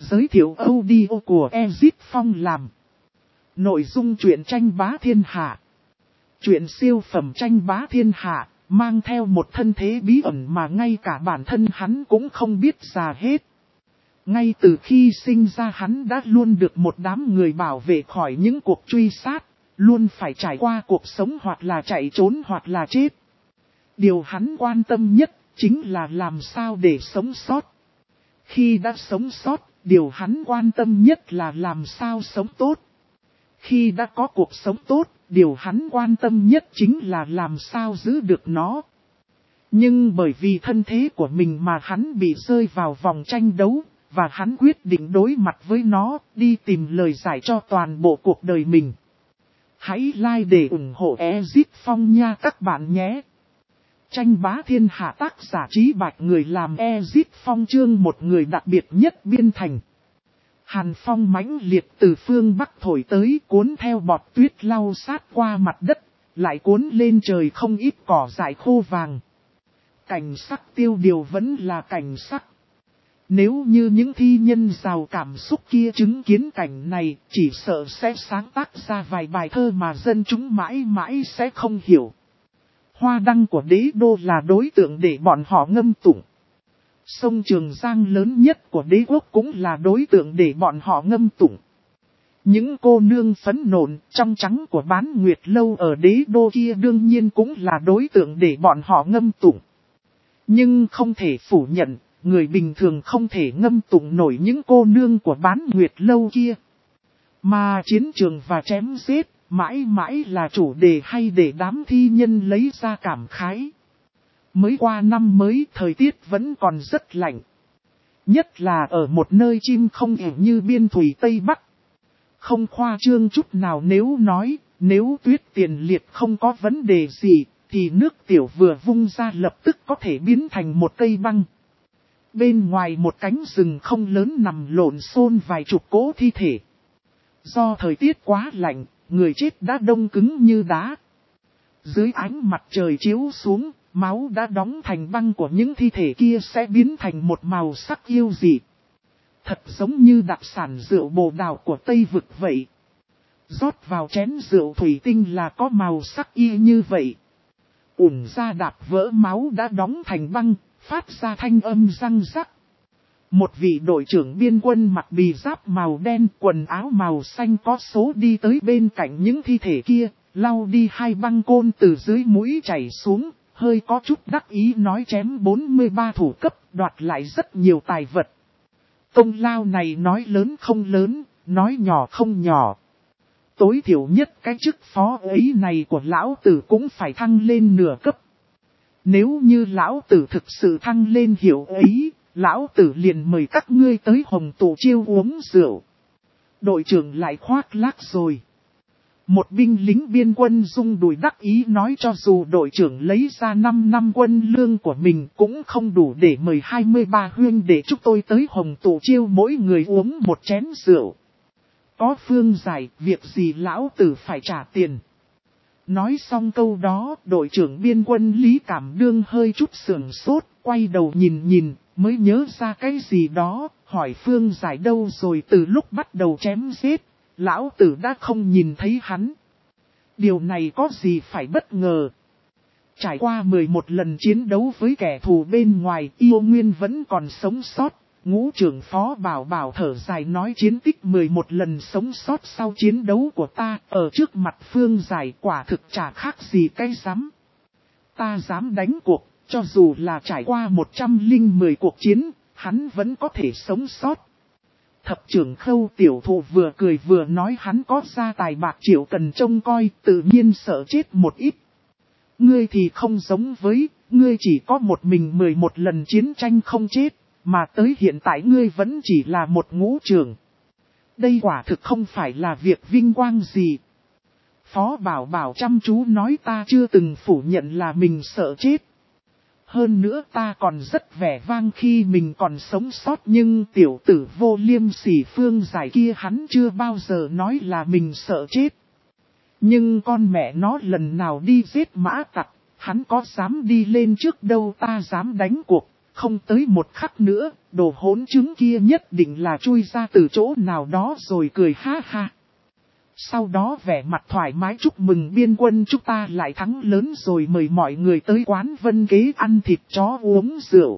Giới thiệu audio của Ezip Phong làm. Nội dung truyện tranh bá thiên hạ. Truyện siêu phẩm tranh bá thiên hạ, mang theo một thân thế bí ẩn mà ngay cả bản thân hắn cũng không biết ra hết. Ngay từ khi sinh ra hắn đã luôn được một đám người bảo vệ khỏi những cuộc truy sát, luôn phải trải qua cuộc sống hoặc là chạy trốn hoặc là chết. Điều hắn quan tâm nhất chính là làm sao để sống sót. Khi đã sống sót, điều hắn quan tâm nhất là làm sao sống tốt. Khi đã có cuộc sống tốt, điều hắn quan tâm nhất chính là làm sao giữ được nó. Nhưng bởi vì thân thế của mình mà hắn bị rơi vào vòng tranh đấu, và hắn quyết định đối mặt với nó, đi tìm lời giải cho toàn bộ cuộc đời mình. Hãy like để ủng hộ Ezip Phong nha các bạn nhé. Tranh bá thiên hạ tác giả Trí Bạch, người làm Ezip Phong, chương một người đặc biệt nhất biên thành. Hàn phong mãnh liệt từ phương Bắc thổi tới, cuốn theo bọt tuyết lau sát qua mặt đất, lại cuốn lên trời không ít cỏ dại khô vàng. Cảnh sắc tiêu điều vẫn là cảnh sắc. Nếu như những thi nhân giàu cảm xúc kia chứng kiến cảnh này, chỉ sợ sẽ sáng tác ra vài bài thơ mà dân chúng mãi mãi sẽ không hiểu. Hoa đăng của đế đô là đối tượng để bọn họ ngâm tụng. Sông Trường Giang lớn nhất của đế quốc cũng là đối tượng để bọn họ ngâm tụng. Những cô nương phấn nộn trong trắng của Bán Nguyệt Lâu ở đế đô kia đương nhiên cũng là đối tượng để bọn họ ngâm tụng. Nhưng không thể phủ nhận, người bình thường không thể ngâm tụng nổi những cô nương của Bán Nguyệt Lâu kia. Mà chiến trường và chém giết, mãi mãi là chủ đề hay để đám thi nhân lấy ra cảm khái. Mới qua năm mới, thời tiết vẫn còn rất lạnh. Nhất là ở một nơi chim không ẻo như biên thủy Tây Bắc. Không khoa trương chút nào nếu nói, nếu Tuyết Tiền Liệt không có vấn đề gì, thì nước tiểu vừa vung ra lập tức có thể biến thành một cây băng. Bên ngoài một cánh rừng không lớn nằm lộn xộn vài chục cỗ thi thể. Do thời tiết quá lạnh, người chết đã đông cứng như đá. Dưới ánh mặt trời chiếu xuống, máu đã đóng thành băng của những thi thể kia sẽ biến thành một màu sắc yêu dị. Thật giống như đặc sản rượu bồ đào của Tây Vực vậy. Rót vào chén rượu thủy tinh là có màu sắc y như vậy. Ủn ra đạp vỡ máu đã đóng thành băng, phát ra thanh âm răng rắc. Một vị đội trưởng biên quân mặc bì giáp màu đen, quần áo màu xanh có số đi tới bên cạnh những thi thể kia, lau đi hai băng côn từ dưới mũi chảy xuống, hơi có chút đắc ý nói chém 43 thủ cấp, đoạt lại rất nhiều tài vật. Công lao này nói lớn không lớn, nói nhỏ không nhỏ. Tối thiểu nhất cái chức phó ấy này của lão tử cũng phải thăng lên nửa cấp. Nếu như lão tử thực sự thăng lên hiệu ấy, lão tử liền mời các ngươi tới Hồng Tụ Chiêu uống rượu. Đội trưởng lại khoác lác rồi. Một binh lính biên quân rung đùi đắc ý nói cho dù đội trưởng lấy ra 5 năm quân lương của mình cũng không đủ để mời 23 huynh để chúng tôi tới Hồng Tụ Chiêu mỗi người uống một chén rượu. Có phương giải, việc gì lão tử phải trả tiền. Nói xong câu đó, đội trưởng biên quân Lý Cảm Đương hơi chút sườn sốt, quay đầu nhìn, mới nhớ ra cái gì đó, hỏi phương giải đâu rồi. Từ lúc bắt đầu chém giết, lão tử đã không nhìn thấy hắn. Điều này có gì phải bất ngờ. Trải qua 11 lần chiến đấu với kẻ thù bên ngoài, Yêu Nguyên vẫn còn sống sót. Ngũ trưởng Phó Bảo thở dài nói chiến tích 11 lần sống sót sau chiến đấu của ta, ở trước mặt phương giải quả thực chả khác gì cái dám. Ta dám đánh cuộc, cho dù là trải qua 110 cuộc chiến, hắn vẫn có thể sống sót. Thập trưởng Khâu tiểu thụ vừa cười vừa nói hắn có gia tài bạc triệu cần trông coi, tự nhiên sợ chết một ít. Ngươi thì không giống với, ngươi chỉ có một mình 11 lần chiến tranh không chết. Mà tới hiện tại ngươi vẫn chỉ là một ngũ trưởng. Đây quả thực không phải là việc vinh quang gì. Phó Bảo chăm chú nói ta chưa từng phủ nhận là mình sợ chết. Hơn nữa ta còn rất vẻ vang khi mình còn sống sót nhưng tiểu tử vô liêm sỉ phương giải kia hắn chưa bao giờ nói là mình sợ chết. Nhưng con mẹ nó lần nào đi giết mã tặc, hắn có dám đi lên trước đâu ta dám đánh cuộc. không tới một khắc nữa, đồ hỗn chứng kia nhất định là chui ra từ chỗ nào đó rồi cười ha ha. Sau đó vẻ mặt thoải mái chúc mừng biên quân chúng ta lại thắng lớn rồi mời mọi người tới quán Vân Kế ăn thịt chó uống rượu.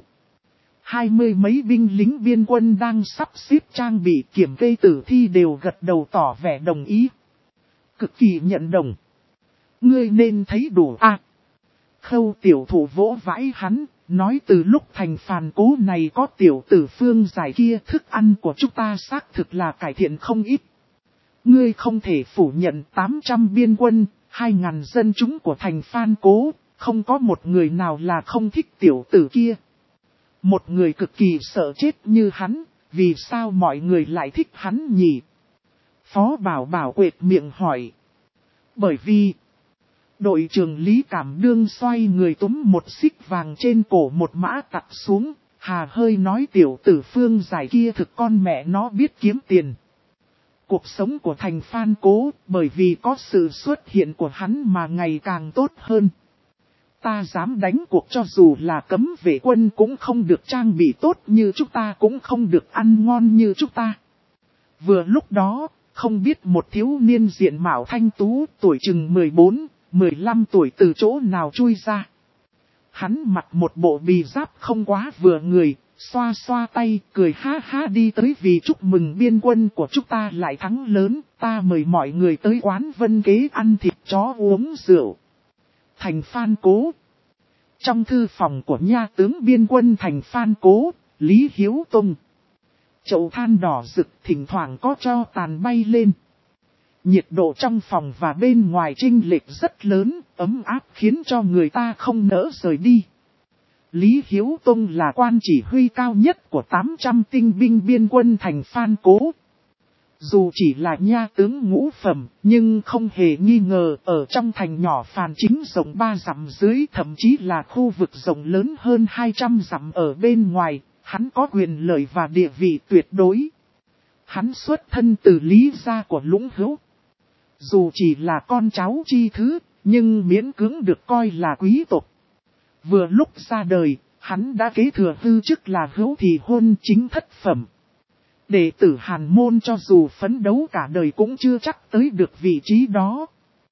20 mấy binh lính biên quân đang sắp xếp trang bị kiểm kê tử thi đều gật đầu tỏ vẻ đồng ý. Cực kỳ nhận đồng. Ngươi nên thấy đủ à. Khâu tiểu thủ vỗ vãi hắn, nói từ lúc thành phàn cố này có tiểu tử Phương Giải kia thức ăn của chúng ta xác thực là cải thiện không ít. Ngươi không thể phủ nhận 800 biên quân, 2.000 dân chúng của thành Phan Cố, không có một người nào là không thích tiểu tử kia. Một người cực kỳ sợ chết như hắn, vì sao mọi người lại thích hắn nhỉ? Phó Bảo Bảo quệt miệng hỏi. Bởi vì, đội trưởng Lý Cảm Đương xoay người túm một xích vàng trên cổ một mã tặc xuống, hà hơi nói tiểu tử Phương Giải kia thực con mẹ nó biết kiếm tiền. Cuộc sống của thành Phan Cố, bởi vì có sự xuất hiện của hắn mà ngày càng tốt hơn. Ta dám đánh cuộc cho dù là cấm vệ quân cũng không được trang bị tốt như chúng ta, cũng không được ăn ngon như chúng ta. Vừa lúc đó, không biết một thiếu niên diện mạo thanh tú, tuổi chừng 14, 15 tuổi từ chỗ nào chui ra. Hắn mặc một bộ bì giáp không quá vừa người, xoa xoa tay, cười ha ha đi tới vì chúc mừng biên quân của chúng ta lại thắng lớn, ta mời mọi người tới quán Vân Kế ăn thịt chó uống rượu. Thành Phan Cố. Trong thư phòng của nha tướng biên quân thành Phan Cố, Lý Hiếu Tông. Chậu than đỏ rực thỉnh thoảng có tro tàn bay lên. Nhiệt độ trong phòng và bên ngoài chênh lệch rất lớn, ấm áp khiến cho người ta không nỡ rời đi. Lý Hiếu Tông là quan chỉ huy cao nhất của 800 tinh binh biên quân thành Phan Cố. Dù chỉ là nha tướng ngũ phẩm, nhưng không hề nghi ngờ ở trong thành nhỏ Phàn Chính rộng 3 dặm dưới, thậm chí là khu vực rộng lớn hơn 200 dặm ở bên ngoài, hắn có quyền lợi và địa vị tuyệt đối. Hắn xuất thân từ Lý gia của Lũng Hữu. Dù chỉ là con cháu chi thứ, nhưng miễn cưỡng được coi là quý tộc. Vừa lúc ra đời, hắn đã kế thừa hư chức là Hữu Thị Hôn chính thất phẩm. Đệ tử Hàn Môn cho dù phấn đấu cả đời cũng chưa chắc tới được vị trí đó.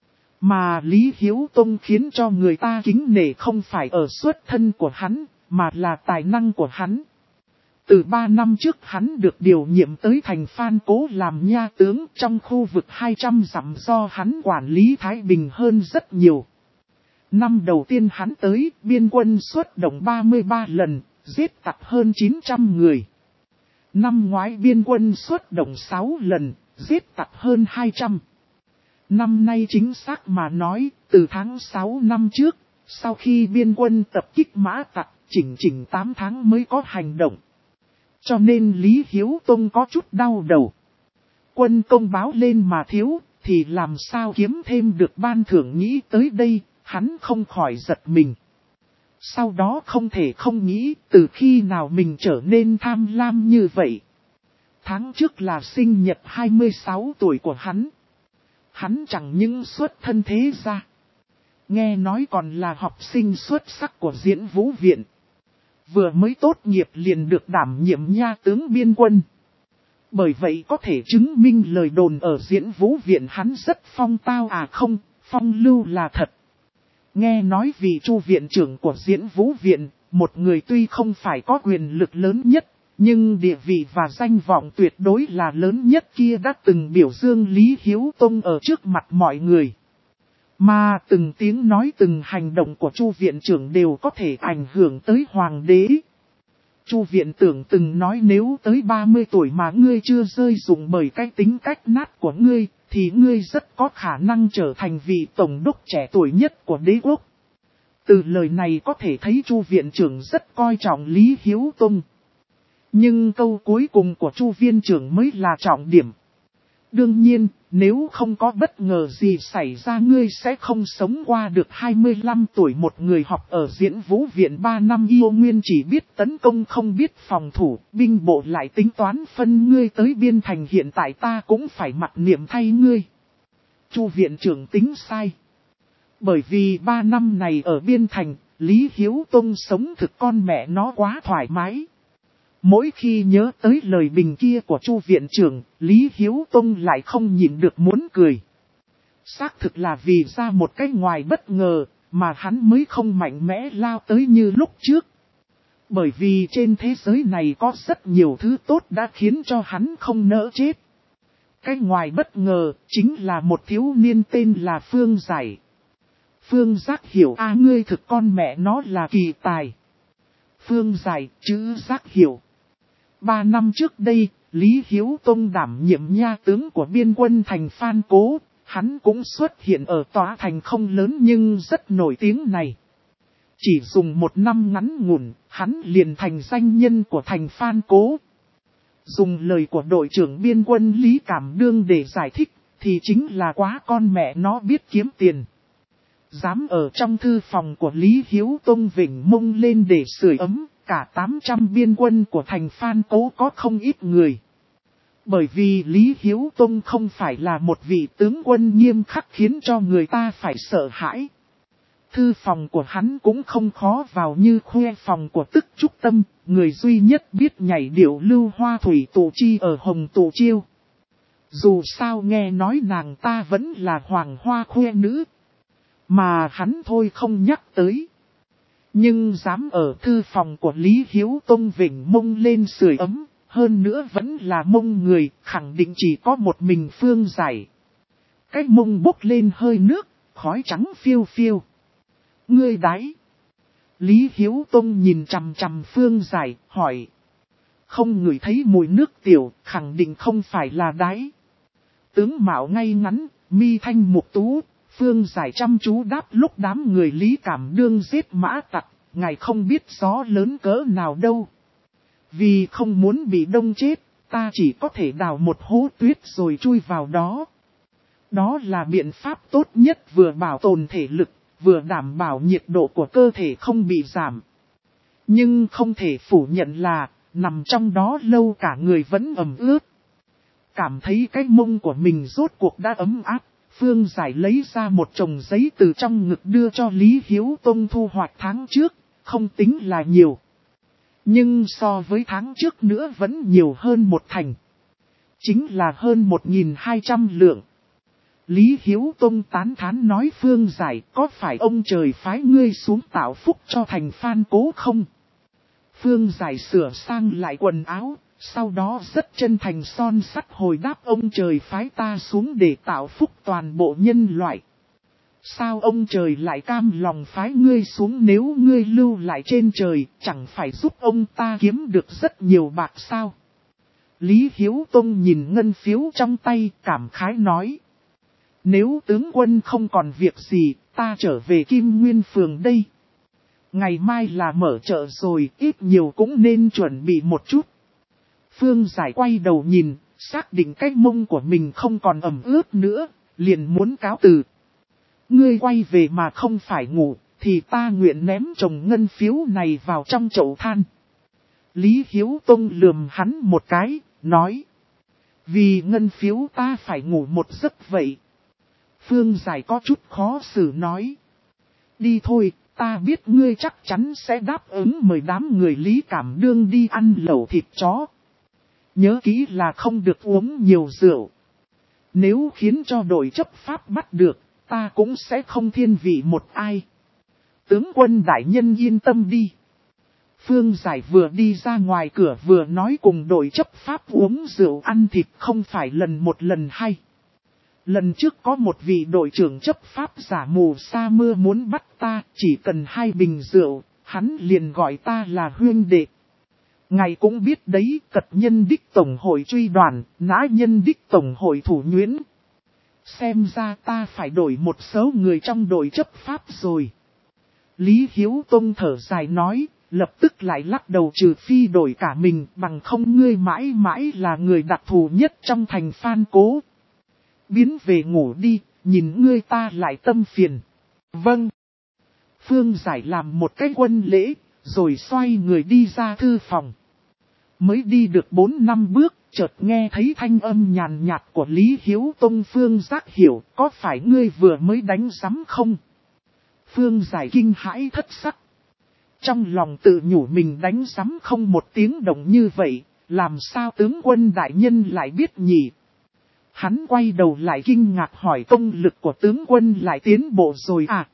Mà Lý Hiếu Tông khiến cho người ta kính nể không phải ở xuất thân của hắn, mà là tài năng của hắn. Từ 3 năm trước hắn được điều nhiệm tới thành Phan Cố làm nha tướng trong khu vực 200 dặm do hắn quản lý Thái Bình hơn rất nhiều. Năm đầu tiên hắn tới, biên quân xuất động 33 lần, giết tặc hơn 900 người. Năm ngoái biên quân xuất động 6 lần, giết tặc hơn 200. Năm nay chính xác mà nói, từ tháng 6 năm trước, sau khi biên quân tập kích mã tặc, chỉnh 8 tháng mới có hành động. Cho nên Lý Hiếu Tông có chút đau đầu. Quân công báo lên mà thiếu, thì làm sao kiếm thêm được ban thưởng, nghĩ tới đây, hắn không khỏi giật mình. Sau đó không thể không nghĩ từ khi nào mình trở nên tham lam như vậy. Tháng trước là sinh nhật 26 tuổi của hắn. Hắn chẳng những xuất thân thế gia. Nghe nói còn là học sinh xuất sắc của Diễn Vũ Viện. Vừa mới tốt nghiệp liền được đảm nhiệm nha tướng biên quân. Bởi vậy có thể chứng minh lời đồn ở Diễn Vũ Viện hắn rất phong tao à không, phong lưu là thật. Nghe nói vì Chu viện trưởng của Diễn Vũ Viện, một người tuy không phải có quyền lực lớn nhất, nhưng địa vị và danh vọng tuyệt đối là lớn nhất kia đã từng biểu dương Lý Hiếu Tông ở trước mặt mọi người. Mà từng tiếng nói từng hành động của Chu viện trưởng đều có thể ảnh hưởng tới hoàng đế. Chu viện trưởng từng nói nếu tới 30 tuổi mà ngươi chưa rơi dụng bởi cái tính cách nát của ngươi, thì ngươi rất có khả năng trở thành vị tổng đốc trẻ tuổi nhất của đế quốc. Từ lời này có thể thấy Chu viện trưởng rất coi trọng Lý Hiếu Tông. Nhưng câu cuối cùng của Chu viên trưởng mới là trọng điểm. Đương nhiên, nếu không có bất ngờ gì xảy ra ngươi sẽ không sống qua được 25 tuổi. Một người học ở Diễn Vũ Viện 3 năm yêu nguyên chỉ biết tấn công không biết phòng thủ, binh bộ lại tính toán phân ngươi tới biên thành, hiện tại ta cũng phải mặc niệm thay ngươi. Chu viện trưởng tính sai. Bởi vì 3 năm này ở biên thành, Lý Hiếu Tông sống thực con mẹ nó quá thoải mái. Mỗi khi nhớ tới lời bình kia của Chu viện trưởng, Lý Hiếu Tông lại không nhịn được muốn cười. Xác thực là vì ra một cái ngoài bất ngờ, mà hắn mới không mạnh mẽ lao tới như lúc trước. Bởi vì trên thế giới này có rất nhiều thứ tốt đã khiến cho hắn không nỡ chết. Cái ngoài bất ngờ chính là một thiếu niên tên là Phương Giải. Phương Giác hiểu ngươi thực con mẹ nó là kỳ tài. Phương Giải chữ Giác hiểu. 3 năm trước đây, Lý Hiếu Tông đảm nhiệm nha tướng của biên quân thành Phan Cố. Hắn cũng xuất hiện ở tòa thành không lớn nhưng rất nổi tiếng này. Chỉ dùng 1 năm ngắn ngủn, hắn liền thành danh nhân của thành Phan Cố. Dùng lời của đội trưởng biên quân Lý Cảm Đương để giải thích, thì chính là quá con mẹ nó biết kiếm tiền. Dám ở trong thư phòng của Lý Hiếu Tông vỉnh mông lên để sưởi ấm, cả 800 biên quân của thành Phan Cố có không ít người. Bởi vì Lý Hiếu Tông không phải là một vị tướng quân nghiêm khắc khiến cho người ta phải sợ hãi. Thư phòng của hắn cũng không khó vào như khuê phòng của Tức Trúc Tâm, người duy nhất biết nhảy điệu lưu hoa thủy tụ chi ở Hồng Tụ Chiêu. Dù sao nghe nói nàng ta vẫn là hoàng hoa khuê nữ, mà hắn thôi không nhắc tới. Nhưng dám ở thư phòng của Lý Hiếu Tông vỉnh mông lên sưởi ấm, hơn nữa vẫn là mông người, khẳng định chỉ có một mình Phương Giải. Cái mông bốc lên hơi nước, khói trắng phiêu phiêu. Ngươi đái. Lý Hiếu Tông nhìn chằm chằm Phương Giải, hỏi. Không ngửi thấy mùi nước tiểu, khẳng định không phải là đái. Tướng mạo ngay ngắn, mi thanh mục tú, Phương Giải chăm chú đáp lúc đám người Lý Cảm Đương giết mã tặc, ngài không biết gió lớn cỡ nào đâu. Vì không muốn bị đông chết, ta chỉ có thể đào một hố tuyết rồi chui vào đó. Đó là biện pháp tốt nhất vừa bảo tồn thể lực, vừa đảm bảo nhiệt độ của cơ thể không bị giảm. Nhưng không thể phủ nhận là, nằm trong đó lâu cả người vẫn ẩm ướt. Cảm thấy cái mông của mình rốt cuộc đã ấm áp, Phương Giải lấy ra một chồng giấy từ trong ngực đưa cho Lý Hiếu Tông thu hoạch tháng trước, không tính là nhiều. Nhưng so với tháng trước nữa vẫn nhiều hơn 1 thành. Chính là hơn 1.200 lượng. Lý Hiếu Tông tán thán nói Phương Giải có phải ông trời phái ngươi xuống tạo phúc cho thành Phan Cố không? Phương Giải sửa sang lại quần áo, sau đó rất chân thành son sắt hồi đáp ông trời phái ta xuống để tạo phúc toàn bộ nhân loại. Sao ông trời lại cam lòng phái ngươi xuống nếu ngươi lưu lại trên trời, chẳng phải giúp ông ta kiếm được rất nhiều bạc sao? Lý Hiếu Tông nhìn ngân phiếu trong tay cảm khái nói. Nếu tướng quân không còn việc gì, ta trở về Kim Nguyên Phường đây. Ngày mai là mở chợ rồi, ít nhiều cũng nên chuẩn bị một chút. Phương Giải quay đầu nhìn, xác định cái mông của mình không còn ẩm ướt nữa, liền muốn cáo từ. Ngươi quay về mà không phải ngủ, thì ta nguyện ném chồng ngân phiếu này vào trong chậu than. Lý Hiếu Tông lườm hắn một cái, nói. Vì ngân phiếu ta phải ngủ một giấc vậy. Phương Giải có chút khó xử nói. Đi thôi, ta biết ngươi chắc chắn sẽ đáp ứng mời đám người Lý Cảm Đương đi ăn lẩu thịt chó. Nhớ kỹ là không được uống nhiều rượu. Nếu khiến cho đội chấp pháp bắt được, ta cũng sẽ không thiên vị một ai. Tướng quân đại nhân yên tâm đi. Phương Giải vừa đi ra ngoài cửa vừa nói cùng đội chấp pháp uống rượu ăn thịt không phải lần một lần hay. Lần trước có một vị đội trưởng chấp pháp giả mù sa mưa muốn bắt ta, chỉ cần 2 bình rượu, hắn liền gọi ta là huynh đệ. Ngài cũng biết đấy, cật nhân đích tổng hội truy đoàn, nã nhân đích tổng hội thủ nhuyễn. Xem ra ta phải đổi một số người trong đội chấp pháp rồi. Lý Hiếu Tông thở dài nói, lập tức lại lắc đầu trừ phi đổi cả mình, bằng không ngươi mãi mãi là người đặc thù nhất trong thành Phan Cố. Biến về ngủ đi, nhìn ngươi ta lại tâm phiền. Vâng. Phương Giải làm một cái quân lễ, rồi xoay người đi ra thư phòng. Mới đi được 4-5 bước, chợt nghe thấy thanh âm nhàn nhạt của Lý Hiếu Tông. Phương Giác hiểu, có phải ngươi vừa mới đánh rắm không? Phương Giải kinh hãi thất sắc. Trong lòng tự nhủ mình đánh sắm không một tiếng động như vậy, làm sao tướng quân đại nhân lại biết nhỉ? Hắn quay đầu lại kinh ngạc hỏi công lực của tướng quân lại tiến bộ rồi à?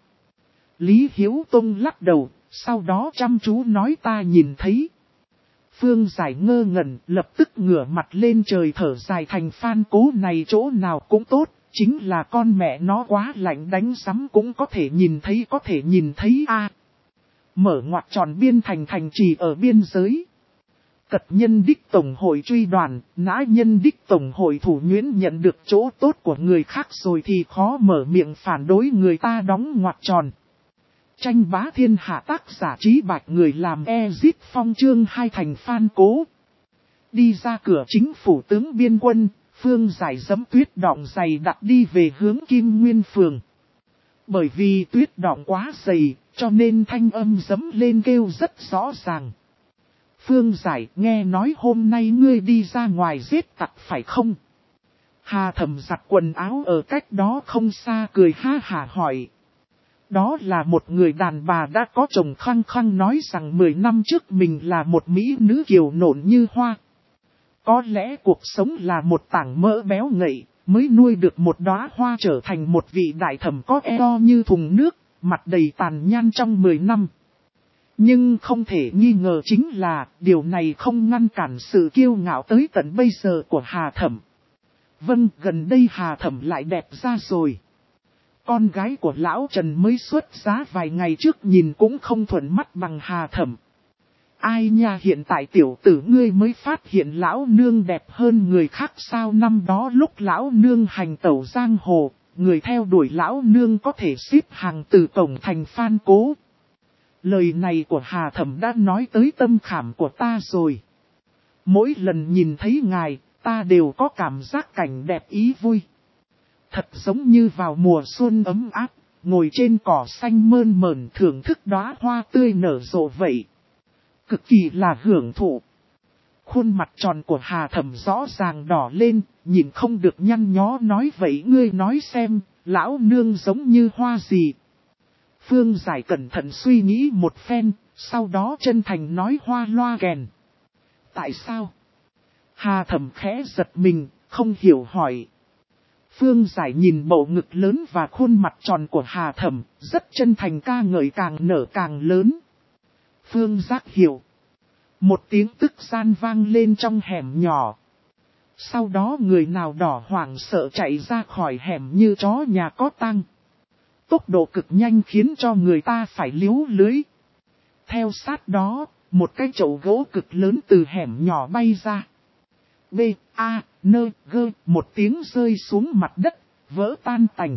Lý Hiếu Tông lắc đầu, sau đó chăm chú nói ta nhìn thấy. Phương Giải ngơ ngẩn, lập tức ngửa mặt lên trời thở dài thành Phan Cố này chỗ nào cũng tốt, chính là con mẹ nó quá lạnh đánh sắm cũng có thể nhìn thấy a. Mở ngoặc tròn biên thành trì ở biên giới. Cật nhân đích tổng hội truy đoàn, nã nhân đích tổng hội thủ nhuyễn nhận được chỗ tốt của người khác rồi thì khó mở miệng phản đối người ta đóng ngoặc tròn. Tranh bá thiên hạ tác giả Trí Bạch người làm Ezit Phong chương 2 thành Phan Cố. Đi ra cửa chính phủ tướng biên quân, Phương Giải dẫm tuyết đọng dày đặt đi về hướng Kim Nguyên Phường. Bởi vì tuyết đọng quá dày, cho nên thanh âm dẫm lên kêu rất rõ ràng. Phương Giải nghe nói hôm nay ngươi đi ra ngoài giết tặc phải không? Hà Thẩm giặt quần áo ở cách đó không xa cười ha hả hỏi. Đó là một người đàn bà đã có chồng khăng khăng nói rằng 10 năm trước mình là một mỹ nữ kiều nộn như hoa. Có lẽ cuộc sống là một tảng mỡ béo ngậy, mới nuôi được một đóa hoa trở thành một vị đại thẩm có eo như thùng nước, mặt đầy tàn nhang trong 10 năm. Nhưng không thể nghi ngờ chính là điều này không ngăn cản sự kiêu ngạo tới tận bây giờ của Hà Thẩm. Vâng, gần đây Hà Thẩm lại đẹp ra rồi. Con gái của lão Trần mới xuất giá vài ngày trước nhìn cũng không thuận mắt bằng Hà Thẩm. Ai nha, hiện tại tiểu tử ngươi mới phát hiện lão nương đẹp hơn người khác sao? Năm đó lúc lão nương hành tẩu giang hồ, người theo đuổi lão nương có thể xếp hàng từ cổng thành Phan Cố. Lời này của Hà Thẩm đã nói tới tâm khảm của ta rồi. Mỗi lần nhìn thấy ngài, ta đều có cảm giác cảnh đẹp ý vui. Thật giống như vào mùa xuân ấm áp, ngồi trên cỏ xanh mơn mởn thưởng thức đóa hoa tươi nở rộ vậy. Cực kỳ là hưởng thụ. Khuôn mặt tròn của Hà Thẩm rõ ràng đỏ lên, nhìn không được nhăn nhó nói vậy ngươi nói xem, lão nương giống như hoa gì. Phương Giải cẩn thận suy nghĩ một phen, sau đó chân thành nói hoa loa kèn. Tại sao? Hà Thẩm khẽ giật mình, không hiểu hỏi. Phương Giải nhìn bộ ngực lớn và khuôn mặt tròn của Hà Thẩm, rất chân thành ca ngợi càng nở càng lớn. Phương Giác hiểu. Một tiếng tức gian vang lên trong hẻm nhỏ. Sau đó người nào đỏ hoảng sợ chạy ra khỏi hẻm như chó nhà có tang. Tốc độ cực nhanh khiến cho người ta phải líu lưới. Theo sát đó, một cái chậu gỗ cực lớn từ hẻm nhỏ bay ra. B, A, N, G, một tiếng rơi xuống mặt đất, vỡ tan tành.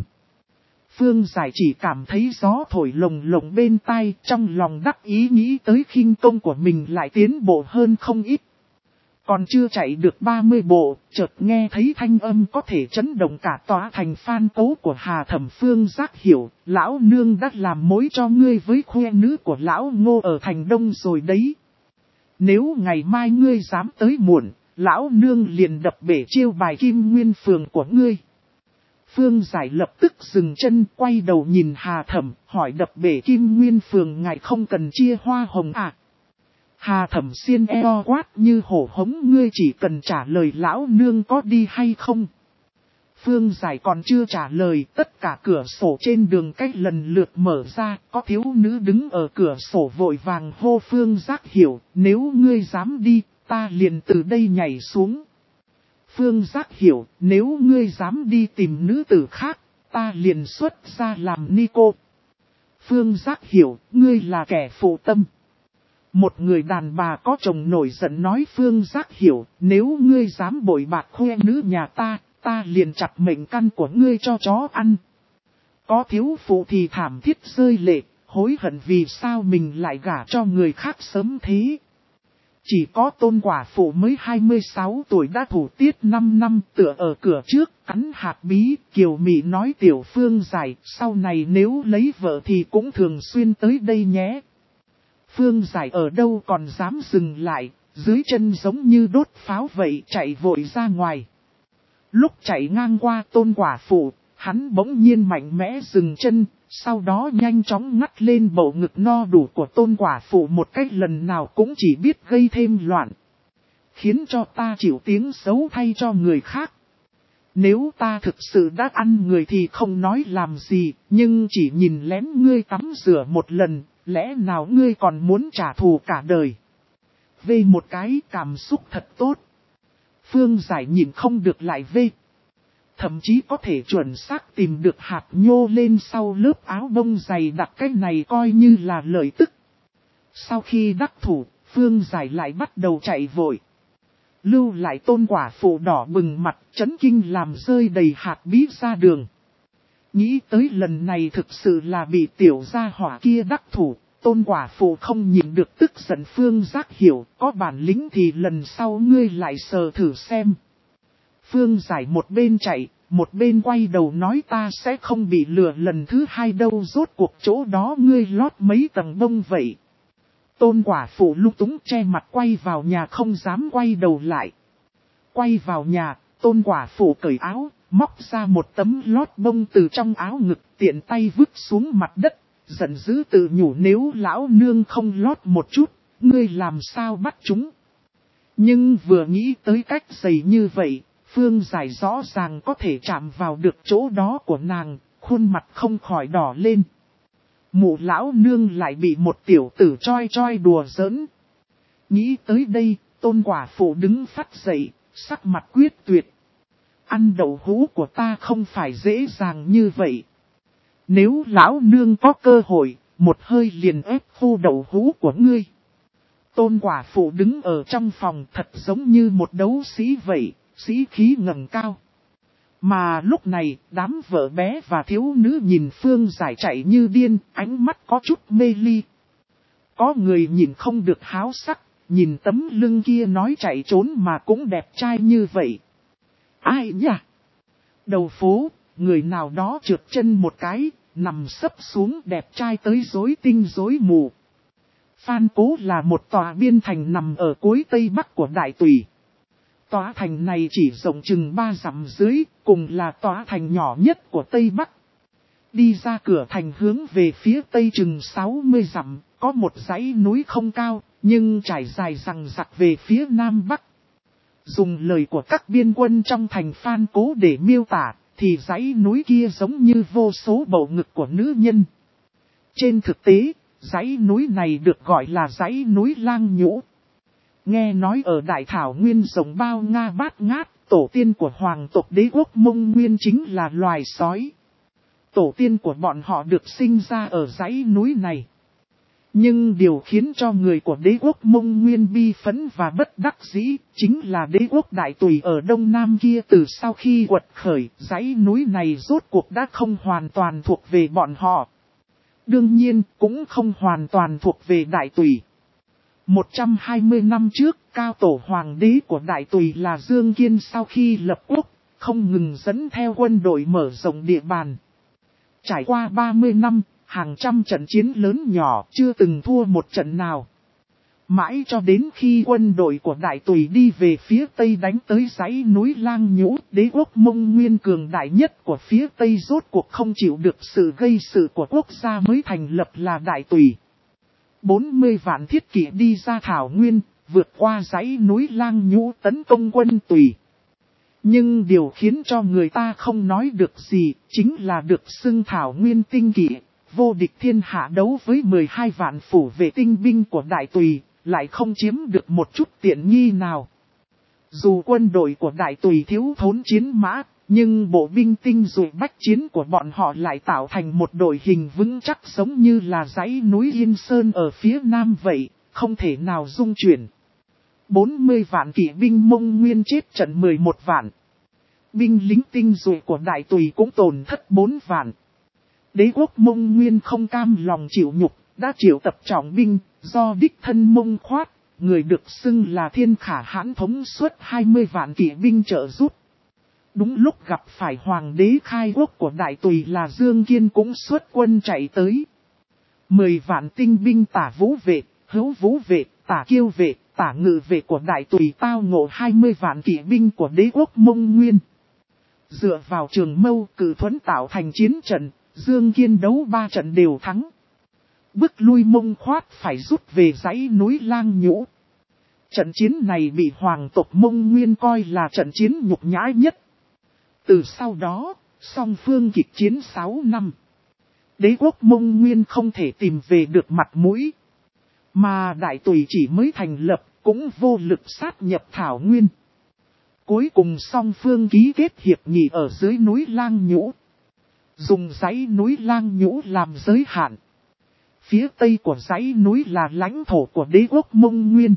Phương Giải chỉ cảm thấy gió thổi lồng lồng bên tai, trong lòng đắc ý nghĩ tới khinh công của mình lại tiến bộ hơn không ít. Còn chưa chạy được 30 bộ, chợt nghe thấy thanh âm có thể chấn động cả tòa thành Phan Cố của Hà Thẩm. Phương Giác hiểu, lão nương đã làm mối cho ngươi với khoe nữ của lão Ngô ở thành Đông rồi đấy. Nếu ngày mai ngươi dám tới muộn, lão nương liền đập bể chiêu bài Kim Nguyên Phường của ngươi. Phương Giải lập tức dừng chân quay đầu nhìn Hà Thẩm, hỏi đập bể Kim Nguyên Phường ngài không cần chia hoa hồng à? Hà Thẩm xiên eo quát như hổ hống ngươi chỉ cần trả lời lão nương có đi hay không. Phương Giải còn chưa trả lời, tất cả cửa sổ trên đường cách lần lượt mở ra, có thiếu nữ đứng ở cửa sổ vội vàng hô Phương Giác hiểu, nếu ngươi dám đi, ta liền từ đây nhảy xuống. Phương Giác hiểu, nếu ngươi dám đi tìm nữ tử khác, ta liền xuất ra làm ni cô. Phương Giác hiểu, ngươi là kẻ phụ tâm. Một người đàn bà có chồng nổi giận nói Phương Giác hiểu, nếu ngươi dám bội bạc khoe nữ nhà ta, ta liền chặt mệnh căn của ngươi cho chó ăn. Có thiếu phụ thì thảm thiết rơi lệ, hối hận vì sao mình lại gả cho người khác sớm thế. Chỉ có Tôn quả phụ mới 26 tuổi đã thủ tiết 5 năm tựa ở cửa trước, cắn hạt bí, Kiều Mị nói tiểu Phương Giải, sau này nếu lấy vợ thì cũng thường xuyên tới đây nhé. Phương Giải ở đâu còn dám dừng lại, dưới chân giống như đốt pháo vậy chạy vội ra ngoài. Lúc chạy ngang qua Tôn quả phụ, hắn bỗng nhiên mạnh mẽ dừng chân, Sau đó nhanh chóng ngắt lên bầu ngực no đủ của Tôn quả phụ một cách lần nào cũng chỉ biết gây thêm loạn. Khiến cho ta chịu tiếng xấu thay cho người khác. Nếu ta thực sự đã ăn người thì không nói làm gì, nhưng chỉ nhìn lén ngươi tắm rửa một lần, lẽ nào ngươi còn muốn trả thù cả đời. Về một cái cảm xúc thật tốt. Phương Giải nhìn không được lại về. Thậm chí có thể chuẩn xác tìm được hạt nhô lên sau lớp áo bông dày đặc, cái này coi như là lợi tức. Sau khi đắc thủ, Phương Giải lại bắt đầu chạy vội. Lưu lại Tôn quả phụ đỏ bừng mặt, chấn kinh làm rơi đầy hạt bí ra đường. Nghĩ tới lần này thực sự là bị tiểu gia hỏa kia đắc thủ, Tôn quả phụ không nhịn được tức giận. Phương Giác hiểu, có bản lĩnh thì lần sau ngươi lại sờ thử xem. Phương Giải một bên chạy, một bên quay đầu nói ta sẽ không bị lừa lần thứ hai đâu, rốt cuộc chỗ đó ngươi lót mấy tầng bông vậy. Tôn quả phụ lung túng che mặt quay vào nhà không dám quay đầu lại. Quay vào nhà, Tôn quả phụ cởi áo, móc ra một tấm lót bông từ trong áo ngực, tiện tay vứt xuống mặt đất, giận dữ tự nhủ nếu lão nương không lót một chút, ngươi làm sao bắt chúng. Nhưng vừa nghĩ tới cách giày như vậy, Phương Giải rõ ràng có thể chạm vào được chỗ đó của nàng, khuôn mặt không khỏi đỏ lên. Mụ lão nương lại bị một tiểu tử choi choi đùa giỡn. Nghĩ tới đây, Tôn quả phụ đứng phát dậy, sắc mặt quyết tuyệt. Ăn đậu hũ của ta không phải dễ dàng như vậy. Nếu lão nương có cơ hội, một hơi liền ép khô đậu hũ của ngươi. Tôn quả phụ đứng ở trong phòng thật giống như một đấu sĩ vậy, sĩ khí ngẩng cao. Mà lúc này, đám vợ bé và thiếu nữ nhìn Phương Giải chạy như điên, ánh mắt có chút mê ly. Có người nhìn không được háo sắc, nhìn tấm lưng kia nói chạy trốn mà cũng đẹp trai như vậy. Ai nhỉ? Đầu phố, người nào đó trượt chân một cái, nằm sấp xuống đẹp trai tới rối tinh rối mù. Phan Cố là một tòa biên thành nằm ở cuối tây bắc của Đại Tùy. Tòa thành này chỉ rộng chừng 3 dặm dưới, cùng là tòa thành nhỏ nhất của Tây Bắc. Đi ra cửa thành hướng về phía tây chừng 60 dặm, có một dãy núi không cao, nhưng trải dài rằng rặc về phía nam bắc. Dùng lời của các biên quân trong thành Phan Cố để miêu tả, thì dãy núi kia giống như vô số bầu ngực của nữ nhân. Trên thực tế, dãy núi này được gọi là dãy núi Lang Nhũ. Nghe nói ở Đại Thảo Nguyên rộng bao nga bát ngát, tổ tiên của hoàng tộc đế quốc Mông Nguyên chính là loài sói. Tổ tiên của bọn họ được sinh ra ở dãy núi này. Nhưng điều khiến cho người của đế quốc Mông Nguyên bi phẫn và bất đắc dĩ, chính là đế quốc Đại Tùy ở đông nam kia từ sau khi quật khởi, dãy núi này rốt cuộc đã không hoàn toàn thuộc về bọn họ. Đương nhiên, cũng không hoàn toàn thuộc về Đại Tùy. 120 năm trước, cao tổ hoàng đế của Đại Tùy là Dương Kiên sau khi lập quốc, không ngừng dẫn theo quân đội mở rộng địa bàn. Trải qua 30 năm, hàng trăm trận chiến lớn nhỏ chưa từng thua một trận nào. Mãi cho đến khi quân đội của Đại Tùy đi về phía Tây đánh tới dãy núi Lang Nhũ, đế quốc Mông Nguyên cường đại nhất của phía Tây rốt cuộc không chịu được sự gây sự của quốc gia mới thành lập là Đại Tùy. 40 vạn thiết kỵ đi ra Thảo Nguyên, vượt qua dãy núi Lang Nhũ tấn công quân Tùy. Nhưng điều khiến cho người ta không nói được gì, chính là được xưng Thảo Nguyên tinh kỵ, vô địch thiên hạ đấu với 12 vạn phủ vệ tinh binh của Đại Tùy, lại không chiếm được một chút tiện nghi nào. Dù quân đội của Đại Tùy thiếu thốn chiến mã, nhưng bộ binh tinh dụ bách chiến của bọn họ lại tạo thành một đội hình vững chắc giống như là dãy núi Yên Sơn ở phía nam vậy, không thể nào rung chuyển. 40 vạn kỵ binh Mông Nguyên chết trận 11 vạn. Binh lính tinh dụ của Đại Tùy cũng tổn thất 4 vạn. Đế quốc Mông Nguyên không cam lòng chịu nhục, đã triệu tập trọng binh, do đích thân Mông Khoát, người được xưng là Thiên Khả Hãn thống suất 20 vạn kỵ binh trợ giúp. Đúng lúc gặp phải hoàng đế khai quốc của Đại Tùy là Dương Kiên cũng xuất quân chạy tới. 10 vạn tinh binh Tả Vũ vệ, Hữu Vũ vệ, Tả Kiêu vệ, Tả Ngự vệ của Đại Tùy tao ngộ 20 vạn kỵ binh của đế quốc Mông Nguyên. Dựa vào trường mâu cử thuẫn tạo thành chiến trận, Dương Kiên đấu 3 trận đều thắng. Bức lui Mông Khoát phải rút về dãy núi Lang Nhũ. Trận chiến này bị hoàng tộc Mông Nguyên coi là trận chiến nhục nhã nhất. Từ sau đó, song phương kịch chiến 6 năm. Đế quốc Mông Nguyên không thể tìm về được mặt mũi. Mà Đại Tùy chỉ mới thành lập, cũng vô lực sát nhập Thảo Nguyên. Cuối cùng song phương ký kết hiệp nghị ở dưới núi Lang Nhũ. Dùng dãy núi Lang Nhũ làm giới hạn. Phía tây của dãy núi là lãnh thổ của đế quốc Mông Nguyên.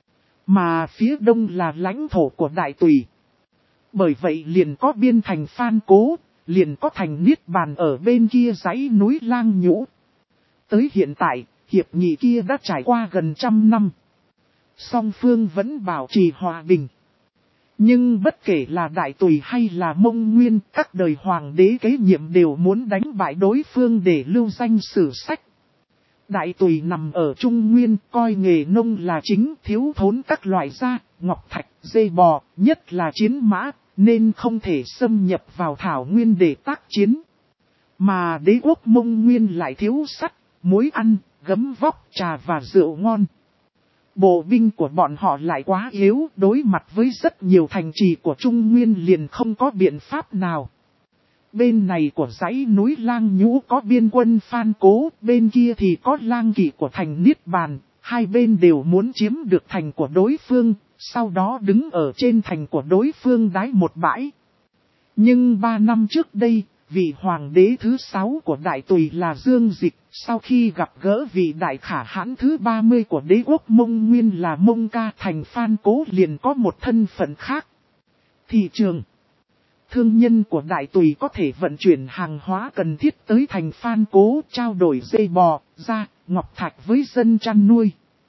Mà phía đông là lãnh thổ của Đại Tùy. Bởi vậy liền có biên thành Phan Cố, liền có thành Niết Bàn ở bên kia dãy núi Lang Nhũ. Tới hiện tại, hiệp nghị kia đã trải qua gần 100 năm. Song phương vẫn bảo trì hòa bình. Nhưng bất kể là Đại Tùy hay là Mông Nguyên, các đời hoàng đế kế nhiệm đều muốn đánh bại đối phương để lưu danh sử sách. Đại Tùy nằm ở Trung Nguyên, coi nghề nông là chính, thiếu thốn các loại da, ngọc thạch, dây bò, nhất là chiến mã, nên không thể xâm nhập vào Thảo Nguyên để tác chiến. Mà đế quốc Mông Nguyên lại thiếu sắt, muối ăn, gấm vóc, trà và rượu ngon. Bộ binh của bọn họ lại quá yếu, đối mặt với rất nhiều thành trì của Trung Nguyên liền không có biện pháp nào. Bên này của dãy núi Lang Nhũ có biên quân Phan Cố, bên kia thì có lang kỵ của thành Niết Bàn, hai bên đều muốn chiếm được thành của đối phương, sau đó đứng ở trên thành của đối phương đái một bãi. Nhưng 3 năm trước đây, vị hoàng đế thứ 6 của Đại Tùy là Dương Dịch, sau khi gặp gỡ vị đại khả hãn thứ 30 của đế quốc Mông Nguyên là Mông Ca, thành Phan Cố liền có một thân phận khác. Thị trường. Thương nhân của Đại Tùy có thể vận chuyển hàng hóa cần thiết tới thành Phan Cố, trao đổi dây bò, da, ngọc thạch với dân chăn nuôi.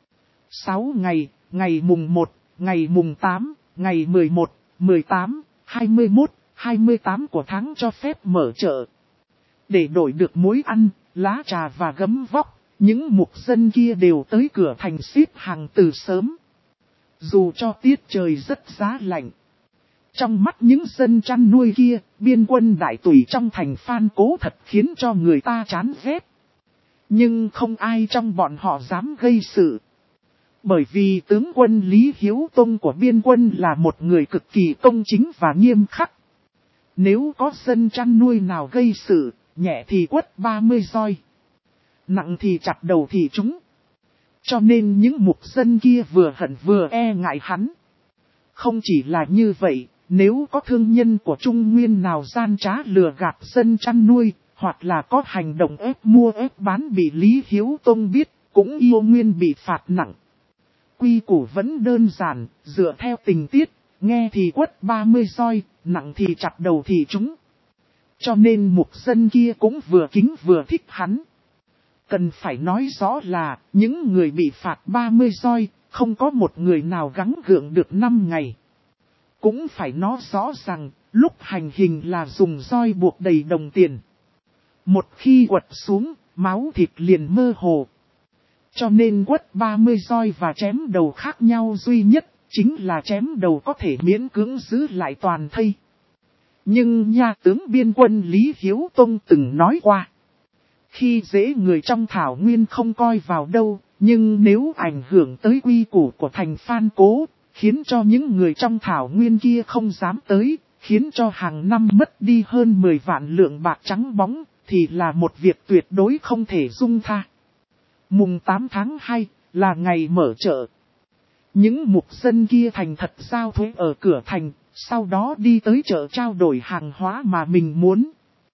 6 ngày, ngày mùng 1, ngày mùng 8, ngày 11, 18, 21, 28 của tháng cho phép mở chợ. Để đổi được muối ăn, lá trà và gấm vóc, những mục dân kia đều tới cửa thành xếp hàng từ sớm. Dù cho tiết trời rất giá lạnh. Trong mắt những dân chăn nuôi kia, biên quân Đại Tùy trong thành Phan Cố thật khiến cho người ta chán ghét. Nhưng không ai trong bọn họ dám gây sự. Bởi vì tướng quân Lý Hiếu Tông của biên quân là một người cực kỳ công chính và nghiêm khắc. Nếu có dân chăn nuôi nào gây sự, nhẹ thì quất 30 roi, nặng thì chặt đầu thì chúng. Cho nên những mục dân kia vừa hận vừa e ngại hắn. Không chỉ là như vậy, nếu có thương nhân của Trung Nguyên nào gian trá lừa gạt dân chăn nuôi, hoặc là có hành động ép mua ép bán bị Lý Hiếu Tông biết, cũng yêu nguyên bị phạt nặng. Quy củ vẫn đơn giản, dựa theo tình tiết, nghe thì quất 30 roi, nặng thì chặt đầu thì chúng. Cho nên mục dân kia cũng vừa kính vừa thích hắn. Cần phải nói rõ là, những người bị phạt 30 roi, không có một người nào gắng gượng được 5 ngày. Cũng phải nói rõ rằng, lúc hành hình là dùng roi buộc đầy đồng tiền. Một khi quật xuống, máu thịt liền mơ hồ. Cho nên quất 30 roi và chém đầu khác nhau duy nhất, chính là chém đầu có thể miễn cưỡng giữ lại toàn thây. Nhưng nha tướng biên quân Lý Hiếu Tông từng nói qua. Khi dễ người trong Thảo Nguyên không coi vào đâu, nhưng nếu ảnh hưởng tới quy củ của thành Phan Cố, khiến cho những người trong Thảo Nguyên kia không dám tới, khiến cho hàng năm mất đi hơn 10 vạn lượng bạc trắng bóng, thì là một việc tuyệt đối không thể dung tha. Mùng 8 tháng 2 là ngày mở chợ. Những mục dân kia thành thật giao thuế ở cửa thành, sau đó đi tới chợ trao đổi hàng hóa mà mình muốn.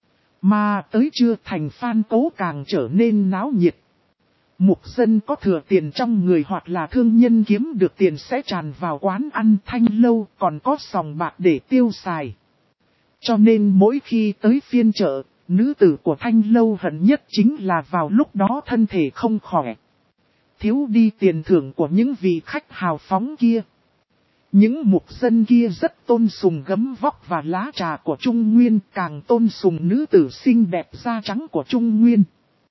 Mà tới trưa thành Phan Cố càng trở nên náo nhiệt. Mục dân có thừa tiền trong người hoặc là thương nhân kiếm được tiền sẽ tràn vào quán ăn Thanh Lâu, còn có sòng bạc để tiêu xài. Cho nên mỗi khi tới phiên chợ, nữ tử của Thanh Lâu hận nhất chính là vào lúc đó thân thể không khỏe. Thiếu đi tiền thưởng của những vị khách hào phóng kia. Những mục dân kia rất tôn sùng gấm vóc và lá trà của Trung Nguyên, càng tôn sùng nữ tử xinh đẹp da trắng của Trung Nguyên.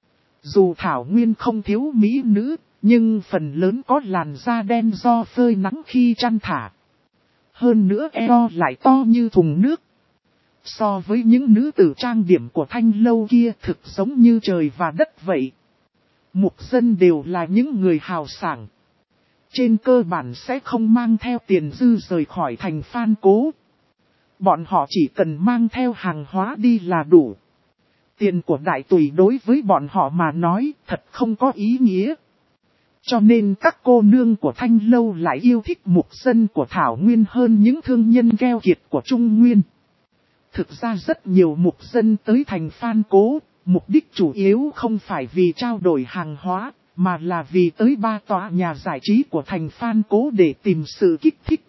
Dù Thảo Nguyên không thiếu mỹ nữ, nhưng phần lớn có làn da đen do phơi nắng khi chăn thả. Hơn nữa eo lại to như thùng nước. So với những nữ tử trang điểm của Thanh Lâu kia thực giống như trời và đất vậy. Mục dân đều là những người hào sảng. Trên cơ bản sẽ không mang theo tiền dư rời khỏi thành Phan Cố. Bọn họ chỉ cần mang theo hàng hóa đi là đủ. Tiền của đại tùy đối với bọn họ mà nói thật không có ý nghĩa. Cho nên các cô nương của Thanh Lâu lại yêu thích mục dân của Thảo Nguyên hơn những thương nhân keo kiệt của Trung Nguyên. Thực ra rất nhiều mục dân tới thành Phan Cố, mục đích chủ yếu không phải vì trao đổi hàng hóa, mà là vì tới 3 tòa nhà giải trí của thành Phan Cố để tìm sự kích thích.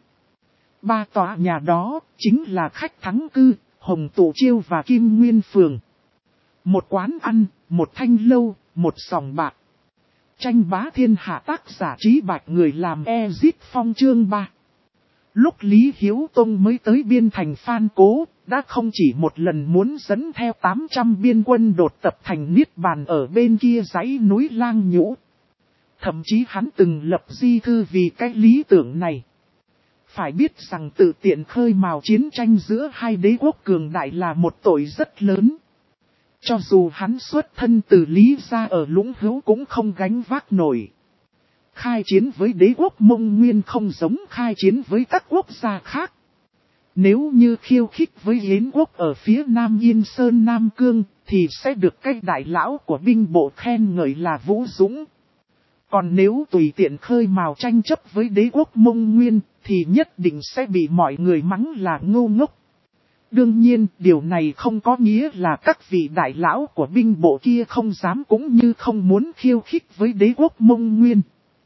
3 tòa nhà đó chính là Khách Thắng Cư, Hồng Tụ Chiêu và Kim Nguyên Phường. Một quán ăn, một thanh lâu, một sòng bạc. Tranh bá thiên hạ tác giả Trí Bạch người làm Ezit Phong chương 3. Lúc Lý Hiếu Tông mới tới biên thành Phan Cố, đã không chỉ một lần muốn dẫn theo 800 biên quân đột tập thành Niết Bàn ở bên kia dãy núi Lang Nhũ. Thậm chí hắn từng lập di thư vì cái lý tưởng này. Phải biết rằng tự tiện khơi mào chiến tranh giữa hai đế quốc cường đại là một tội rất lớn. Cho dù hắn xuất thân từ Lý gia ở Lũng Hữu cũng không gánh vác nổi. Khai chiến với đế quốc Mông Nguyên không giống khai chiến với các quốc gia khác. Nếu như khiêu khích với Yến quốc ở phía Nam Yên Sơn Nam Cương, thì sẽ được các đại lão của binh bộ khen ngợi là vũ dũng. Còn nếu tùy tiện khơi mào tranh chấp với đế quốc Mông Nguyên, thì nhất định sẽ bị mọi người mắng là ngu ngốc. Đương nhiên, điều này không có nghĩa là các vị đại lão của binh bộ kia không dám cũng như không muốn khiêu khích với đế quốc Mông Nguyên.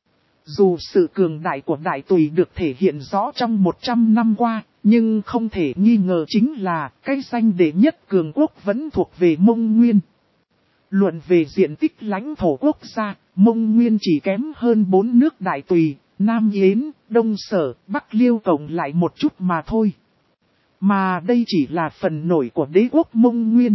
Dù sự cường đại của đại tùy được thể hiện rõ trong 100 năm qua, nhưng không thể nghi ngờ chính là cái danh đệ nhất cường quốc vẫn thuộc về Mông Nguyên. Luận về diện tích lãnh thổ quốc gia, Mông Nguyên chỉ kém hơn 4 nước đại tùy, Nam Yến, Đông Sở, Bắc Liêu cộng lại một chút mà thôi. Mà đây chỉ là phần nổi của đế quốc Mông Nguyên.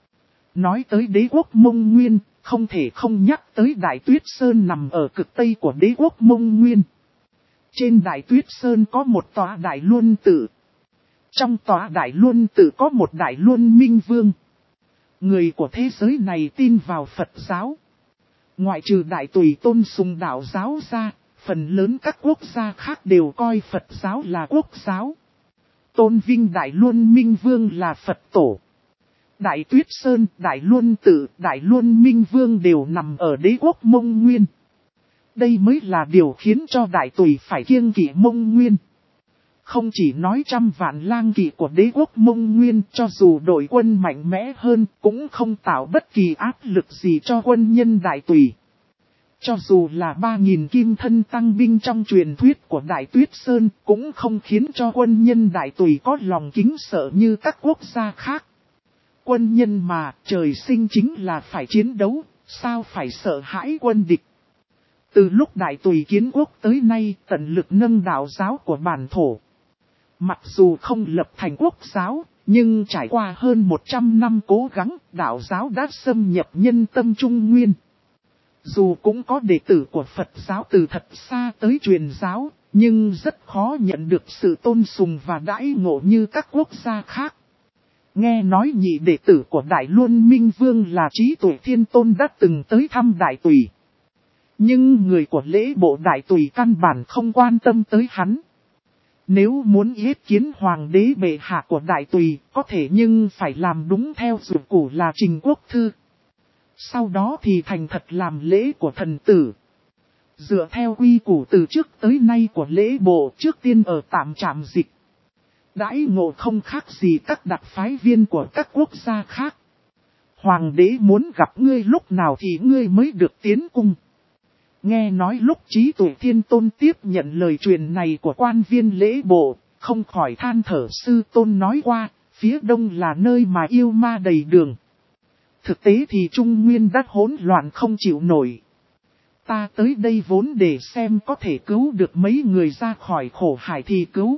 Nói tới đế quốc Mông Nguyên, không thể không nhắc tới Đại Tuyết Sơn nằm ở cực tây của đế quốc Mông Nguyên. Trên Đại Tuyết Sơn có một tòa Đại Luân Tự. Trong tòa Đại Luân Tự có một Đại Luân Minh Vương. Người của thế giới này tin vào Phật giáo. Ngoại trừ Đại Tùy tôn sùng đạo giáo ra, phần lớn các quốc gia khác đều coi Phật giáo là quốc giáo. Tôn vinh Đại Luân Minh Vương là Phật tổ. Đại Tuyết Sơn, Đại Luân Tự, Đại Luân Minh Vương đều nằm ở đế quốc Mông Nguyên. Đây mới là điều khiến cho Đại Tùy phải kiêng kỵ Mông Nguyên. Không chỉ nói trăm vạn lang kỵ của đế quốc Mông Nguyên, cho dù đội quân mạnh mẽ hơn cũng không tạo bất kỳ áp lực gì cho quân nhân Đại Tùy. Cho dù là 3.000 kim thân tăng binh trong truyền thuyết của Đại Tuyết Sơn cũng không khiến cho quân nhân Đại Tùy có lòng kính sợ như các quốc gia khác. Quân nhân mà trời sinh chính là phải chiến đấu, sao phải sợ hãi quân địch. Từ lúc Đại Tùy kiến quốc tới nay tận lực nâng đạo giáo của bản thổ. Mặc dù không lập thành quốc giáo, nhưng trải qua hơn 100 năm cố gắng, đạo giáo đã xâm nhập nhân tâm Trung Nguyên. Dù cũng có đệ tử của Phật giáo từ thật xa tới truyền giáo, nhưng rất khó nhận được sự tôn sùng và đãi ngộ như các quốc gia khác. Nghe nói nhị đệ tử của Đại Luân Minh Vương là Trí Tuệ Thiên Tôn đã từng tới thăm Đại Tùy. Nhưng người của lễ bộ Đại Tùy căn bản không quan tâm tới hắn. Nếu muốn yết kiến hoàng đế bệ hạ của Đại Tùy có thể nhưng phải làm đúng theo dụ củ là Trình Quốc Thư. Sau đó thì thành thật làm lễ của thần tử. Dựa theo quy củ từ trước tới nay của lễ bộ trước tiên ở tạm trạm dịch. Đãi ngộ không khác gì các đặc phái viên của các quốc gia khác. Hoàng đế muốn gặp ngươi lúc nào thì ngươi mới được tiến cung. Nghe nói lúc Trí Tuệ Thiên Tôn tiếp nhận lời truyền này của quan viên lễ bộ, không khỏi than thở. Sư Tôn nói qua, phía đông là nơi mà yêu ma đầy đường. Thực tế thì Trung Nguyên đã hỗn loạn không chịu nổi. Ta tới đây vốn để xem có thể cứu được mấy người ra khỏi khổ hải thì cứu.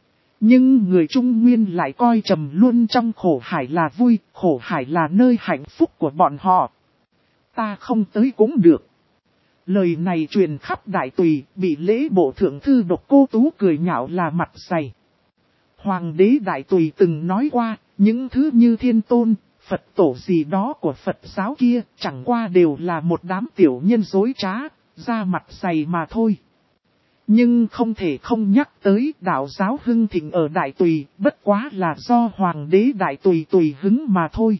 Nhưng người Trung Nguyên lại coi trầm luôn trong khổ hải là vui, khổ hải là nơi hạnh phúc của bọn họ. Ta không tới cũng được. Lời này truyền khắp Đại Tùy, bị lễ bộ thượng thư Độc Cô Tú cười nhạo là mặt dày. Hoàng đế Đại Tùy từng nói qua, Những thứ như Thiên Tôn, Phật tổ gì đó của Phật giáo kia chẳng qua đều là một đám tiểu nhân dối trá, da mặt dày mà thôi. Nhưng không thể không nhắc tới đạo giáo hưng thịnh ở Đại Tùy, bất quá là do Hoàng đế Đại Tùy tùy hứng mà thôi.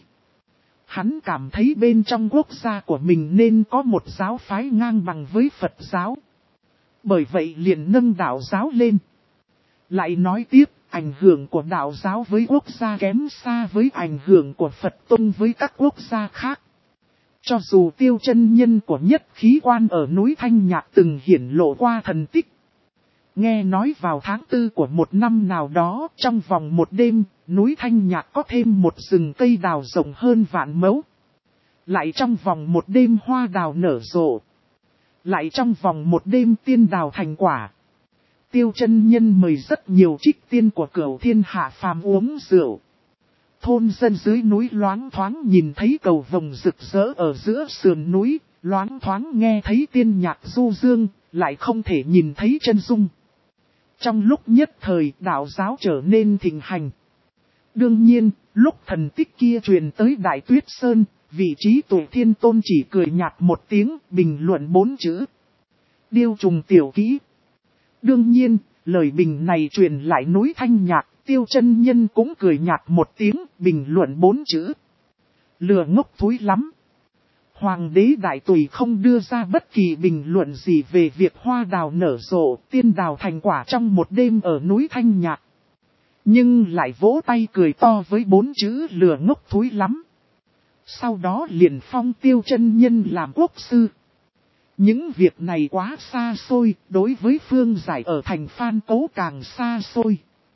Hắn cảm thấy bên trong quốc gia của mình nên có một giáo phái ngang bằng với Phật giáo. Bởi vậy liền nâng đạo giáo lên. Lại nói tiếp, ảnh hưởng của đạo giáo với quốc gia kém xa với ảnh hưởng của Phật Tông với các quốc gia khác. Cho dù Tiêu chân nhân của Nhất Khí Quan ở núi Thanh Nhạc từng hiển lộ qua thần tích. Nghe nói vào tháng 4 của một năm nào đó, trong vòng một đêm, núi Thanh Nhạc có thêm một rừng cây đào rộng hơn vạn mẫu. Lại trong vòng một đêm hoa đào nở rộ. Lại trong vòng một đêm tiên đào thành quả. Tiêu chân nhân mời rất nhiều trích tiên của Cửu Thiên hạ phàm uống rượu. Thôn dân dưới núi loáng thoáng nhìn thấy cầu vồng rực rỡ ở giữa sườn núi, loáng thoáng nghe thấy tiên nhạc du dương, lại không thể nhìn thấy chân dung. Trong lúc nhất thời đạo giáo trở nên thịnh hành. Đương nhiên, lúc thần tích kia truyền tới Đại Tuyết Sơn, vị trí Tụ Thiên Tôn chỉ cười nhạt một tiếng, bình luận 4 chữ. Điêu trùng tiểu kỹ. Đương nhiên, lời bình này truyền lại núi Thanh Nhạc, Tiêu chân nhân cũng cười nhạt một tiếng, bình luận 4 chữ. Lừa ngốc thúi lắm. Hoàng đế Đại Tùy không đưa ra bất kỳ bình luận gì về việc hoa đào nở rộ, tiên đào thành quả trong một đêm ở núi Thanh Nhạc. Nhưng lại vỗ tay cười to với 4 chữ lừa ngốc thúi lắm. Sau đó liền phong Tiêu chân nhân làm quốc sư. Những việc này quá xa xôi, đối với Phương Giải ở thành Phan Cố càng xa xôi.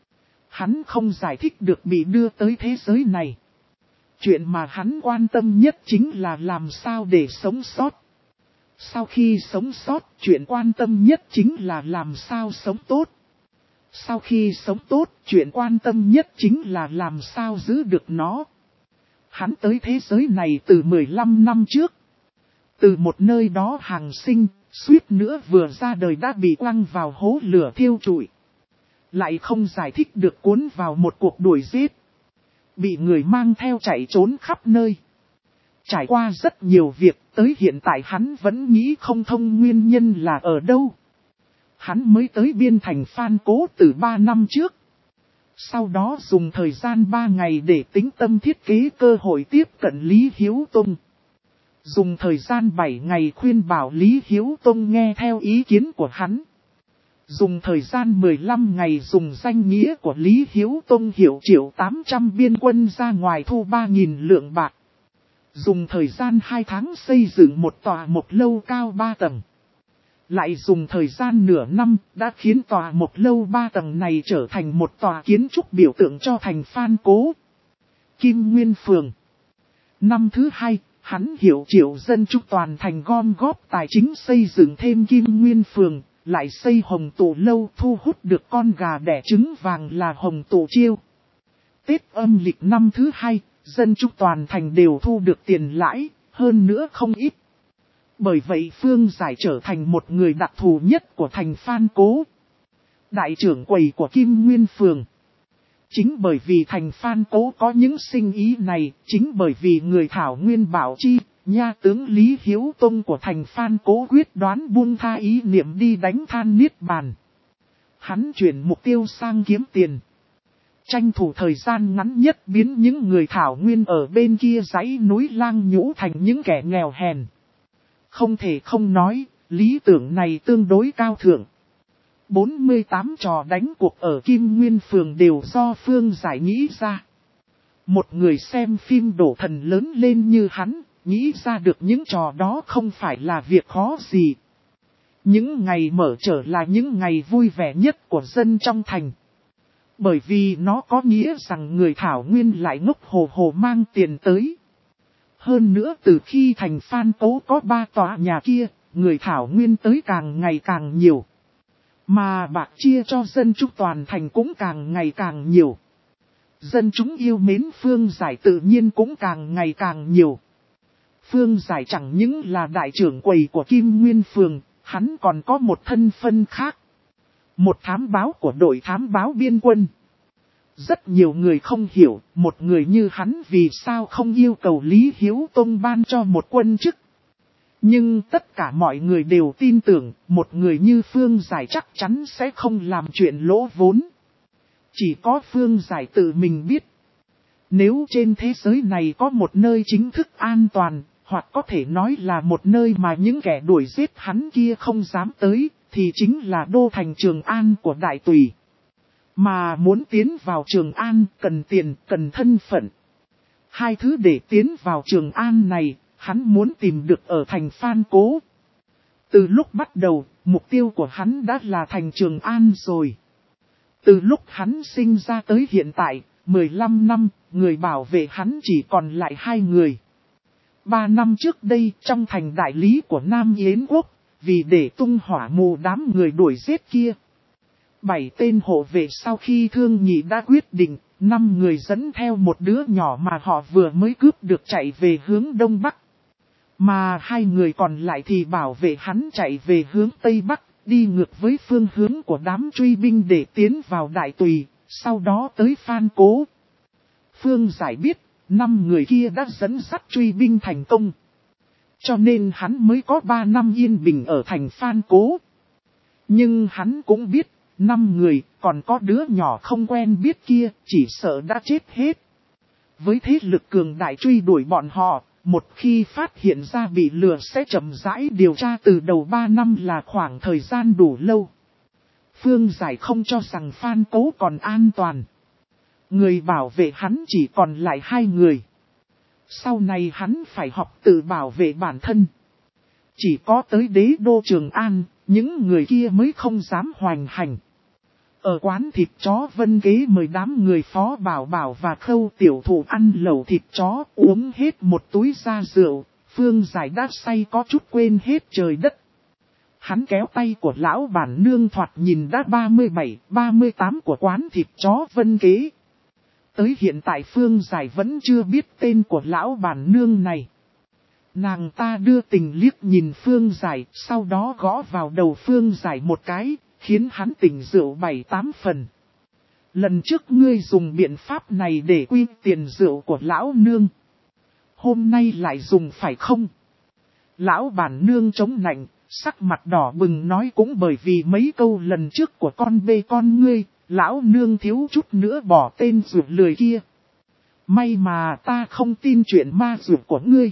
Hắn không giải thích được bị đưa tới thế giới này. Chuyện mà hắn quan tâm nhất chính là làm sao để sống sót. Sau khi sống sót, chuyện quan tâm nhất chính là làm sao sống tốt. Sau khi sống tốt, chuyện quan tâm nhất chính là làm sao giữ được nó. Hắn tới thế giới này từ 15 năm trước. Từ một nơi đó hàng sinh, suýt nữa vừa ra đời đã bị quăng vào hố lửa thiêu trụi. Lại không giải thích được cuốn vào một cuộc đuổi giết. Bị người mang theo chạy trốn khắp nơi. Trải qua rất nhiều việc, tới hiện tại hắn vẫn nghĩ không thông nguyên nhân là ở đâu. Hắn mới tới biên thành Phan Cố từ 3 năm trước. Sau đó dùng thời gian 3 ngày để tĩnh tâm thiết kế cơ hội tiếp cận Lý Hiếu Tông. Dùng thời gian 7 ngày khuyên bảo Lý Hiếu Tông nghe theo ý kiến của hắn. Dùng thời gian 15 ngày dùng danh nghĩa của Lý Hiếu Tông hiệu 1.800.000 biên quân ra ngoài thu 3.000 lượng bạc. Dùng thời gian 2 tháng xây dựng một tòa mộc lâu cao 3 tầng. Lại dùng thời gian nửa năm đã khiến tòa mộc lâu 3 tầng này trở thành một tòa kiến trúc biểu tượng cho thành Phan Cố. Kim Nguyên Phường. Năm thứ 2, hắn hiệu triệu dân chúng toàn thành gom góp tài chính xây dựng thêm Kim Nguyên Phường. Lại xây Hồng Tụ Lâu thu hút được con gà đẻ trứng vàng là Hồng Tụ Chiêu. Tết âm lịch năm thứ 2, dân chúng toàn thành đều thu được tiền lãi, hơn nữa không ít. Bởi vậy Phương Giải trở thành một người đặc thù nhất của thành Phan Cố. Đại trưởng quầy của Kim Nguyên Phường. Chính bởi vì thành Phan Cố có những sinh ý này, chính bởi vì người Thảo Nguyên Bảo Chi. Nha tướng Lý Hiếu Tông của thành Phan Cố quyết đoán buông tha ý niệm đi đánh than niết bàn. Hắn chuyển mục tiêu sang kiếm tiền. Tranh thủ thời gian ngắn nhất biến những người Thảo Nguyên ở bên kia dãy núi Lang Nhũ thành những kẻ nghèo hèn. Không thể không nói, lý tưởng này tương đối cao thượng. 48 trò đánh cuộc ở Kim Nguyên Phường đều do Phương Giải nghĩ ra. Một người xem phim đổ thần lớn lên như hắn. Nghĩ ra được những trò đó không phải là việc khó gì. Những ngày mở trở là những ngày vui vẻ nhất của dân trong thành. Bởi vì nó có nghĩa rằng người Thảo Nguyên lại ngốc hồ hồ mang tiền tới. Hơn nữa từ khi thành Phan Cố có 3 tòa nhà kia, người Thảo Nguyên tới càng ngày càng nhiều. Mà bạc chia cho dân chúng toàn thành cũng càng ngày càng nhiều. Dân chúng yêu mến Phương Giải tự nhiên cũng càng ngày càng nhiều. Phương Giải chẳng những là đại trưởng quầy của Kim Nguyên Phường, hắn còn có một thân phân khác. Một thám báo của đội thám báo biên quân. Rất nhiều người không hiểu, một người như hắn vì sao không yêu cầu Lý Hiếu Tông ban cho một quân chức. Nhưng tất cả mọi người đều tin tưởng, một người như Phương Giải chắc chắn sẽ không làm chuyện lỗ vốn. Chỉ có Phương Giải tự mình biết. Nếu trên thế giới này có một nơi chính thức an toàn, hoặc có thể nói là một nơi mà những kẻ đuổi giết hắn kia không dám tới, thì chính là đô thành Trường An của Đại Tùy. Mà muốn tiến vào Trường An cần tiền, cần thân phận. Hai thứ để tiến vào Trường An này, hắn muốn tìm được ở thành Phan Cố. Từ lúc bắt đầu, mục tiêu của hắn đã là thành Trường An rồi. Từ lúc hắn sinh ra tới hiện tại, 15 năm, người bảo vệ hắn chỉ còn lại 2 người. 3 năm trước đây, trong thành đại lý của Nam Yến Quốc, vì để tung hỏa mù đám người đuổi giết kia. 7 tên hộ vệ sau khi thương nghị đã quyết định, 5 người dẫn theo một đứa nhỏ mà họ vừa mới cướp được chạy về hướng Đông Bắc. Mà 2 người còn lại thì bảo vệ hắn chạy về hướng Tây Bắc, đi ngược với phương hướng của đám truy binh để tiến vào Đại Tùy, sau đó tới Phan Cố. Phương Giải biết, 5 người kia đã dẫn dắt truy binh thành công. Cho nên hắn mới có 3 năm yên bình ở thành Phan Cố. Nhưng hắn cũng biết, 5 người, còn có đứa nhỏ không quen biết kia, chỉ sợ đã chết hết. Với thế lực cường đại truy đuổi bọn họ, một khi phát hiện ra bị lừa sẽ chậm rãi điều tra từ đầu 3 năm là khoảng thời gian đủ lâu. Phương Giải không cho rằng Phan Cố còn an toàn. Người bảo vệ hắn chỉ còn lại 2 người. Sau này hắn phải học tự bảo vệ bản thân. Chỉ có tới đế đô Trường An, những người kia mới không dám hoành hành. Ở quán thịt chó Vân Kế mời đám người Phó Bảo Bảo và Khâu Tiểu Thụ ăn lẩu thịt chó uống hết một túi ra rượu, Phương Giải đã say có chút quên hết trời đất. Hắn kéo tay của lão bản nương thoạt nhìn đã 37, 38 của quán thịt chó Vân Kế. Tới hiện tại Phương Giải vẫn chưa biết tên của lão bản nương này. Nàng ta đưa tình liếc nhìn Phương Giải, sau đó gõ vào đầu Phương Giải một cái, khiến hắn tỉnh rượu 7-8 phần. Lần trước ngươi dùng biện pháp này để quy tiền rượu của lão nương. Hôm nay lại dùng phải không? Lão bản nương chống nạnh, sắc mặt đỏ bừng nói cũng bởi vì mấy câu lần trước của con bê con ngươi, lão nương thiếu chút nữa bỏ tên ruột lười kia. May mà ta không tin chuyện ma ruột của ngươi.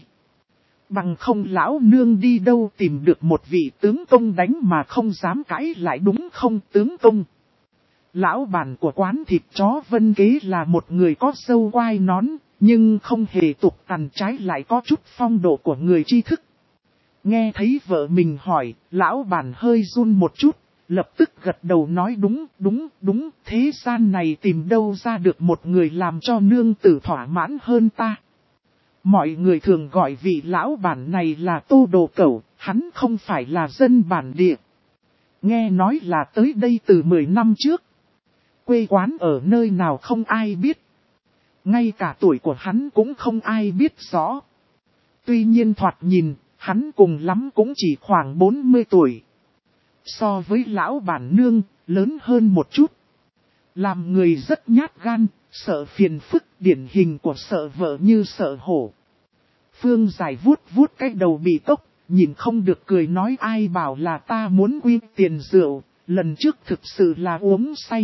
Bằng không lão nương đi đâu tìm được một vị tướng công đánh mà không dám cãi lại đúng không tướng công. Lão bản của quán thịt chó Vân Kế là một người có râu quai nón, nhưng không hề tục tằn, trái lại có chút phong độ của người tri thức. Nghe thấy vợ mình hỏi, lão bản hơi run một chút, lập tức gật đầu nói đúng, thế gian này tìm đâu ra được một người làm cho nương tử thỏa mãn hơn ta. Mọi người thường gọi vị lão bản này là Tô Đồ Cẩu, hắn không phải là dân bản địa. Nghe nói là tới đây từ 10 năm trước. Quê quán ở nơi nào không ai biết. Ngay cả tuổi của hắn cũng không ai biết rõ. Tuy nhiên thoạt nhìn, hắn cùng lắm cũng chỉ khoảng 40 tuổi. So với lão bản nương, lớn hơn một chút. Làm người rất nhát gan, sợ phiền phức, điển hình của sợ vợ như sợ hổ. Phương Giải vuốt cái đầu bị tốc, nhìn không được cười nói ai bảo là ta muốn quy tiền rượu, lần trước thực sự là uống say.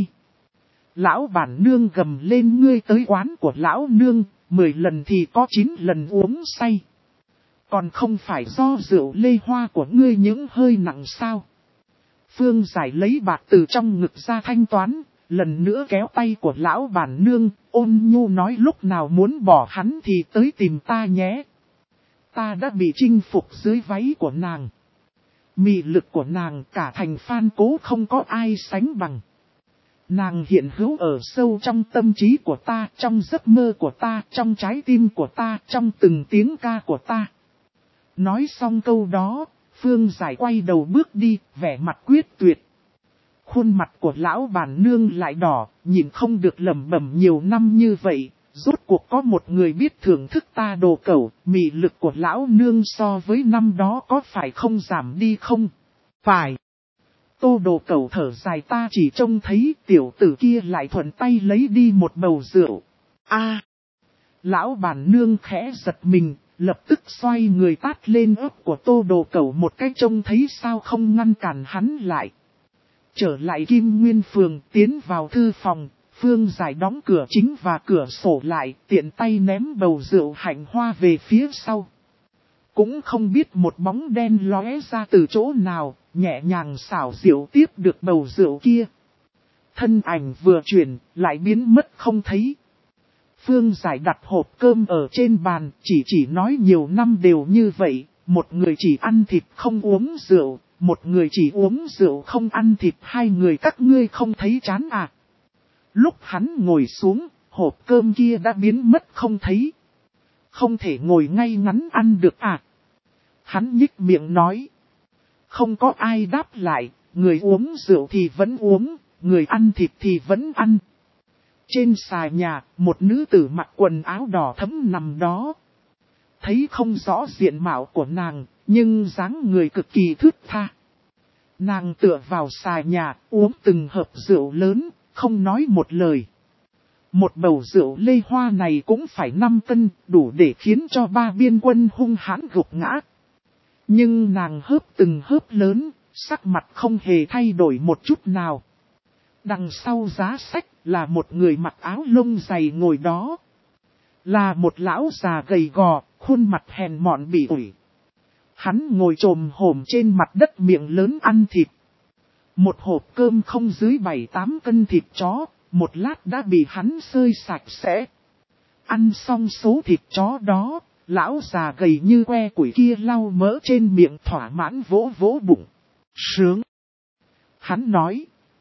Lão bản nương gầm lên ngươi tới quán của lão nương, 10 lần thì có 9 lần uống say. Còn không phải do rượu lê hoa của ngươi những hơi nặng sao. Phương Giải lấy bạc từ trong ngực ra thanh toán, lần nữa kéo tay của lão bản nương, ôn nhu nói lúc nào muốn bỏ hắn thì tới tìm ta nhé. Ta đã bị chinh phục dưới váy của nàng. Mị lực của nàng cả thành Phan Cố không có ai sánh bằng. Nàng hiện hữu ở sâu trong tâm trí của ta, trong giấc mơ của ta, trong trái tim của ta, trong từng tiếng ca của ta. Nói xong câu đó, Phương Giải quay đầu bước đi, vẻ mặt quyết tuyệt. Khuôn mặt của lão bản nương lại đỏ, nhìn không được lẩm bẩm nhiều năm như vậy, rốt cuộc có một người biết thưởng thức ta Đồ Cẩu, mị lực của lão nương so với năm đó có phải không giảm đi không? Phải. Tô Đồ Cẩu thở dài, ta chỉ trông thấy tiểu tử kia lại thuận tay lấy đi một bầu rượu. A! Lão bản nương khẽ giật mình, lập tức xoay người tát lên ớt của Tô Đồ Cẩu một cái, trông thấy sao không ngăn cản hắn lại. Trở lại Kim Nguyên Phường, tiến vào thư phòng, Phương Giải đóng cửa chính và cửa sổ lại, tiện tay ném bầu rượu hạnh hoa về phía sau. Cũng không biết một bóng đen lóe ra từ chỗ nào, nhẹ nhàng xảo diệu tiếp được bầu rượu kia. Thân ảnh vừa chuyển, lại biến mất không thấy. Phương Giải đặt hộp cơm ở trên bàn, chỉ nói nhiều năm đều như vậy, một người chỉ ăn thịt không uống rượu, một người chỉ uống rượu không ăn thịt, hai người các ngươi không thấy chán à. Lúc hắn ngồi xuống, hộp cơm kia đã biến mất không thấy. Không thể ngồi ngay ngắn ăn được à. Hắn nhích miệng nói. Không có ai đáp lại, người uống rượu thì vẫn uống, người ăn thịt thì vẫn ăn. Trên xà nhà, một nữ tử mặc quần áo đỏ thẫm nằm đó. Thấy không rõ diện mạo của nàng, nhưng dáng người cực kỳ thướt tha. Nàng tựa vào xà nhà, uống từng hớp rượu lớn, không nói một lời. Một bầu rượu lê hoa này cũng phải 5 cân, đủ để khiến cho 3 biên quân hung hãn gục ngã. Nhưng nàng hớp từng hớp lớn, sắc mặt không hề thay đổi một chút nào. Đằng sau giá sách là một người mặc áo lông dày ngồi đó. Là một lão già gầy gò, khuôn mặt hèn mọn bỉ ủi. Hắn ngồi trồm hổm trên mặt đất, miệng lớn ăn thịt. Một hộp cơm không dưới 7-8 cân thịt chó, một lát đã bị hắn xơi sạch sẽ. Ăn xong số thịt chó đó, lão già gầy như que củi kia lau mỡ trên miệng, thỏa mãn vỗ vỗ bụng. Sướng! Hắn nói.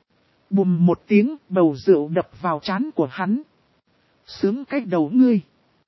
Bùm một tiếng, bầu rượu đập vào trán của hắn. Sướng cách đầu ngươi.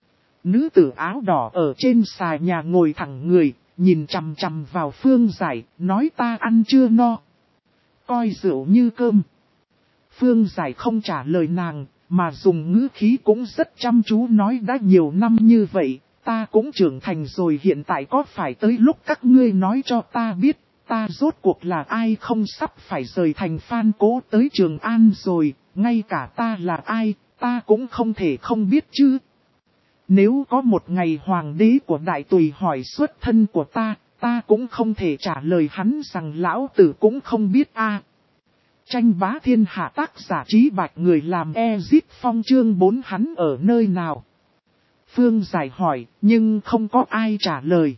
Nữ tử áo đỏ ở trên xà nhà ngồi thẳng người, nhìn chằm chằm vào Phương Giải, nói ta ăn chưa no. Coi rượu như cơm. Phương Giải không trả lời nàng, mà dùng ngữ khí cũng rất chăm chú nói, đã nhiều năm như vậy, ta cũng trưởng thành rồi, hiện tại có phải tới lúc các ngươi nói cho ta biết, ta rốt cuộc là ai không, sắp phải rời thành Phan Cố tới Trường An rồi, ngay cả ta là ai, ta cũng không thể không biết chứ. Nếu có một ngày hoàng đế của Đại Tùy hỏi xuất thân của ta cũng không thể trả lời hắn rằng lão tử cũng không biết a. Tranh bá thiên hạ, tác giả Trí Bạch, người làm Ezit Phong, chương 4, hắn ở nơi nào? Phương Giải hỏi, nhưng không có ai trả lời.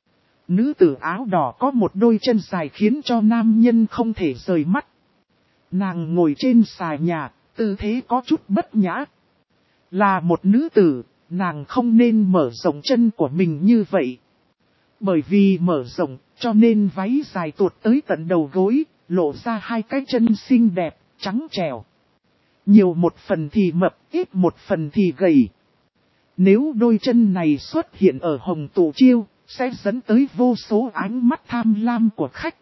Nữ tử áo đỏ có một đôi chân dài khiến cho nam nhân không thể rời mắt. Nàng ngồi trên xà nhà, tư thế có chút bất nhã. Là một nữ tử, nàng không nên mở rộng chân của mình như vậy. Bởi vì mở rộng, cho nên váy dài tuột tới tận đầu gối, lộ ra hai cái chân xinh đẹp, trắng trẻo. Nhiều một phần thì mập, ít một phần thì gầy. Nếu đôi chân này xuất hiện ở Hồng Tụ Chiêu, sẽ dẫn tới vô số ánh mắt tham lam của khách.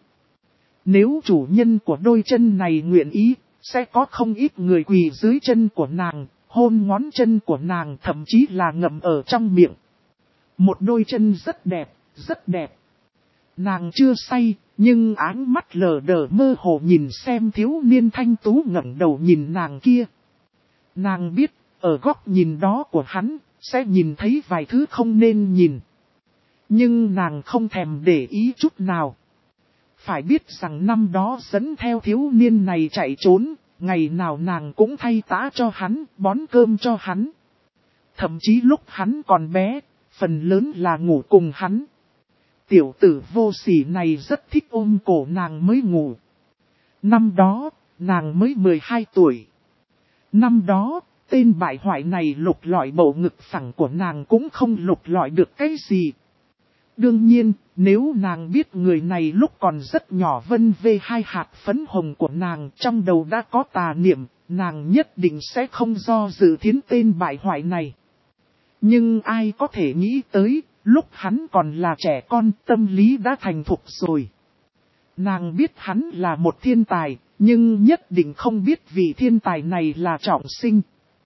Nếu chủ nhân của đôi chân này nguyện ý, sẽ có không ít người quỳ dưới chân của nàng, hôn ngón chân của nàng, thậm chí là ngậm ở trong miệng. Một đôi chân rất đẹp, rất đẹp. Nàng chưa say, nhưng ánh mắt lờ đờ mơ hồ nhìn xem thiếu niên thanh tú ngẩng đầu nhìn nàng kia. Nàng biết, ở góc nhìn đó của hắn, sẽ nhìn thấy vài thứ không nên nhìn. Nhưng nàng không thèm để ý chút nào. Phải biết rằng năm đó dẫn theo thiếu niên này chạy trốn, ngày nào nàng cũng thay tã cho hắn, bón cơm cho hắn. Thậm chí lúc hắn còn bé, phần lớn là ngủ cùng hắn. Tiểu tử vô sỉ này rất thích ôm cổ nàng mới ngủ. Năm đó, nàng mới 12 tuổi. Năm đó, tên bại hoại này lục lọi bầu ngực phẳng của nàng cũng không lục lọi được cái gì. Đương nhiên, nếu nàng biết người này lúc còn rất nhỏ vân vê hai hạt phấn hồng của nàng trong đầu đã có tà niệm, nàng nhất định sẽ không do dự thiến tên bại hoại này. Nhưng ai có thể nghĩ tới, lúc hắn còn là trẻ con, tâm lý đã thành thục rồi. Nàng biết hắn là một thiên tài, nhưng nhất định không biết vị thiên tài này là trọng sinh.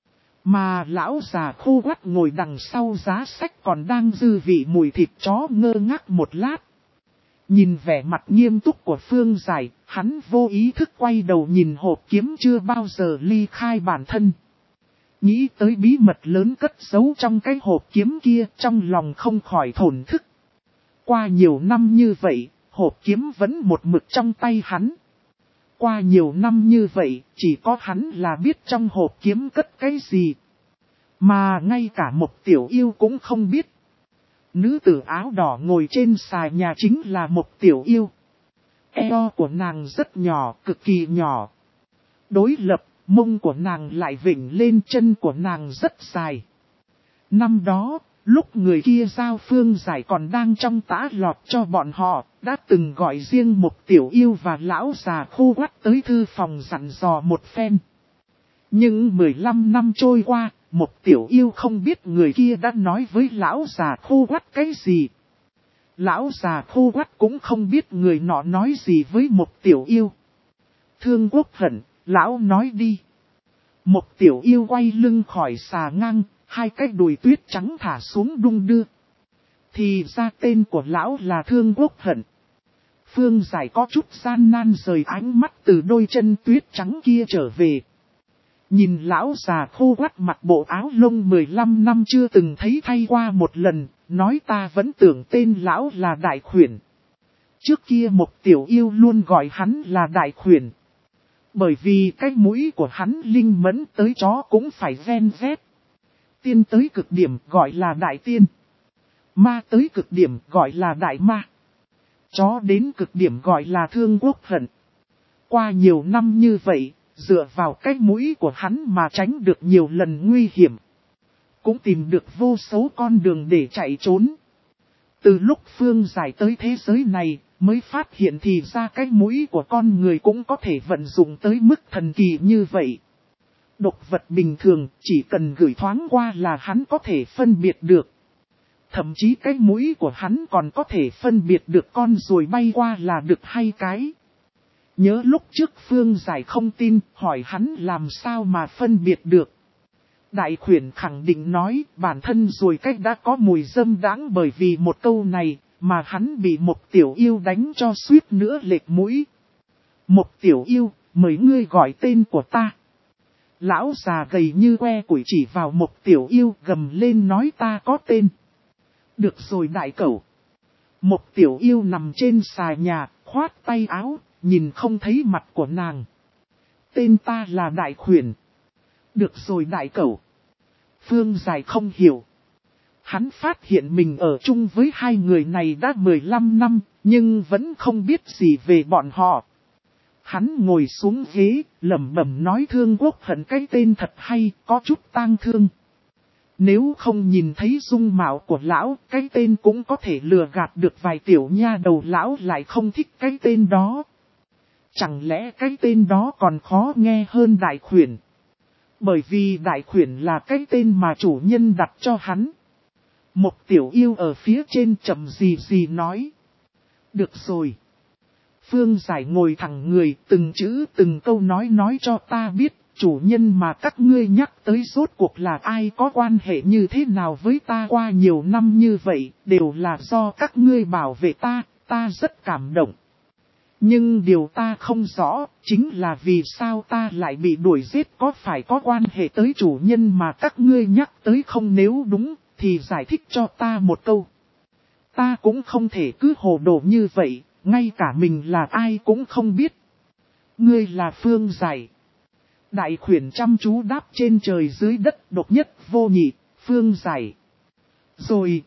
Mà lão già khô quắt ngồi đằng sau giá sách còn đang dư vị mùi thịt chó ngơ ngác một lát. Nhìn vẻ mặt nghiêm túc của Phương Giải, hắn vô ý thức quay đầu nhìn hộp kiếm chưa bao giờ ly khai bản thân. Nghĩ tới bí mật lớn cất giấu trong cái hộp kiếm kia, trong lòng không khỏi thổn thức. Qua nhiều năm như vậy, hộp kiếm vẫn một mực trong tay hắn. Qua nhiều năm như vậy, chỉ có hắn là biết trong hộp kiếm cất cái gì. Mà ngay cả một tiểu yêu cũng không biết. Nữ tử áo đỏ ngồi trên xà nhà chính là một tiểu yêu. Eo của nàng rất nhỏ, cực kỳ nhỏ. Đối lập, mông của nàng lại vểnh lên, chân của nàng rất dài. Năm đó, lúc người kia giao Phương Giải còn đang trong tã lọt cho bọn họ, đã từng gọi riêng một tiểu yêu và lão già khô quắt tới thư phòng dặn dò một phen. Nhưng 15 năm trôi qua, một tiểu yêu không biết người kia đã nói với lão già khô quắt cái gì. Lão già khô quắt cũng không biết người nọ nói gì với một tiểu yêu. Thương Quốc Hận, lão nói đi. Một tiểu yêu quay lưng khỏi xà ngang, hai cái đùi tuyết trắng thả xuống đung đưa. Thì ra tên của lão là Thương Quốc Hận. Phương Giải có chút gian nan rời ánh mắt từ đôi chân tuyết trắng kia trở về. Nhìn lão già khô quắt mặc bộ áo lông 15 năm chưa từng thấy thay qua một lần, nói ta vẫn tưởng tên lão là Đại Khuyển. Trước kia một tiểu yêu luôn gọi hắn là Đại Khuyển. Bởi vì cái mũi của hắn linh mẫn tới chó cũng phải ven vét. Tiên tới cực điểm gọi là Đại Tiên. Ma tới cực điểm gọi là Đại Ma. Chó đến cực điểm gọi là Thương Quốc Hận. Qua nhiều năm như vậy, dựa vào cái mũi của hắn mà tránh được nhiều lần nguy hiểm. Cũng tìm được vô số con đường để chạy trốn. Từ lúc Phương Giải tới thế giới này, mới phát hiện thì ra cái mũi của con người cũng có thể vận dụng tới mức thần kỳ như vậy. Độc vật bình thường chỉ cần gửi thoáng qua là hắn có thể phân biệt được. Thậm chí cái mũi của hắn còn có thể phân biệt được con ruồi bay qua là được hay cái. Nhớ lúc trước Phương Giải không tin, hỏi hắn làm sao mà phân biệt được. Đại Khuyển khẳng định nói bản thân ruồi cách đã có mùi dâm đãng, bởi vì một câu này mà hắn bị một tiểu yêu đánh cho suýt nữa lệch mũi. Một tiểu yêu, mời ngươi gọi tên của ta. Lão già gầy như que củi chỉ vào một tiểu yêu gầm lên nói ta có tên. Được rồi đại cẩu. Một tiểu yêu nằm trên xà nhà, khoát tay áo, nhìn không thấy mặt của nàng. Tên ta là Đại Khuyển. Được rồi đại cẩu. Phương Giải không hiểu. Hắn phát hiện mình ở chung với hai người này đã 15 năm, nhưng vẫn không biết gì về bọn họ. Hắn ngồi xuống ghế, lẩm bẩm nói Thương Quốc Hận cái tên thật hay, có chút tang thương. Nếu không nhìn thấy dung mạo của lão, cái tên cũng có thể lừa gạt được vài tiểu nha đầu, lão lại không thích cái tên đó. Chẳng lẽ cái tên đó còn khó nghe hơn Đại Khuyển? Bởi vì Đại Khuyển là cái tên mà chủ nhân đặt cho hắn. Một tiểu yêu ở phía trên chậm gì gì nói. Được rồi. Phương Giải ngồi thẳng người, từng chữ từng câu nói cho ta biết, chủ nhân mà các ngươi nhắc tới rốt cuộc là ai, có quan hệ như thế nào với ta qua nhiều năm như vậy, đều là do các ngươi bảo vệ ta rất cảm động. Nhưng điều ta không rõ, chính là vì sao ta lại bị đuổi giết, có phải có quan hệ tới chủ nhân mà các ngươi nhắc tới không, nếu đúng, thì giải thích cho ta một câu. Ta cũng không thể cứ hồ đồ như vậy, ngay cả mình là ai cũng không biết. Ngươi là Phương Giải. Đại Khuyển chăm chú đáp trên trời dưới đất, độc nhất vô nhị, Phương Giải. Rồi.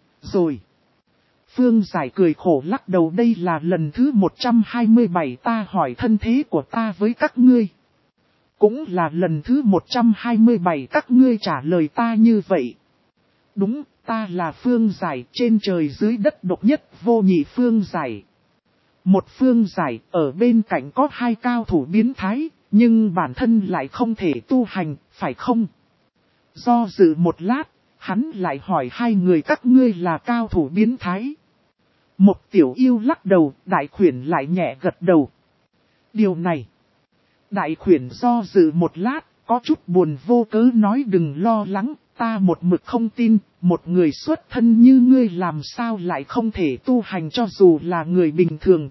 Phương Giải cười khổ lắc đầu, đây là lần thứ 127 ta hỏi thân thế của ta với các ngươi. Cũng là lần thứ 127 các ngươi trả lời ta như vậy. Đúng, ta là Phương Giải, trên trời dưới đất độc nhất vô nhị Phương Giải. Một Phương Giải, ở bên cạnh có hai cao thủ biến thái, nhưng bản thân lại không thể tu hành, phải không? Do dự một lát, hắn lại hỏi hai người các ngươi là cao thủ biến thái. Một tiểu yêu lắc đầu, Đại Khuyển lại nhẹ gật đầu. Điều này, Đại Khuyển do dự một lát, có chút buồn vô cớ nói đừng lo lắng, Ta một mực không tin, một người xuất thân như ngươi làm sao lại không thể tu hành cho dù là người bình thường,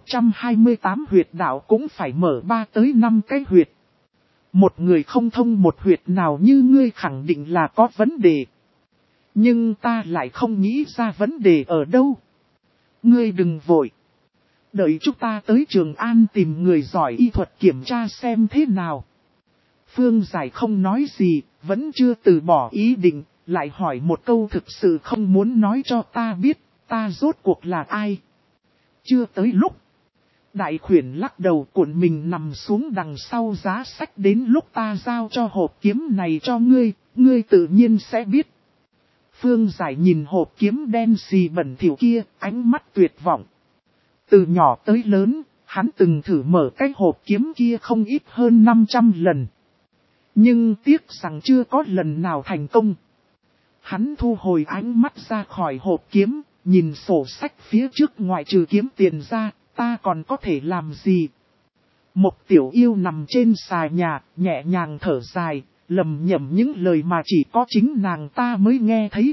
128 huyệt đạo cũng phải mở 3 tới 5 cái huyệt. Một người không thông một huyệt nào như ngươi khẳng định là có vấn đề. Nhưng ta lại không nghĩ ra vấn đề ở đâu. Ngươi đừng vội. Đợi chúng ta tới Trường An tìm người giỏi y thuật kiểm tra xem thế nào. Phương Giải không nói gì, vẫn chưa từ bỏ ý định, lại hỏi một câu thực sự không muốn nói cho ta biết, ta rốt cuộc là ai. Chưa tới lúc. Đại khuyển lắc đầu cuộn mình nằm xuống đằng sau giá sách, đến lúc ta giao cho hộp kiếm này cho ngươi, ngươi tự nhiên sẽ biết. Phương Giải nhìn hộp kiếm đen xì bẩn thỉu kia, ánh mắt tuyệt vọng. Từ nhỏ tới lớn, hắn từng thử mở cái hộp kiếm kia không ít hơn 500 lần. Nhưng tiếc rằng chưa có lần nào thành công. Hắn thu hồi ánh mắt ra khỏi hộp kiếm, nhìn sổ sách phía trước ngoại trừ kiếm tiền ra, ta còn có thể làm gì? Một tiểu yêu nằm trên xà nhà, nhẹ nhàng thở dài, lầm nhầm những lời mà chỉ có chính nàng ta mới nghe thấy.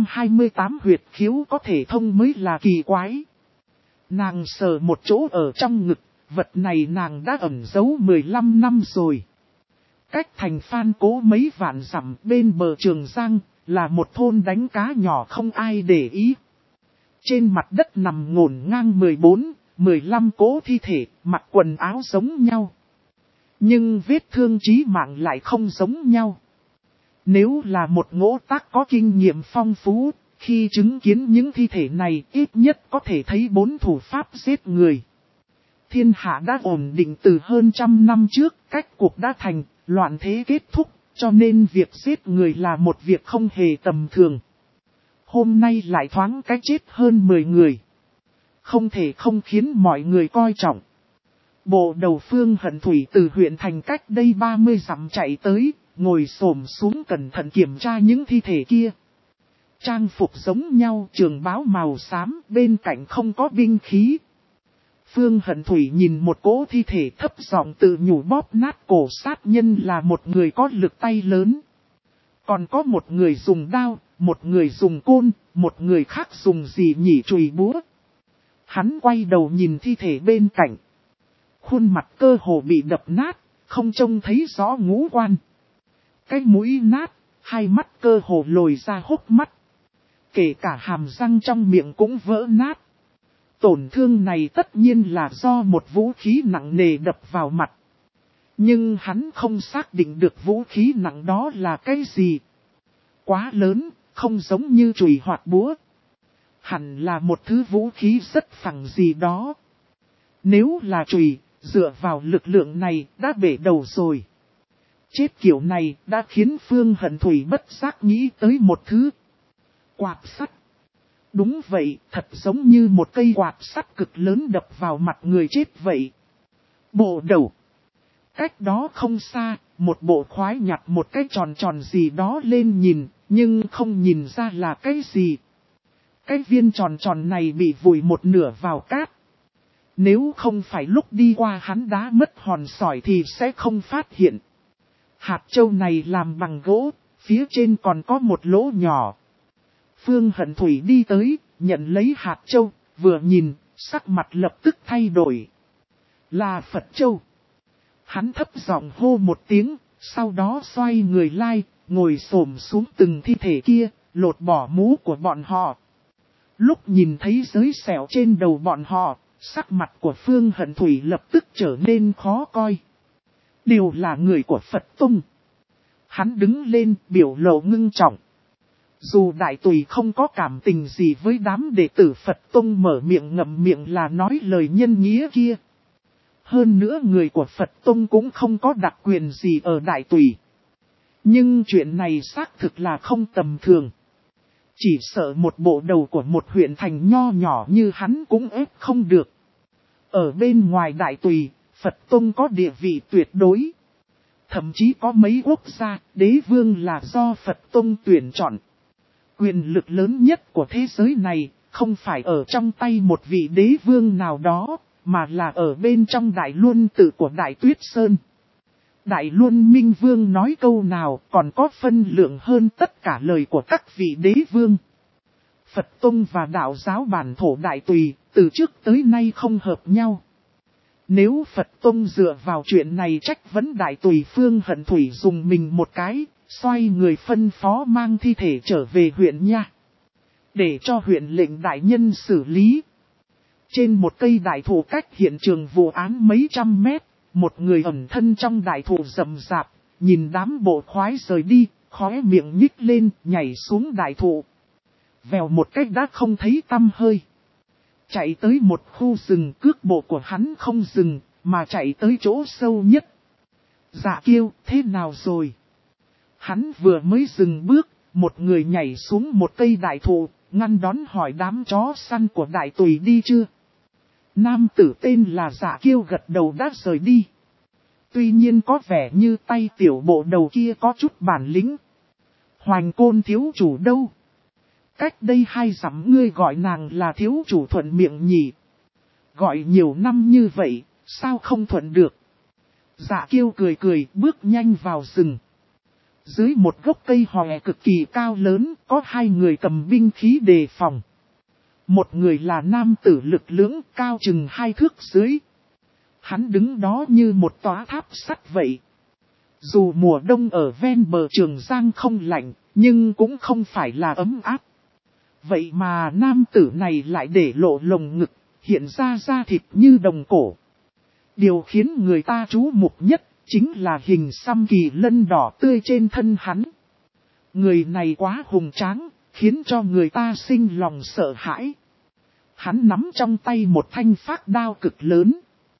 128 huyệt khiếu có thể thông mới là kỳ quái. Nàng sờ một chỗ ở trong ngực, vật này nàng đã ẩn giấu 15 năm rồi. Cách thành Phan Cố mấy vạn dặm bên bờ Trường Giang, là một thôn đánh cá nhỏ không ai để ý. Trên mặt đất nằm ngổn ngang 14, 15 cố thi thể, mặc quần áo giống nhau. Nhưng vết thương chí mạng lại không giống nhau. Nếu là một ngỗ tác có kinh nghiệm phong phú, khi chứng kiến những thi thể này ít nhất có thể thấy 4 thủ pháp giết người. Thiên hạ đã ổn định từ hơn 100 năm trước, cách cuộc đã thành, loạn thế kết thúc, cho nên việc giết người là một việc không hề tầm thường. Hôm nay lại thoáng cái chết hơn 10 người. Không thể không khiến mọi người coi trọng. Bộ đầu Phương Hận Thủy từ huyện thành cách đây 30 dặm chạy tới, ngồi xổm xuống cẩn thận kiểm tra những thi thể kia. Trang phục giống nhau, trường bào màu xám, bên cạnh không có binh khí. Phương Hận Thủy nhìn một cỗ thi thể thấp giọng tự nhủ bóp nát cổ sát nhân là một người có lực tay lớn. Còn có một người dùng đao, một người dùng côn, một người khác dùng gì nhỉ, chùy búa. Hắn quay đầu nhìn thi thể bên cạnh. Khuôn mặt cơ hồ bị đập nát, không trông thấy rõ ngũ quan. Cái mũi nát, hai mắt cơ hồ lồi ra hốc mắt. Kể cả hàm răng trong miệng cũng vỡ nát. Tổn thương này tất nhiên là do một vũ khí nặng nề đập vào mặt. Nhưng hắn không xác định được vũ khí nặng đó là cái gì. Quá lớn, không giống như chùy hoặc búa. Hẳn là một thứ vũ khí rất phẳng gì đó. Nếu là chùy, dựa vào lực lượng này đã bể đầu rồi. Chết kiểu này đã khiến Phương Hận Thủy bất giác nghĩ tới một thứ. Quạt sắt. Đúng vậy, thật giống như một cây quạt sắt cực lớn đập vào mặt người chết vậy. Bộ đầu. Cách đó không xa, một bộ khoái nhặt một cái tròn tròn gì đó lên nhìn, nhưng không nhìn ra là cái gì. Cái viên tròn tròn này bị vùi một nửa vào cát. Nếu không phải lúc đi qua hắn đá mất hòn sỏi thì sẽ không phát hiện. Hạt châu này làm bằng gỗ, phía trên còn có một lỗ nhỏ. Phương Hận Thủy đi tới, nhận lấy hạt châu, vừa nhìn, sắc mặt lập tức thay đổi. Là Phật châu. Hắn thấp giọng hô một tiếng, sau đó xoay người lai, ngồi xổm xuống từng thi thể kia, lột bỏ mũ của bọn họ. Lúc nhìn thấy giới sẹo trên đầu bọn họ, sắc mặt của Phương Hận Thủy lập tức trở nên khó coi. Đều là người của Phật Tông. Hắn đứng lên biểu lộ ngưng trọng. Dù đại tùy không có cảm tình gì với đám đệ tử Phật Tông, mở miệng ngậm miệng là nói lời nhân nghĩa kia. Hơn nữa người của Phật Tông cũng không có đặc quyền gì ở đại tùy. Nhưng chuyện này xác thực là không tầm thường. Chỉ sợ một bộ đầu của một huyện thành nho nhỏ như hắn cũng ép không được. Ở bên ngoài đại tùy, Phật Tông có địa vị tuyệt đối. Thậm chí có mấy quốc gia, đế vương là do Phật Tông tuyển chọn. Quyền lực lớn nhất của thế giới này, không phải ở trong tay một vị đế vương nào đó, mà là ở bên trong đại luân tự của Đại Tuyết Sơn. Đại Luân Minh Vương nói câu nào còn có phân lượng hơn tất cả lời của các vị đế vương. Phật Tông và đạo giáo bản thổ Đại Tùy, từ trước tới nay không hợp nhau. Nếu Phật Tông dựa vào chuyện này trách vấn Đại Tùy Phương Hận Thủy dùng mình một cái, xoay người phân phó mang thi thể trở về huyện nha. Để cho huyện lệnh đại nhân xử lý. Trên một cây đại thụ cách hiện trường vụ án mấy trăm mét, một người ẩn thân trong đại thụ rậm rạp, nhìn đám bộ khoái rời đi, khóe miệng nhích lên, nhảy xuống đại thụ. Vèo một cách đã không thấy tăm hơi. Chạy tới một khu rừng, cước bộ của hắn không dừng, mà chạy tới chỗ sâu nhất. Dạ Kiêu, thế nào rồi? Hắn vừa mới dừng bước, một người nhảy xuống một cây đại thụ, ngăn đón hỏi đám chó săn của Đại Tùy đi chưa? Nam tử tên là Dạ Kiêu gật đầu đã rời đi. Tuy nhiên có vẻ như tay tiểu bộ đầu kia có chút bản lĩnh. Hoành Côn thiếu chủ đâu? Cách đây 2 dặm ngươi gọi nàng là thiếu chủ thuận miệng nhỉ? Gọi nhiều năm như vậy, sao không thuận được? Dạ Kiêu cười cười bước nhanh vào rừng. Dưới một gốc cây hòe cực kỳ cao lớn, có 2 người cầm binh khí đề phòng. Một người là nam tử lực lưỡng cao chừng 2 thước dưới. Hắn đứng đó như một tòa tháp sắt vậy. Dù mùa đông ở ven bờ Trường Giang không lạnh, nhưng cũng không phải là ấm áp. Vậy mà nam tử này lại để lộ lồng ngực, hiện ra da thịt như đồng cổ. Điều khiến người ta chú mục nhất, chính là hình xăm kỳ lân đỏ tươi trên thân hắn. Người này quá hùng tráng, khiến cho người ta sinh lòng sợ hãi. Hắn nắm trong tay một thanh phác đao cực lớn.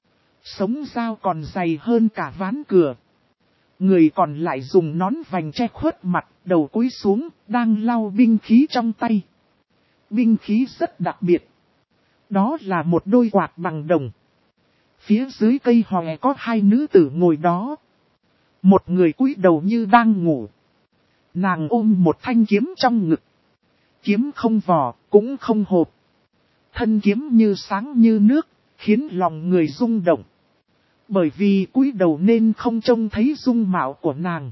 Sống dao còn dày hơn cả ván cửa. Người còn lại dùng nón vành che khuất mặt, đầu cúi xuống, đang lau binh khí trong tay. Binh khí rất đặc biệt. Đó là một đôi quạt bằng đồng. Phía dưới cây hòe có 2 nữ tử ngồi đó. Một người cúi đầu như đang ngủ. Nàng ôm một thanh kiếm trong ngực. Kiếm không vỏ, cũng không hộp. Thân kiếm như sáng như nước, khiến lòng người rung động. Bởi vì cúi đầu nên không trông thấy dung mạo của nàng.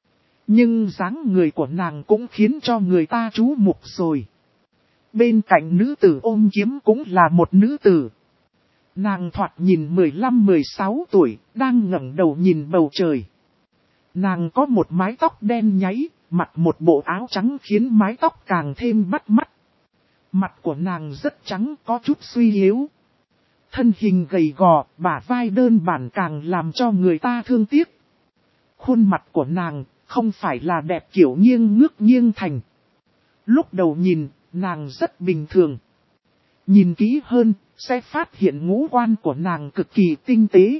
Nhưng dáng người của nàng cũng khiến cho người ta chú mục rồi. Bên cạnh nữ tử ôm kiếm cũng là một nữ tử. Nàng thoạt nhìn 15-16 tuổi, đang ngẩng đầu nhìn bầu trời. Nàng có một mái tóc đen nháy, mặc một bộ áo trắng khiến mái tóc càng thêm bắt mắt. Mặt của nàng rất trắng, có chút suy yếu. Thân hình gầy gò, bả vai đơn bản càng làm cho người ta thương tiếc. Khuôn mặt của nàng không phải là đẹp kiểu nghiêng ngước nghiêng thành. Lúc đầu nhìn, nàng rất bình thường. Nhìn kỹ hơn, sẽ phát hiện ngũ quan của nàng cực kỳ tinh tế.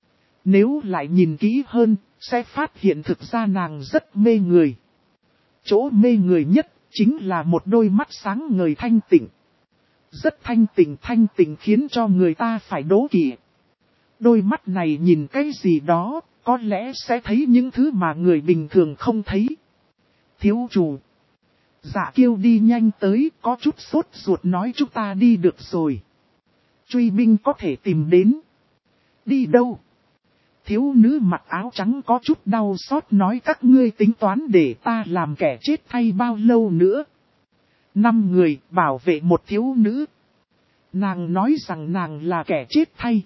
Nếu lại nhìn kỹ hơn, sẽ phát hiện thực ra nàng rất mê người. Chỗ mê người nhất, chính là một đôi mắt sáng ngời thanh tịnh. Rất thanh tịnh khiến cho người ta phải đố kỵ. Đôi mắt này nhìn cái gì đó, có lẽ sẽ thấy những thứ mà người bình thường không thấy. Thiếu chủ. Dạ Kiêu đi nhanh tới, có chút sốt ruột nói chúng ta đi được rồi. Truy binh có thể tìm đến. Đi đâu? Thiếu nữ mặc áo trắng có chút đau xót nói các ngươi tính toán để ta làm kẻ chết thay bao lâu nữa. 5 người bảo vệ một thiếu nữ. Nàng nói rằng nàng là kẻ chết thay.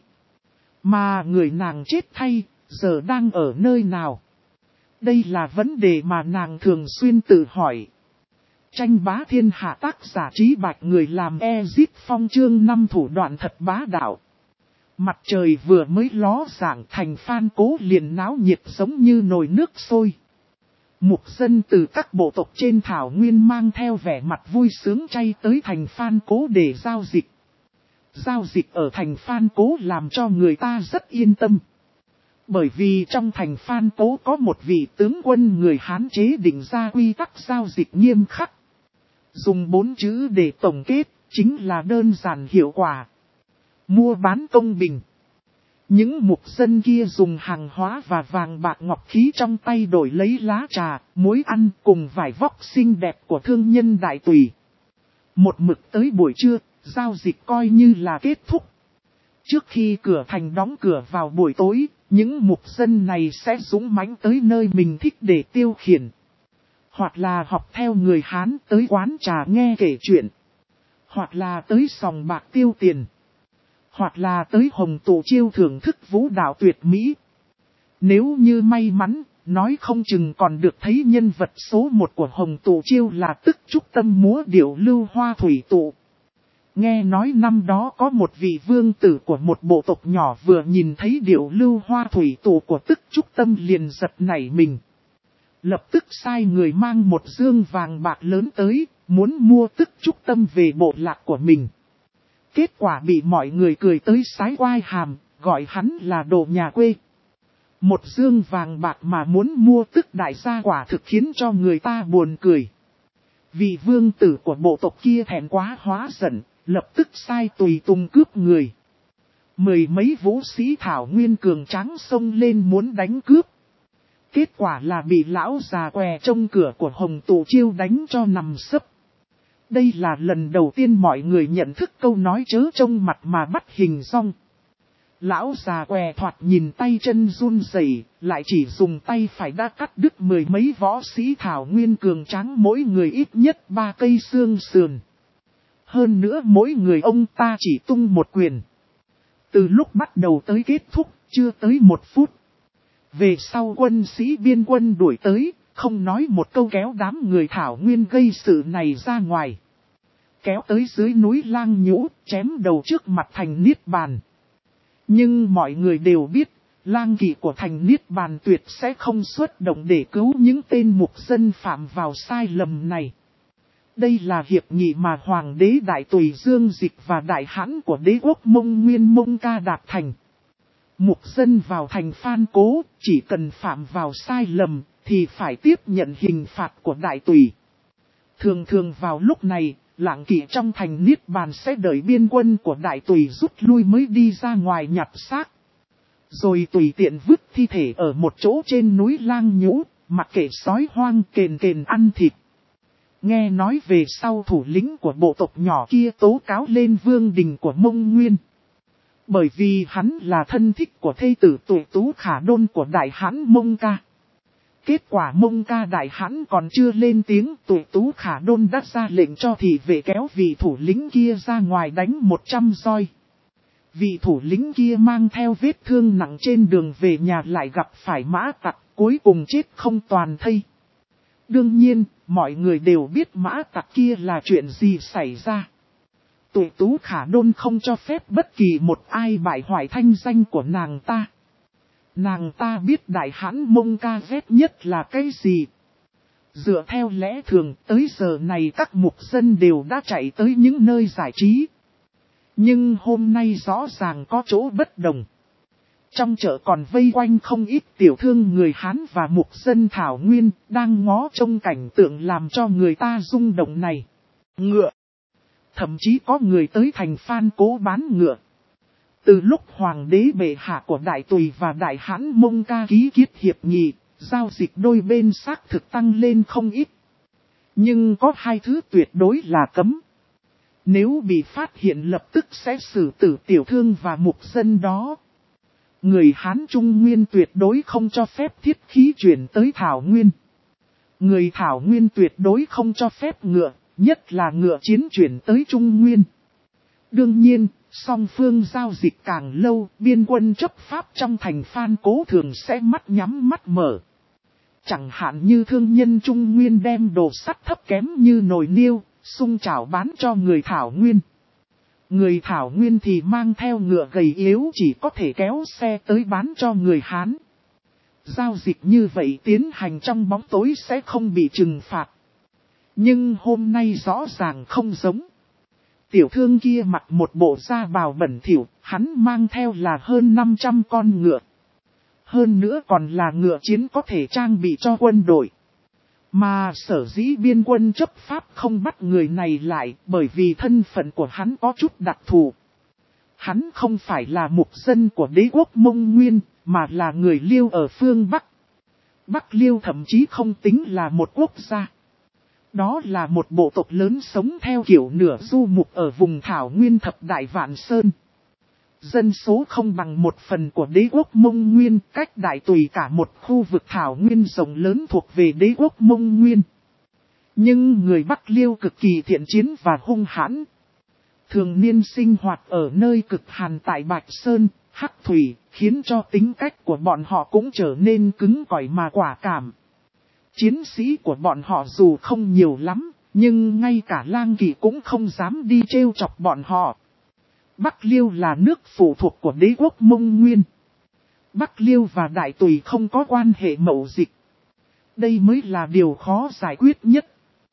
Mà người nàng chết thay, giờ đang ở nơi nào? Đây là vấn đề mà nàng thường xuyên tự hỏi. Tranh bá thiên hạ tác giả Trí Bạch người làm Ezit Phong chương 5 thủ đoạn thật bá đạo. Mặt trời vừa mới ló dạng thành Phan Cố liền náo nhiệt giống như nồi nước sôi. Mục dân từ các bộ tộc trên thảo nguyên mang theo vẻ mặt vui sướng chay tới thành Phan Cố để giao dịch. Giao dịch ở thành Phan Cố làm cho người ta rất yên tâm. Bởi vì trong thành Phan Cố có một vị tướng quân người Hán chế định ra quy tắc giao dịch nghiêm khắc. Dùng 4 chữ để tổng kết, chính là đơn giản hiệu quả. Mua bán công bình. Những mục dân kia dùng hàng hóa và vàng bạc ngọc khí trong tay đổi lấy lá trà, muối ăn cùng vải vóc xinh đẹp của thương nhân Đại Tùy. Một mực tới buổi trưa, giao dịch coi như là kết thúc. Trước khi cửa thành đóng cửa vào buổi tối, những mục dân này sẽ dũng mãnh tới nơi mình thích để tiêu khiển. Hoặc là học theo người Hán tới quán trà nghe kể chuyện. Hoặc là tới sòng bạc tiêu tiền. Hoặc là tới hồng tụ chiêu thưởng thức vũ đạo tuyệt mỹ. Nếu như may mắn, nói không chừng còn được thấy nhân vật số 1 của hồng tụ chiêu là Tức Trúc Tâm múa điệu lưu hoa thủy tụ. Nghe nói năm đó có một vị vương tử của một bộ tộc nhỏ vừa nhìn thấy điệu lưu hoa thủy tụ của Tức Trúc Tâm liền giật nảy mình. Lập tức sai người mang một dương vàng bạc lớn tới, muốn mua Tức Trúc Tâm về bộ lạc của mình. Kết quả bị mọi người cười tới sái quai hàm, gọi hắn là đồ nhà quê. Một dương vàng bạc mà muốn mua Tức đại gia quả thực khiến cho người ta buồn cười. Vị vương tử của bộ tộc kia thẹn quá hóa giận, lập tức sai tùy tùng cướp người. Mười mấy vũ sĩ thảo nguyên cường tráng xông lên muốn đánh cướp. Kết quả là bị lão già què trông cửa của hồng tụ chiêu đánh cho nằm sấp. Đây là lần đầu tiên mọi người nhận thức câu nói chớ trông mặt mà bắt hình dong. Lão già què thoạt nhìn tay chân run rẩy, lại chỉ dùng tay phải đã cắt đứt mười mấy võ sĩ thảo nguyên cường tráng mỗi người ít nhất 3 cây xương sườn. Hơn nữa mỗi người ông ta chỉ tung một quyền. Từ lúc bắt đầu tới kết thúc, chưa tới 1 phút. Về sau quân sĩ biên quân đuổi tới, không nói một câu kéo đám người thảo nguyên gây sự này ra ngoài. Kéo tới dưới núi Lang Nhũ, chém đầu trước mặt thành Niết Bàn. Nhưng mọi người đều biết, lang kỵ của thành Niết Bàn tuyệt sẽ không xuất động để cứu những tên mục dân phạm vào sai lầm này. Đây là hiệp nghị mà Hoàng đế Đại Tùy Dương Dịch và Đại Hãn của đế quốc Mông Nguyên Mông Ca đạt thành. Mục dân vào thành Phan Cố, chỉ cần phạm vào sai lầm, thì phải tiếp nhận hình phạt của Đại Tùy. Thường thường vào lúc này, lạng kỵ trong thành Niết Bàn sẽ đợi biên quân của Đại Tùy rút lui mới đi ra ngoài nhặt xác. Rồi tùy tiện vứt thi thể ở một chỗ trên núi Lang Nhũ, mặc kệ sói hoang kền kền ăn thịt. Nghe nói về sau thủ lĩnh của bộ tộc nhỏ kia tố cáo lên vương đình của Mông Nguyên. Bởi vì hắn là thân thích của thê tử Tuệ Tú Khả Đôn của Đại Hãn Mông Ca. Kết quả Mông Ca Đại Hãn còn chưa lên tiếng, Tuệ Tú Khả Đôn đã ra lệnh cho thị vệ kéo vị thủ lĩnh kia ra ngoài đánh 100 roi. Vị thủ lĩnh kia mang theo vết thương nặng trên đường về nhà lại gặp phải mã tặc, cuối cùng chết không toàn thây. Đương nhiên, mọi người đều biết mã tặc kia là chuyện gì xảy ra. Tuệ Tú Khả Đôn không cho phép bất kỳ một ai bại hoại thanh danh của nàng ta. Nàng ta biết Đại Hãn Mông Ca ghét nhất là cái gì. Dựa theo lẽ thường tới giờ này các mục dân đều đã chạy tới những nơi giải trí. Nhưng hôm nay rõ ràng có chỗ bất đồng. Trong chợ còn vây quanh không ít tiểu thương người Hán và mục dân thảo nguyên đang ngó trông cảnh tượng làm cho người ta rung động này. Ngựa. Thậm chí có người tới thành Phan Cố bán ngựa. Từ lúc Hoàng đế bệ hạ của Đại Tùy và Đại Hãn Mông Ca ký kết hiệp nghị, giao dịch đôi bên xác thực tăng lên không ít. Nhưng có 2 thứ tuyệt đối là cấm. Nếu bị phát hiện lập tức sẽ xử tử tiểu thương và mục dân đó. Người Hán Trung Nguyên tuyệt đối không cho phép thiết khí chuyển tới Thảo Nguyên. Người Thảo Nguyên tuyệt đối không cho phép ngựa, nhất là ngựa chiến chuyển tới Trung Nguyên. Đương nhiên, song phương giao dịch càng lâu, biên quân chấp pháp trong thành Phan Cố thường sẽ mắt nhắm mắt mở. Chẳng hạn như thương nhân Trung Nguyên đem đồ sắt thấp kém như nồi niêu, sung chảo bán cho người Thảo Nguyên. Người Thảo Nguyên thì mang theo ngựa gầy yếu chỉ có thể kéo xe tới bán cho người Hán. Giao dịch như vậy tiến hành trong bóng tối sẽ không bị trừng phạt. Nhưng hôm nay rõ ràng không giống. Tiểu thương kia mặc một bộ da bào bẩn thỉu, hắn mang theo là hơn 500 con ngựa. Hơn nữa còn là ngựa chiến có thể trang bị cho quân đội. Mà sở dĩ biên quân chấp pháp không bắt người này lại bởi vì thân phận của hắn có chút đặc thù. Hắn không phải là mục dân của đế quốc Mông Nguyên, mà là người Liêu ở phương Bắc. Bắc Liêu thậm chí không tính là một quốc gia. Đó là một bộ tộc lớn sống theo kiểu nửa du mục ở vùng Thảo Nguyên Thập Đại Vạn Sơn. Dân số không bằng 1/10 của đế quốc Mông Nguyên, cách Đại Tùy cả một khu vực thảo nguyên rộng lớn thuộc về đế quốc Mông Nguyên. Nhưng người Bắc Liêu cực kỳ thiện chiến và hung hãn. Thường niên sinh hoạt ở nơi cực hàn tại Bạch Sơn, Hắc Thủy, khiến cho tính cách của bọn họ cũng trở nên cứng cỏi mà quả cảm. Chiến sĩ của bọn họ dù không nhiều lắm, nhưng ngay cả lang kỵ cũng không dám đi trêu chọc bọn họ. Bắc Liêu là nước phụ thuộc của đế quốc Mông Nguyên. Bắc Liêu và Đại Tùy không có quan hệ mậu dịch. Đây mới là điều khó giải quyết nhất.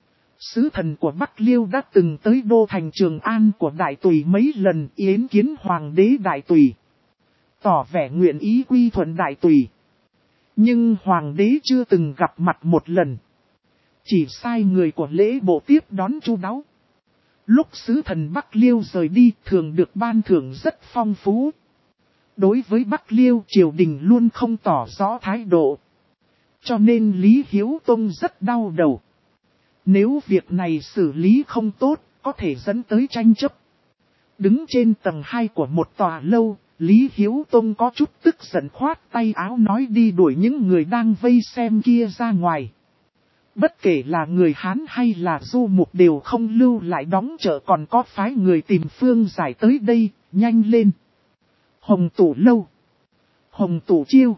Sứ thần của Bắc Liêu đã từng tới đô thành Trường An của Đại Tùy mấy lần yến kiến Hoàng đế Đại Tùy, tỏ vẻ nguyện ý quy thuận Đại Tùy. Nhưng Hoàng đế chưa từng gặp mặt một lần. Chỉ sai người của lễ bộ tiếp đón chu đáo. Lúc sứ thần Bắc Liêu rời đi thường được ban thưởng rất phong phú. Đối với Bắc Liêu triều đình luôn không tỏ rõ thái độ. Cho nên Lý Hiếu Tông rất đau đầu. Nếu việc này xử lý không tốt, có thể dẫn tới tranh chấp. Đứng trên tầng 2 của một tòa lâu, Lý Hiếu Tông có chút tức giận khoát tay áo nói đi đuổi những người đang vây xem kia ra ngoài. Bất kể là người Hán hay là du mục đều không lưu lại đóng chợ, còn có phái người tìm Phương Giải tới đây, nhanh lên. Hồng Tủ Lâu, Hồng Tủ Chiêu.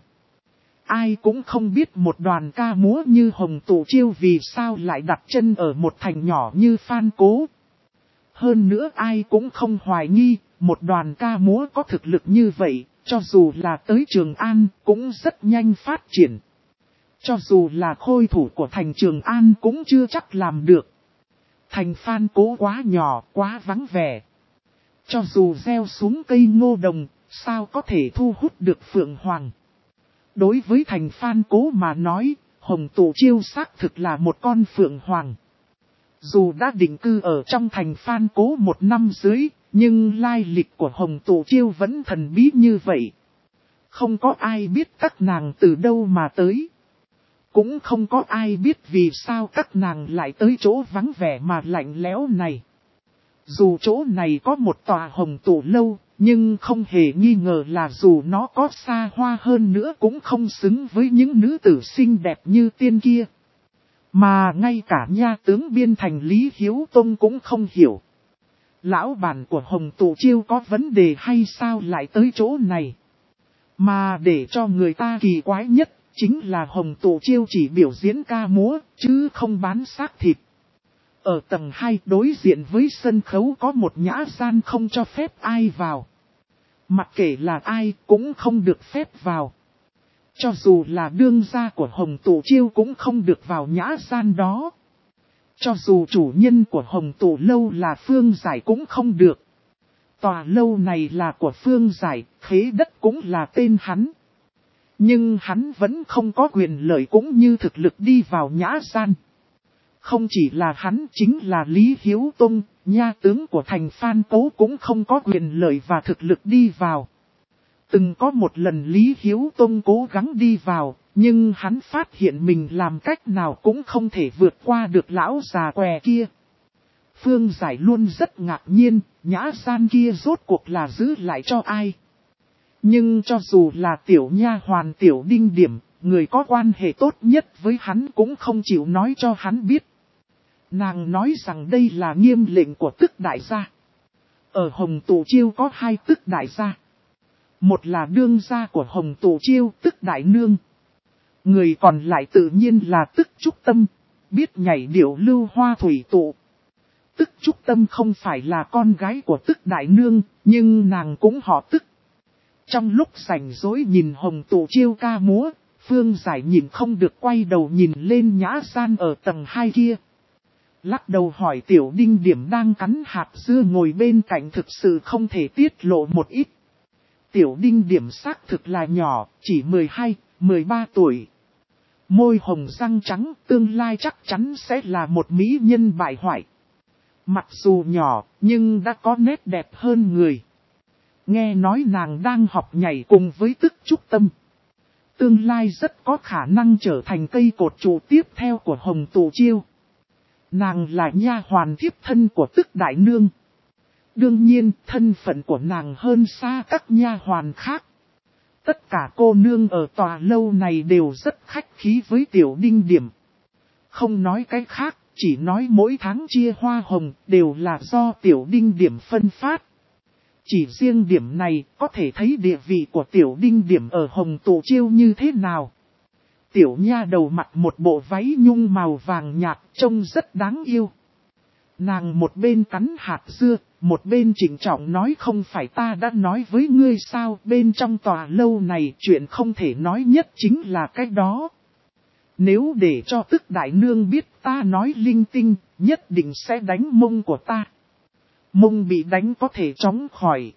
Ai cũng không biết một đoàn ca múa như Hồng Tủ Chiêu vì sao lại đặt chân ở một thành nhỏ như Phan Cố. Hơn nữa ai cũng không hoài nghi, một đoàn ca múa có thực lực như vậy, cho dù là tới Trường An cũng rất nhanh phát triển. Cho dù là khôi thủ của thành Trường An cũng chưa chắc làm được. Thành Phan Cố quá nhỏ, quá vắng vẻ. Cho dù gieo xuống cây ngô đồng, sao có thể thu hút được Phượng Hoàng. Đối với thành Phan Cố mà nói, Hồng Tủ Chiêu xác thực là một con Phượng Hoàng. Dù đã định cư ở trong thành Phan Cố 1 năm dưới, nhưng lai lịch của Hồng Tủ Chiêu vẫn thần bí như vậy. Không có ai biết các nàng từ đâu mà tới. Cũng không có ai biết vì sao các nàng lại tới chỗ vắng vẻ mà lạnh lẽo này. Dù chỗ này có một tòa Hồng Tủ Lâu, nhưng không hề nghi ngờ là dù nó có xa hoa hơn nữa cũng không xứng với những nữ tử xinh đẹp như tiên kia. Mà ngay cả nha tướng biên thành Lý Hiếu Tông cũng không hiểu. Lão bản của Hồng Tủ Chiêu có vấn đề hay sao lại tới chỗ này? Mà để cho người ta kỳ quái nhất, chính là Hồng Tủ Chiêu chỉ biểu diễn ca múa, chứ không bán xác thịt. Ở tầng 2 đối diện với sân khấu có một nhã gian không cho phép ai vào. Mặc kệ là ai cũng không được phép vào. Cho dù là đương gia của Hồng Tủ Chiêu cũng không được vào nhã gian đó. Cho dù chủ nhân của Hồng Tủ Lâu là Phương Giải cũng không được. Tòa lâu này là của Phương Giải, khế đất cũng là tên hắn. Nhưng hắn vẫn không có quyền lợi cũng như thực lực đi vào nhã gian. Không chỉ là hắn, chính là Lý Hiếu Tông, nha tướng của thành Phan Cố cũng không có quyền lợi và thực lực đi vào. Từng có một lần Lý Hiếu Tông cố gắng đi vào, nhưng hắn phát hiện mình làm cách nào cũng không thể vượt qua được lão già què kia. Phương Giải luôn rất ngạc nhiên, nhã gian kia rốt cuộc là giữ lại cho ai. Nhưng cho dù là tiểu nha hoàn Tiểu Đinh Điểm, người có quan hệ tốt nhất với hắn cũng không chịu nói cho hắn biết. Nàng nói rằng đây là nghiêm lệnh của Tức Đại gia. Ở Hồng Tủ Chiêu có 2 Tức Đại gia. Một là đương gia của Hồng Tủ Chiêu, Tức Đại Nương. Người còn lại tự nhiên là Tức Trúc Tâm, biết nhảy điệu lưu hoa thủy tụ. Tức Trúc Tâm không phải là con gái của Tức Đại Nương, nhưng nàng cũng họ Tức. Trong lúc rảnh rỗi nhìn Hồng Tủ Chiêu ca múa, Phương Giải nhìn không được quay đầu nhìn lên nhã gian ở tầng 2 kia. Lắc đầu hỏi Tiểu Đinh Điểm đang cắn hạt dưa ngồi bên cạnh thực sự không thể tiết lộ một ít. Tiểu Đinh Điểm xác thực là nhỏ, chỉ 12, 13 tuổi. Môi hồng răng trắng, tương lai chắc chắn sẽ là một mỹ nhân bại hoại. Mặc dù nhỏ, nhưng đã có nét đẹp hơn người. Nghe nói nàng đang học nhảy cùng với Tức Trúc Tâm. Tương lai rất có khả năng trở thành cây cột trụ tiếp theo của Hồng Tủ Chiêu. Nàng là nha hoàn thiếp thân của Tức Đại Nương. Đương nhiên, thân phận của nàng hơn xa các nha hoàn khác. Tất cả cô nương ở tòa lâu này đều rất khách khí với Tiểu Đinh Điểm. Không nói cái khác, chỉ nói mỗi tháng chia hoa hồng đều là do Tiểu Đinh Điểm phân phát. Chỉ riêng điểm này có thể thấy địa vị của Tiểu Đinh Điểm ở Hồng Tụ Chiêu như thế nào. Tiểu nha đầu mặc một bộ váy nhung màu vàng nhạt trông rất đáng yêu. Nàng một bên cắn hạt dưa, một bên trịnh trọng nói không phải ta đã nói với ngươi sao, bên trong tòa lâu này chuyện không thể nói nhất chính là cái đó. Nếu để cho tức đại nương biết ta nói linh tinh, nhất định sẽ đánh mông của ta. Mông bị đánh có thể chóng khỏi.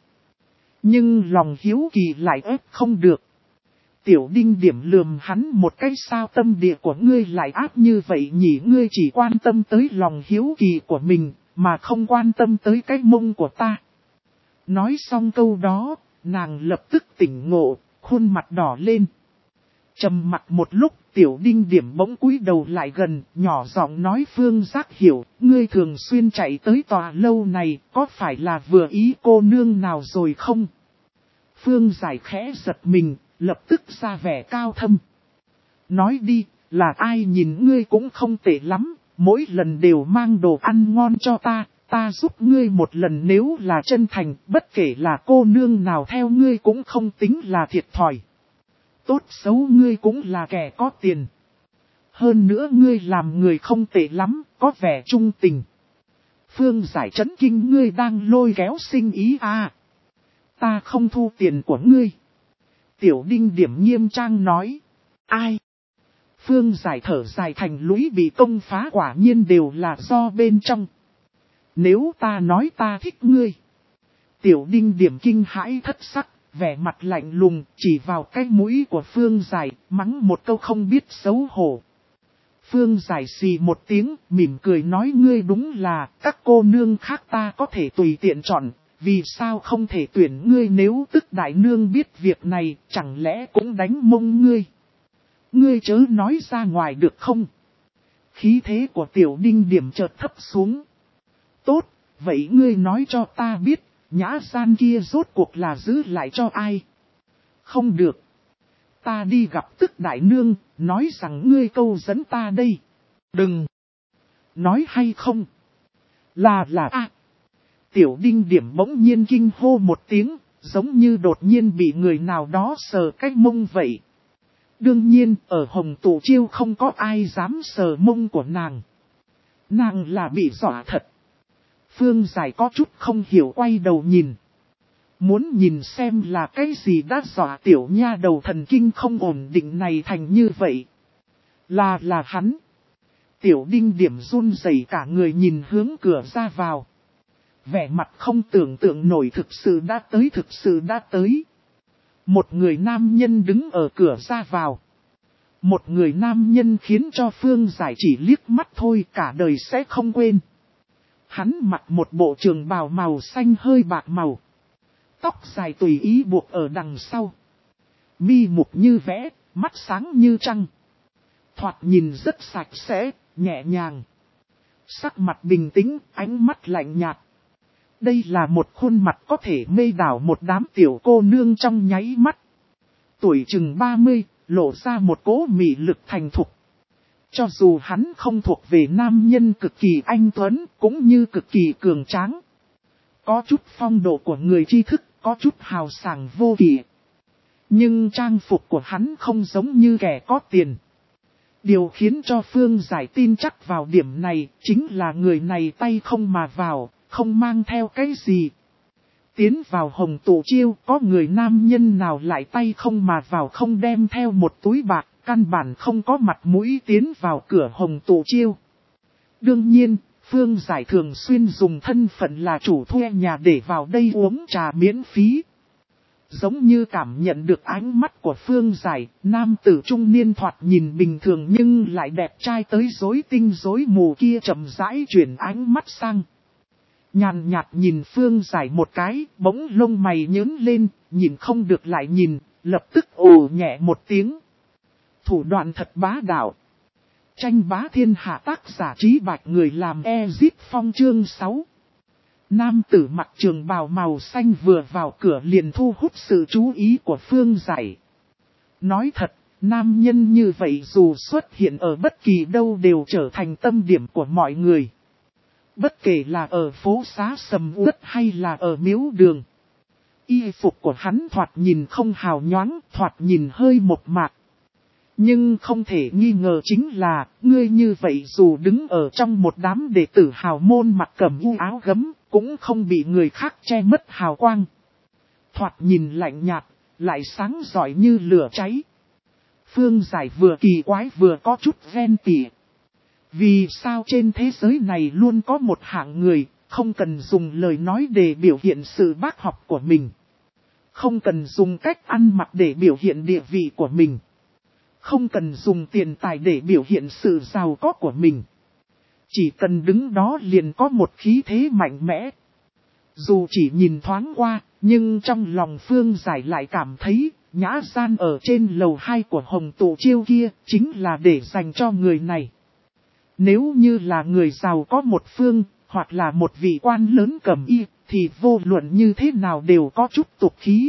Nhưng lòng hiếu kỳ lại ép không được. Tiểu Đinh Điểm lườm hắn một cái, sao tâm địa của ngươi lại áp như vậy nhỉ, ngươi chỉ quan tâm tới lòng hiếu kỳ của mình, mà không quan tâm tới cái mông của ta. Nói xong câu đó, nàng lập tức tỉnh ngộ, khuôn mặt đỏ lên. Trầm mặc một lúc, Tiểu Đinh Điểm bỗng cúi đầu lại gần, nhỏ giọng nói Phương Giác hiểu, ngươi thường xuyên chạy tới tòa lâu này, có phải là vừa ý cô nương nào rồi không? Phương Giải khẽ giật mình, lập tức ra vẻ cao thâm. Nói đi, là ai nhìn ngươi cũng không tệ lắm, mỗi lần đều mang đồ ăn ngon cho ta giúp ngươi một lần nếu là chân thành, bất kể là cô nương nào theo ngươi cũng không tính là thiệt thòi. Tốt xấu ngươi cũng là kẻ có tiền. Hơn nữa ngươi làm người không tệ lắm, có vẻ trung tình. Phương Giải chấn kinh, ngươi đang lôi kéo sinh ý à? Ta không thu tiền của ngươi. Tiểu Đinh Điểm nghiêm trang nói. Ai? Phương Giải thở dài thành lũy, bị công phá quả nhiên đều là do bên trong. Nếu ta nói ta thích ngươi. Tiểu Đinh Điểm kinh hãi thất sắc, vẻ mặt lạnh lùng, chỉ vào cái mũi của Phương Giải, mắng một câu không biết xấu hổ. Phương Giải xì một tiếng, mỉm cười nói ngươi đúng là, các cô nương khác ta có thể tùy tiện chọn, vì sao không thể tuyển ngươi, nếu tức đại nương biết việc này, chẳng lẽ cũng đánh mông ngươi. Ngươi chớ nói ra ngoài được không? Khí thế của Tiểu Đinh Điểm chợt thấp xuống. Tốt, vậy ngươi nói cho ta biết, nhã gian kia rốt cuộc là giữ lại cho ai? Không được. Ta đi gặp tức đại nương, nói rằng ngươi câu dẫn ta đây. Đừng. Nói hay không? Là à. Tiểu Đinh Điểm bỗng nhiên kinh hô một tiếng, giống như đột nhiên bị người nào đó sờ cái mông vậy. Đương nhiên, ở Hồng Tụ Chiêu không có ai dám sờ mông của nàng. Nàng là bị dọa thật. Phương Giải có chút không hiểu, quay đầu nhìn. Muốn nhìn xem là cái gì đã dọa tiểu nha đầu thần kinh không ổn định này thành như vậy. Là hắn. Tiểu Đinh Điểm run rẩy cả người nhìn hướng cửa ra vào. Vẻ mặt không tưởng tượng nổi, thực sự đã tới. Một người nam nhân đứng ở cửa ra vào. Một người nam nhân khiến cho Phương Giải chỉ liếc mắt thôi cả đời sẽ không quên. Hắn mặc một bộ trường bào màu xanh hơi bạc màu. Tóc dài tùy ý buộc ở đằng sau. Mi mục như vẽ, mắt sáng như trăng. Thoạt nhìn rất sạch sẽ, nhẹ nhàng. Sắc mặt bình tĩnh, ánh mắt lạnh nhạt. Đây là một khuôn mặt có thể mê đảo một đám tiểu cô nương trong nháy mắt. Tuổi chừng 30, lộ ra một cỗ mị lực thành thục. Cho dù hắn không thuộc về nam nhân cực kỳ anh tuấn, cũng như cực kỳ cường tráng. Có chút phong độ của người tri thức, có chút hào sảng vô kỷ. Nhưng trang phục của hắn không giống như kẻ có tiền. Điều khiến cho Phương Giải tin chắc vào điểm này, chính là người này tay không mà vào, không mang theo cái gì. Tiến vào Hồng Tụ Chiêu, có người nam nhân nào lại tay không mà vào không đem theo một túi bạc, căn bản không có mặt mũi tiến vào cửa Hồng Tụ Chiêu. Đương nhiên, Phương Giải thường xuyên dùng thân phận là chủ thuê nhà để vào đây uống trà miễn phí. Giống như cảm nhận được ánh mắt của Phương Giải, nam tử trung niên thoạt nhìn bình thường nhưng lại đẹp trai tới rối tinh rối mù kia chậm rãi chuyển ánh mắt sang. Nhàn nhạt nhìn Phương Giải một cái, bỗng lông mày nhớn lên, nhìn không được lại nhìn, lập tức ồ nhẹ một tiếng. Thủ đoạn thật bá đạo. Tranh bá thiên hạ, tác giả Trí Bạch, người làm Ezip Phong chương 6. Nam tử mặc trường bào màu xanh vừa vào cửa liền thu hút sự chú ý của Phương Giải. Nói thật, nam nhân như vậy dù xuất hiện ở bất kỳ đâu đều trở thành tâm điểm của mọi người. Bất kể là ở phố xá sầm uất hay là ở miếu đường. Y phục của hắn thoạt nhìn không hào nhoáng, thoạt nhìn hơi mộc mạc. Nhưng không thể nghi ngờ chính là, ngươi như vậy dù đứng ở trong một đám đệ tử hào môn mặc cẩm y áo gấm, cũng không bị người khác che mất hào quang. Thoạt nhìn lạnh nhạt, lại sáng rọi như lửa cháy. Phương Giải vừa kỳ quái vừa có chút ghen tị. Vì sao trên thế giới này luôn có một hạng người, không cần dùng lời nói để biểu hiện sự bác học của mình. Không cần dùng cách ăn mặc để biểu hiện địa vị của mình. Không cần dùng tiền tài để biểu hiện sự giàu có của mình. Chỉ cần đứng đó liền có một khí thế mạnh mẽ. Dù chỉ nhìn thoáng qua, nhưng trong lòng Phương Giải lại cảm thấy, nhã gian ở trên lầu 2 của Hồng Tụ Chiêu kia, chính là để dành cho người này. Nếu như là người giàu có một phương, hoặc là một vị quan lớn cầm y, thì vô luận như thế nào đều có chút tục khí.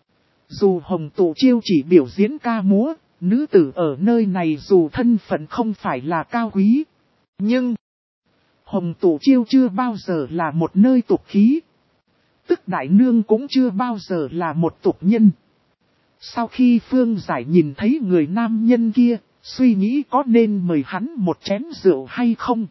Dù Hồng Tụ Chiêu chỉ biểu diễn ca múa, nữ tử ở nơi này dù thân phận không phải là cao quý. Nhưng, Hồng Tụ Chiêu chưa bao giờ là một nơi tục khí. Tức đại nương cũng chưa bao giờ là một tục nhân. Sau khi Phương Giải nhìn thấy người nam nhân kia, suy nghĩ có nên mời hắn một chén rượu hay không.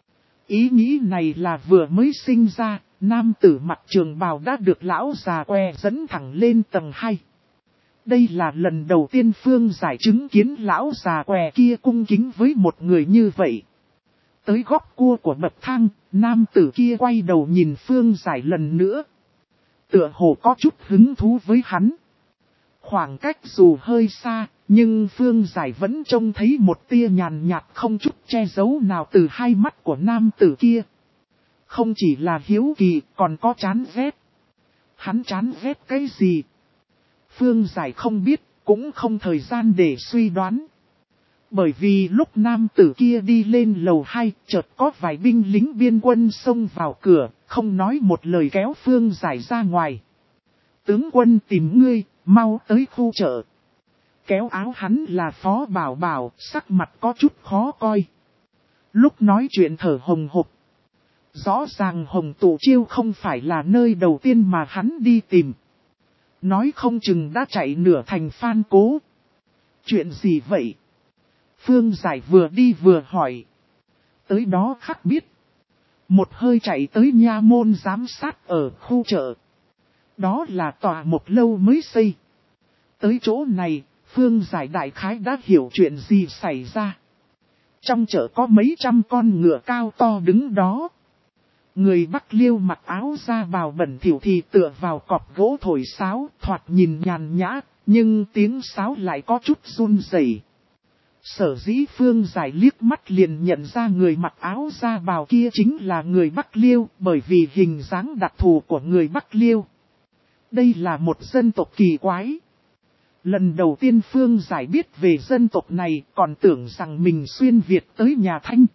Ý nghĩ này là vừa mới sinh ra, nam tử mặc trường bào đã được lão già que dẫn thẳng lên tầng 2. Đây là lần đầu tiên Phương Giải chứng kiến lão già què kia cung kính với một người như vậy. Tới góc cua của bậc thang, nam tử kia quay đầu nhìn Phương Giải lần nữa. Tựa hồ có chút hứng thú với hắn. Khoảng cách dù hơi xa, nhưng Phương Giải vẫn trông thấy một tia nhàn nhạt không chút che giấu nào từ hai mắt của nam tử kia. Không chỉ là hiếu kỳ, còn có chán ghét. Hắn chán ghét cái gì? Phương Giải không biết, cũng không thời gian để suy đoán. Bởi vì lúc nam tử kia đi lên lầu 2, chợt có vài binh lính biên quân xông vào cửa, không nói một lời kéo Phương Giải ra ngoài. Tướng quân tìm ngươi, mau tới khu chợ. Kéo áo hắn là Phó Bảo Bảo, sắc mặt có chút khó coi. Lúc nói chuyện thở hồng hộc. Rõ ràng Hồng Tụ Chiêu không phải là nơi đầu tiên mà hắn đi tìm. Nói không chừng đã chạy nửa thành Phan Cố. Chuyện gì vậy? Phương Giải vừa đi vừa hỏi. Tới đó khắc biết. Một hơi chạy tới nha môn giám sát ở khu chợ. Đó là tòa một lâu mới xây. Tới chỗ này, Phương Giải đại khái đã hiểu chuyện gì xảy ra. Trong chợ có mấy trăm con ngựa cao to đứng đó. Người Bắc Liêu mặc áo da bào bẩn thỉu thì tựa vào cọp gỗ thổi sáo, thoạt nhìn nhàn nhã, nhưng tiếng sáo lại có chút run rẩy. Sở dĩ Phương Giải liếc mắt liền nhận ra người mặc áo da bào kia chính là người Bắc Liêu, bởi vì hình dáng đặc thù của người Bắc Liêu. Đây là một dân tộc kỳ quái. Lần đầu tiên Phương Giải biết về dân tộc này, còn tưởng rằng mình xuyên Việt tới nhà Thanh.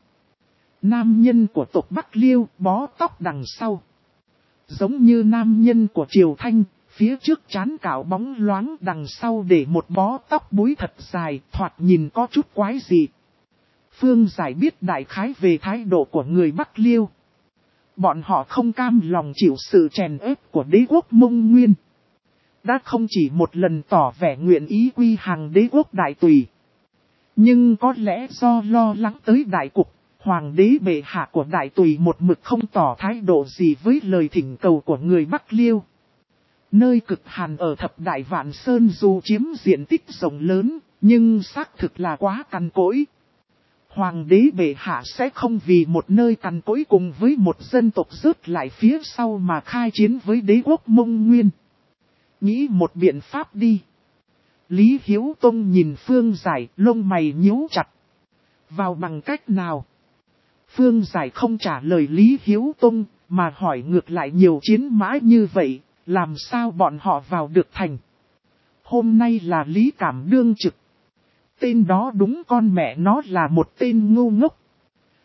Nam nhân của tộc Bắc Liêu bó tóc đằng sau. Giống như nam nhân của Triều Thanh, phía trước trán cạo bóng loáng đằng sau để một bó tóc búi thật dài, thoạt nhìn có chút quái dị. Phương Giải biết đại khái về thái độ của người Bắc Liêu. Bọn họ không cam lòng chịu sự chèn ép của đế quốc Mông Nguyên. Đã không chỉ một lần tỏ vẻ nguyện ý quy hàng đế quốc Đại Tùy. Nhưng có lẽ do lo lắng tới đại cục, Hoàng đế bệ hạ của Đại Tùy một mực không tỏ thái độ gì với lời thỉnh cầu của người Bắc Liêu. Nơi cực hàn ở Thập Đại Vạn Sơn dù chiếm diện tích rộng lớn, nhưng xác thực là quá cằn cỗi. Hoàng đế bệ hạ sẽ không vì một nơi cằn cỗi cùng với một dân tộc rớt lại phía sau mà khai chiến với đế quốc Mông Nguyên. Nghĩ một biện pháp đi. Lý Hiếu Tông nhìn Phương Giải, lông mày nhíu chặt. Vào bằng cách nào? Phương Giải không trả lời Lý Hiếu Tông, mà hỏi ngược lại nhiều chiến mã như vậy, làm sao bọn họ vào được thành? Hôm nay là Lý Cảm đương trực. Tên đó đúng con mẹ nó là một tên ngu ngốc.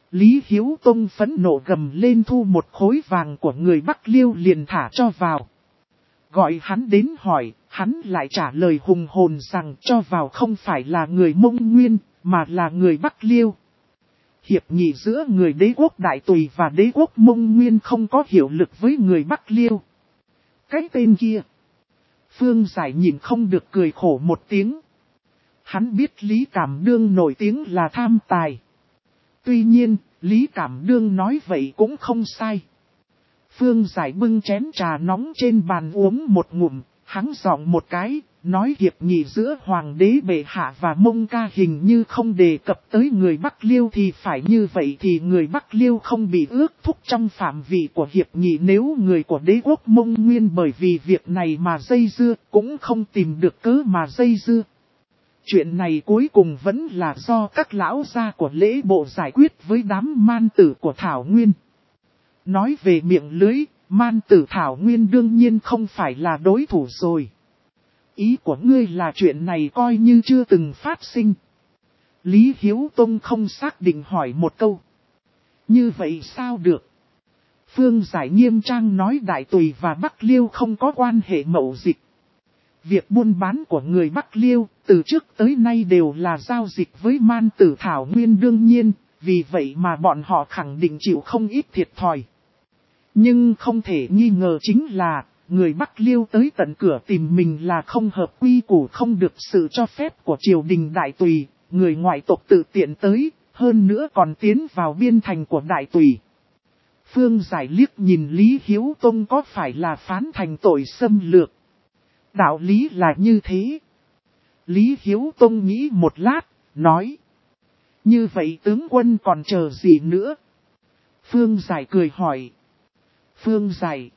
Lý Hiếu Tông phẫn nộ gầm lên thu một khối vàng của người Bắc Liêu liền thả cho vào. Gọi hắn đến hỏi, hắn lại trả lời hùng hồn rằng cho vào không phải là người Mông Nguyên, mà là người Bắc Liêu. Hiệp nghị giữa người đế quốc Đại Tùy và đế quốc Mông Nguyên không có hiệu lực với người Bắc Liêu. Cái tên kia. Phương Giải nhìn không được cười khổ một tiếng. Hắn biết Lý Cảm Đương nổi tiếng là tham tài. Tuy nhiên, Lý Cảm Đương nói vậy cũng không sai. Phương Giải bưng chén trà nóng trên bàn uống một ngụm, hắn giọng một cái, nói hiệp nghị giữa Hoàng đế bệ hạ và Mông Ca hình như không đề cập tới người Bắc Liêu thì phải như vậy thì người Bắc Liêu không bị ước thúc trong phạm vi của hiệp nghị nếu người của đế quốc Mông Nguyên bởi vì việc này mà dây dưa cũng không tìm được cớ mà dây dưa. Chuyện này cuối cùng vẫn là do các lão gia của lễ bộ giải quyết với đám man tử của Thảo Nguyên. Nói về miệng lưới, man tử Thảo Nguyên đương nhiên không phải là đối thủ rồi. Ý của ngươi là chuyện này coi như chưa từng phát sinh. Lý Hiếu Tông không xác định hỏi một câu. Như vậy sao được? Phương Giải nghiêm trang nói Đại Tùy và Bắc Liêu không có quan hệ mậu dịch. Việc buôn bán của người Bắc Liêu từ trước tới nay đều là giao dịch với man tử Thảo Nguyên đương nhiên, vì vậy mà bọn họ khẳng định chịu không ít thiệt thòi. Nhưng không thể nghi ngờ chính là, người Bắc Liêu tới tận cửa tìm mình là không hợp quy củ không được sự cho phép của triều đình Đại Tùy, người ngoại tộc tự tiện tới, hơn nữa còn tiến vào biên thành của Đại Tùy. Phương Giải liếc nhìn Lý Hiếu Tông có phải là phán thành tội xâm lược. Đạo lý là như thế. Lý Hiếu Tông nghĩ một lát, nói. Như vậy tướng quân còn chờ gì nữa? Phương Giải cười hỏi. Phương Giải.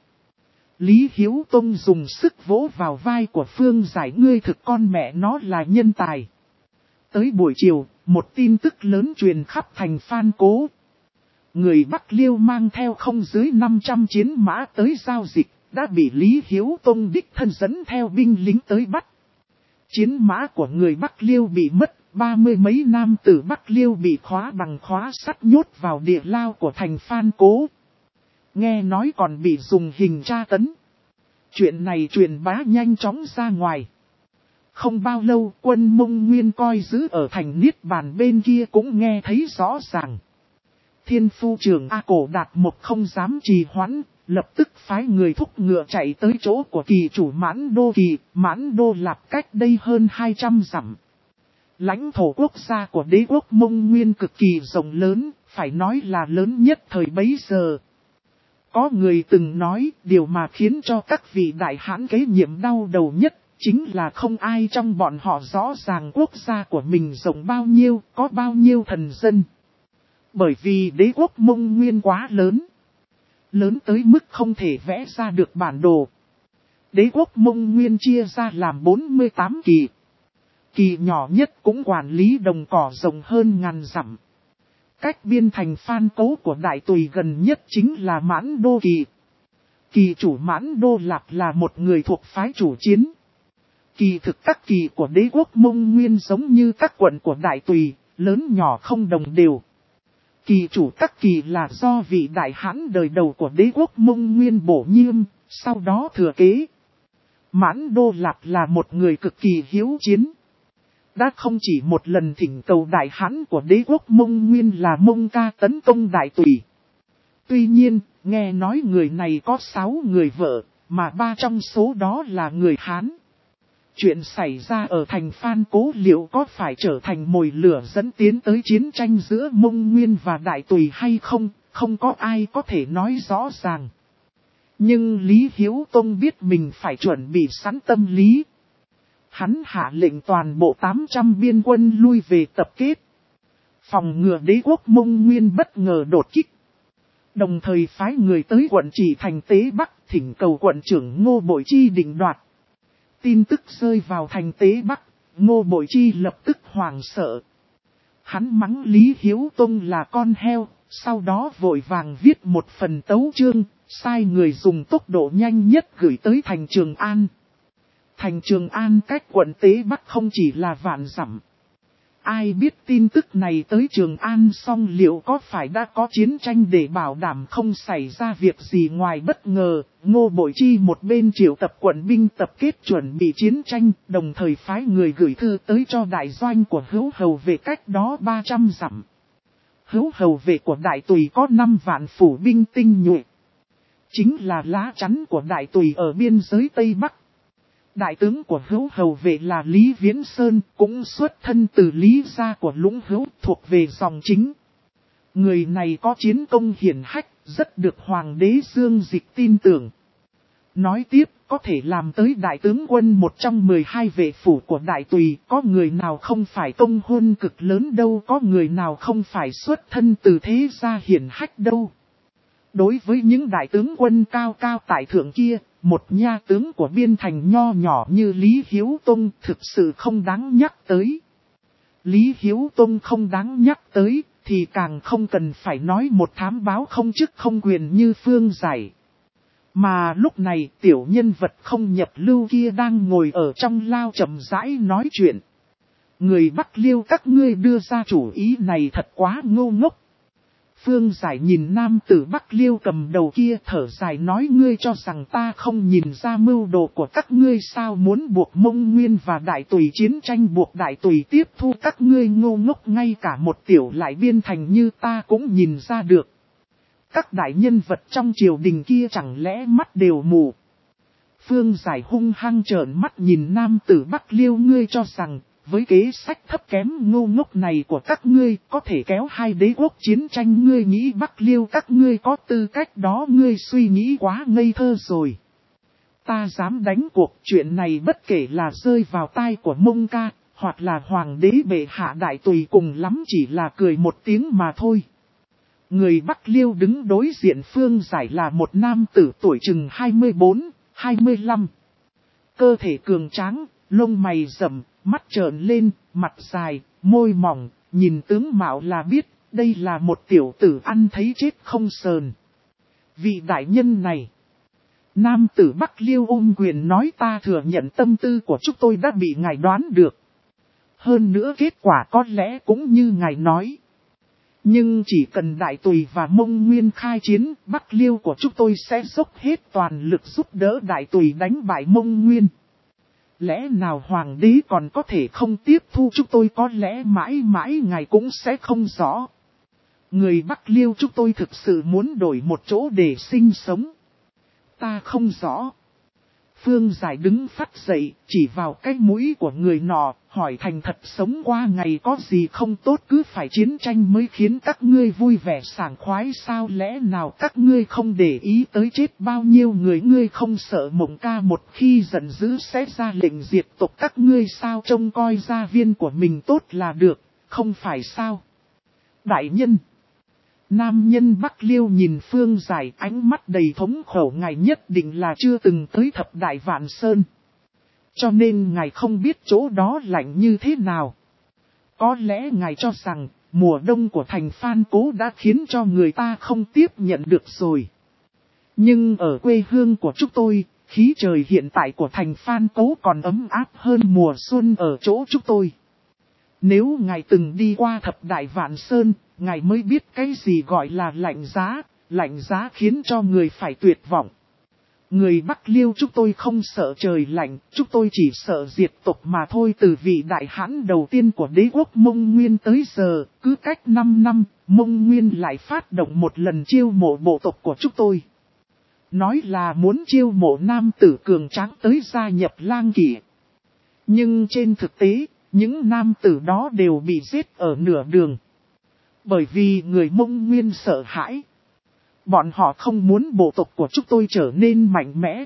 Lý Hiếu Tông dùng sức vỗ vào vai của Phương Giải ngươi thực con mẹ nó là nhân tài. Tới buổi chiều, một tin tức lớn truyền khắp thành Phan Cố. Người Bắc Liêu mang theo không dưới 500 chiến mã tới giao dịch, đã bị Lý Hiếu Tông đích thân dẫn theo binh lính tới bắt. Chiến mã của người Bắc Liêu bị mất, 30 mấy nam tử Bắc Liêu bị khóa bằng khóa sắt nhốt vào địa lao của thành Phan Cố. Nghe nói còn bị dùng hình tra tấn. Chuyện này truyền bá nhanh chóng ra ngoài. Không bao lâu quân Mông Nguyên coi giữ ở thành Niết Bàn bên kia cũng nghe thấy rõ ràng. Thiên phu trưởng A Cổ Đạt Mộc không dám trì hoãn, lập tức phái người thúc ngựa chạy tới chỗ của kỳ chủ Mãn Đô Lạp cách đây hơn 200 dặm. Lãnh thổ quốc gia của đế quốc Mông Nguyên cực kỳ rộng lớn, phải nói là lớn nhất thời bấy giờ. Có người từng nói, điều mà khiến cho các vị đại hãn kế nhiệm đau đầu nhất, chính là không ai trong bọn họ rõ ràng quốc gia của mình rộng bao nhiêu, có bao nhiêu thần dân. Bởi vì đế quốc Mông Nguyên quá lớn. Lớn tới mức không thể vẽ ra được bản đồ. Đế quốc Mông Nguyên chia ra làm 48 kỳ. Kỳ nhỏ nhất cũng quản lý đồng cỏ rộng hơn ngàn dặm. Cách biên thành Phan Cố của Đại Tùy gần nhất chính là Mãn Đô Kỳ. Kỳ chủ Mãn Đô Lạp là một người thuộc phái chủ chiến. Kỳ thực các kỳ của đế quốc Mông Nguyên giống như các quận của Đại Tùy, lớn nhỏ không đồng đều. Kỳ chủ các kỳ là do vị đại hãn đời đầu của đế quốc Mông Nguyên bổ nhiệm, sau đó thừa kế. Mãn Đô Lạp là một người cực kỳ hiếu chiến. Đã không chỉ một lần thỉnh cầu đại hãn của đế quốc Mông Nguyên là Mông Ca tấn công Đại Tùy. Tuy nhiên, nghe nói người này có 6 người vợ, mà 3 trong số đó là người Hán. Chuyện xảy ra ở thành Phan Cố liệu có phải trở thành mồi lửa dẫn tiến tới chiến tranh giữa Mông Nguyên và Đại Tùy hay không, không có ai có thể nói rõ ràng. Nhưng Lý Hiếu Tông biết mình phải chuẩn bị sẵn tâm lý. Hắn hạ lệnh toàn bộ 800 biên quân lui về tập kết. Phòng ngừa đế quốc Mông Nguyên bất ngờ đột kích. Đồng thời phái người tới quận Chỉ thành Tế Bắc thỉnh cầu quận trưởng Ngô Bội Chi định đoạt. Tin tức rơi vào thành Tế Bắc, Ngô Bội Chi lập tức hoảng sợ. Hắn mắng Lý Hiếu Tông là con heo, sau đó vội vàng viết một phần tấu chương, sai người dùng tốc độ nhanh nhất gửi tới thành Trường An. Thành Trường An cách quận Tế Bắc không chỉ là vạn dặm. Ai biết tin tức này tới Trường An xong liệu có phải đã có chiến tranh để bảo đảm không xảy ra việc gì ngoài bất ngờ. Ngô Bội Chi một bên triệu tập quận binh tập kết chuẩn bị chiến tranh, đồng thời phái người gửi thư tới cho đại doanh của Hữu Hầu Vệ cách đó 300 dặm. Hữu Hầu Vệ của Đại Tùy có 5 vạn phủ binh tinh nhuệ, chính là lá chắn của Đại Tùy ở biên giới Tây Bắc. Đại tướng của Hữu Hầu Vệ là Lý Viễn Sơn, cũng xuất thân từ Lý gia của Lũng Hữu, thuộc về dòng chính. Người này có chiến công hiển hách, rất được Hoàng đế Dương Dịch tin tưởng. Nói tiếp, có thể làm tới đại tướng quân một trong 12 vệ phủ của Đại Tùy, có người nào không phải công huân cực lớn đâu, có người nào không phải xuất thân từ thế gia hiển hách đâu. Đối với những đại tướng quân cao cao tại thượng kia, một nha tướng của biên thành nho nhỏ như Lý Hiếu Tông thực sự không đáng nhắc tới. Lý Hiếu Tông không đáng nhắc tới, thì càng không cần phải nói một thám báo không chức không quyền như Phương Giải. Mà lúc này tiểu nhân vật không nhập lưu kia đang ngồi ở trong lao chậm rãi nói chuyện. Người Bắc Liêu các ngươi đưa ra chủ ý này thật quá ngô ngốc. Phương Giải nhìn nam tử Bắc Liêu cầm đầu kia thở dài nói ngươi cho rằng ta không nhìn ra mưu đồ của các ngươi sao muốn buộc Mông Nguyên và Đại Tùy chiến tranh buộc Đại Tùy tiếp thu các ngươi ngô ngốc ngay cả một tiểu lại biên thành như ta cũng nhìn ra được. Các đại nhân vật trong triều đình kia chẳng lẽ mắt đều mù. Phương Giải hung hăng trợn mắt nhìn nam tử Bắc Liêu ngươi cho rằng với kế sách thấp kém ngô ngốc này của các ngươi có thể kéo hai đế quốc chiến tranh ngươi nghĩ Bắc Liêu các ngươi có tư cách đó ngươi suy nghĩ quá ngây thơ rồi. Ta dám đánh cuộc chuyện này bất kể là rơi vào tai của Mông Ca hoặc là Hoàng đế bệ hạ Đại Tùy cùng lắm chỉ là cười một tiếng mà thôi. Người Bắc Liêu đứng đối diện Phương Giải là một nam tử tuổi chừng 24, 25. Cơ thể cường tráng, lông mày rậm, mắt trợn lên, mặt dài, môi mỏng, nhìn tướng mạo là biết, đây là một tiểu tử ăn thấy chết không sờn. Vị đại nhân này, nam tử Bắc Liêu ôm quyền nói ta thừa nhận tâm tư của chúng tôi đã bị ngài đoán được. Hơn nữa kết quả có lẽ cũng như ngài nói. Nhưng chỉ cần Đại Tùy và Mông Nguyên khai chiến, Bắc Liêu của chúng tôi sẽ dốc hết toàn lực giúp đỡ Đại Tùy đánh bại Mông Nguyên. Lẽ nào Hoàng đế còn có thể không tiếp thu chúng tôi có lẽ mãi mãi ngài cũng sẽ không rõ. Người Bắc Liêu chúng tôi thực sự muốn đổi một chỗ để sinh sống. Ta không rõ. Phương Giải đứng phát dậy, chỉ vào cái mũi của người nọ, hỏi thành thật sống qua ngày có gì không tốt cứ phải chiến tranh mới khiến các ngươi vui vẻ sảng khoái sao lẽ nào các ngươi không để ý tới chết bao nhiêu người ngươi không sợ Mộng Ca một khi giận dữ sẽ ra lệnh diệt tộc các ngươi sao trông coi gia viên của mình tốt là được, không phải sao. Đại nhân. Nam nhân Bắc Liêu nhìn Phương Giải ánh mắt đầy thống khổ ngài nhất định là chưa từng tới thập đại Vạn Sơn. Cho nên ngài không biết chỗ đó lạnh như thế nào. Có lẽ ngài cho rằng mùa đông của thành Phan Cố đã khiến cho người ta không tiếp nhận được rồi. Nhưng ở quê hương của chúng tôi, khí trời hiện tại của thành Phan Cố còn ấm áp hơn mùa xuân ở chỗ chúng tôi. Nếu ngài từng đi qua thập đại Vạn Sơn, ngài mới biết cái gì gọi là lạnh giá khiến cho người phải tuyệt vọng. Người Bắc Liêu chúng tôi không sợ trời lạnh, chúng tôi chỉ sợ diệt tộc mà thôi. Từ vị đại hãn đầu tiên của đế quốc Mông Nguyên tới giờ, cứ cách 5 năm, Mông Nguyên lại phát động một lần chiêu mộ bộ tộc của chúng tôi. Nói là muốn chiêu mộ nam tử cường tráng tới gia nhập lang kỵ. Nhưng trên thực tế, những nam tử đó đều bị giết ở nửa đường. Bởi vì người Mông Nguyên sợ hãi. Bọn họ không muốn bộ tộc của chúng tôi trở nên mạnh mẽ.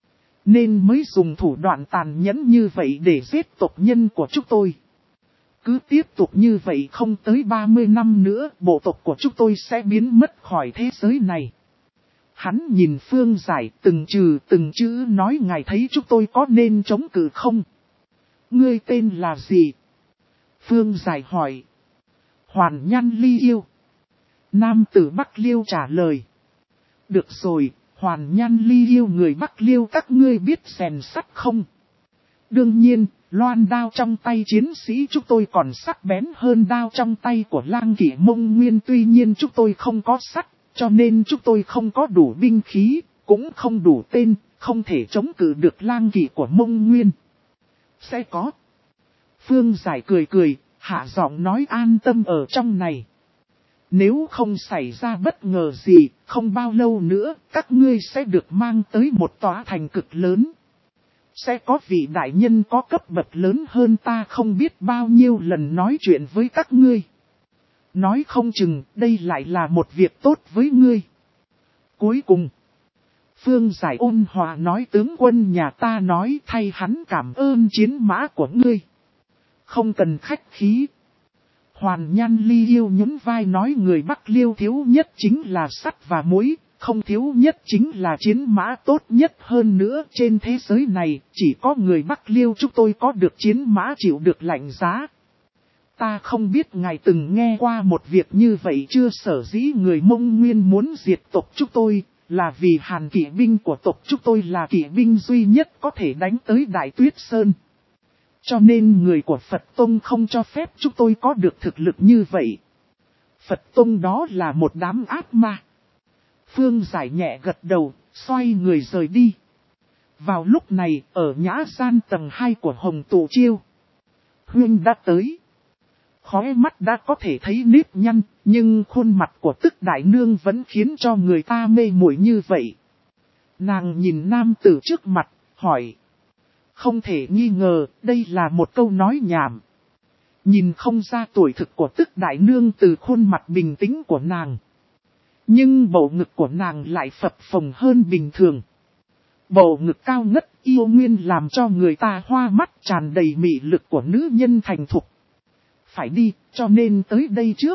Nên mới dùng thủ đoạn tàn nhẫn như vậy để giết tộc nhân của chúng tôi. Cứ tiếp tục như vậy không tới 30 năm nữa bộ tộc của chúng tôi sẽ biến mất khỏi thế giới này. Hắn nhìn Phương Giải từng chữ nói ngài thấy chúng tôi có nên chống cự không? Ngươi tên là gì? Phương Giải hỏi. Hoàn Nhan Ly Yêu. Nam tử Bắc Liêu trả lời. Được rồi, Hoàn Nhan Ly Yêu người Bắc Liêu các ngươi biết rèn sắt không? Đương nhiên, Loan đao trong tay chiến sĩ chúng tôi còn sắc bén hơn đao trong tay của lang kỵ Mông Nguyên. Tuy nhiên chúng tôi không có sắt, cho nên chúng tôi không có đủ binh khí, cũng không đủ tên, không thể chống cự được lang kỵ của Mông Nguyên. Sẽ có. Phương Giải cười cười, hạ giọng nói an tâm ở trong này. Nếu không xảy ra bất ngờ gì, không bao lâu nữa, các ngươi sẽ được mang tới một tòa thành cực lớn. Sẽ có vị đại nhân có cấp bậc lớn hơn ta không biết bao nhiêu lần nói chuyện với các ngươi. Nói không chừng, đây lại là một việc tốt với ngươi. Cuối cùng, Phương Giải ôn hòa nói tướng quân nhà ta nói thay hắn cảm ơn chiến mã của ngươi. Không cần khách khí. Hoàn Nhan Ly Yêu nhún vai nói người Bắc Liêu thiếu nhất chính là sắt và muối, không thiếu nhất chính là chiến mã tốt nhất hơn nữa. Trên thế giới này, chỉ có người Bắc Liêu chúng tôi có được chiến mã chịu được lạnh giá. Ta không biết ngài từng nghe qua một việc như vậy chưa? Sở dĩ người Mông Nguyên muốn diệt tộc chúng tôi, là vì Hàn kỵ binh của tộc chúng tôi là kỵ binh duy nhất có thể đánh tới Đại Tuyết Sơn. Cho nên người của Phật Tông không cho phép chúng tôi có được thực lực như vậy. Phật Tông đó là một đám ác ma. Phương Giải nhẹ gật đầu, xoay người rời đi. Vào lúc này, ở nhã gian tầng 2 của Hồng Tụ Chiêu, Huynh đã tới. Khóe mắt đã có thể thấy nếp nhăn, nhưng khuôn mặt của Tức Đại Nương vẫn khiến cho người ta mê muội như vậy. Nàng nhìn nam tử trước mặt, hỏi. Không thể nghi ngờ, đây là một câu nói nhảm. Nhìn không ra tuổi thực của Tức Đại Nương từ khuôn mặt bình tĩnh của nàng. Nhưng bầu ngực của nàng lại phập phồng hơn bình thường. Bầu ngực cao ngất yêu nguyên làm cho người ta hoa mắt, tràn đầy mị lực của nữ nhân thành thục. Phải đi, cho nên tới đây trước.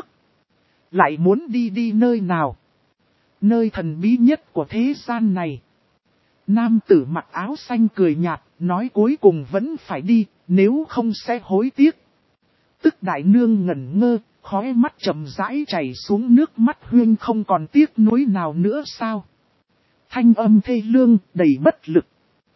Lại muốn đi nơi nào? Nơi thần bí nhất của thế gian này. Nam tử mặc áo xanh cười nhạt, nói cuối cùng vẫn phải đi, nếu không sẽ hối tiếc. Tức Đại Nương ngẩn ngơ, khóe mắt chậm rãi chảy xuống nước mắt. Huynh không còn tiếc nuối nào nữa sao? Thanh âm thê lương, đầy bất lực.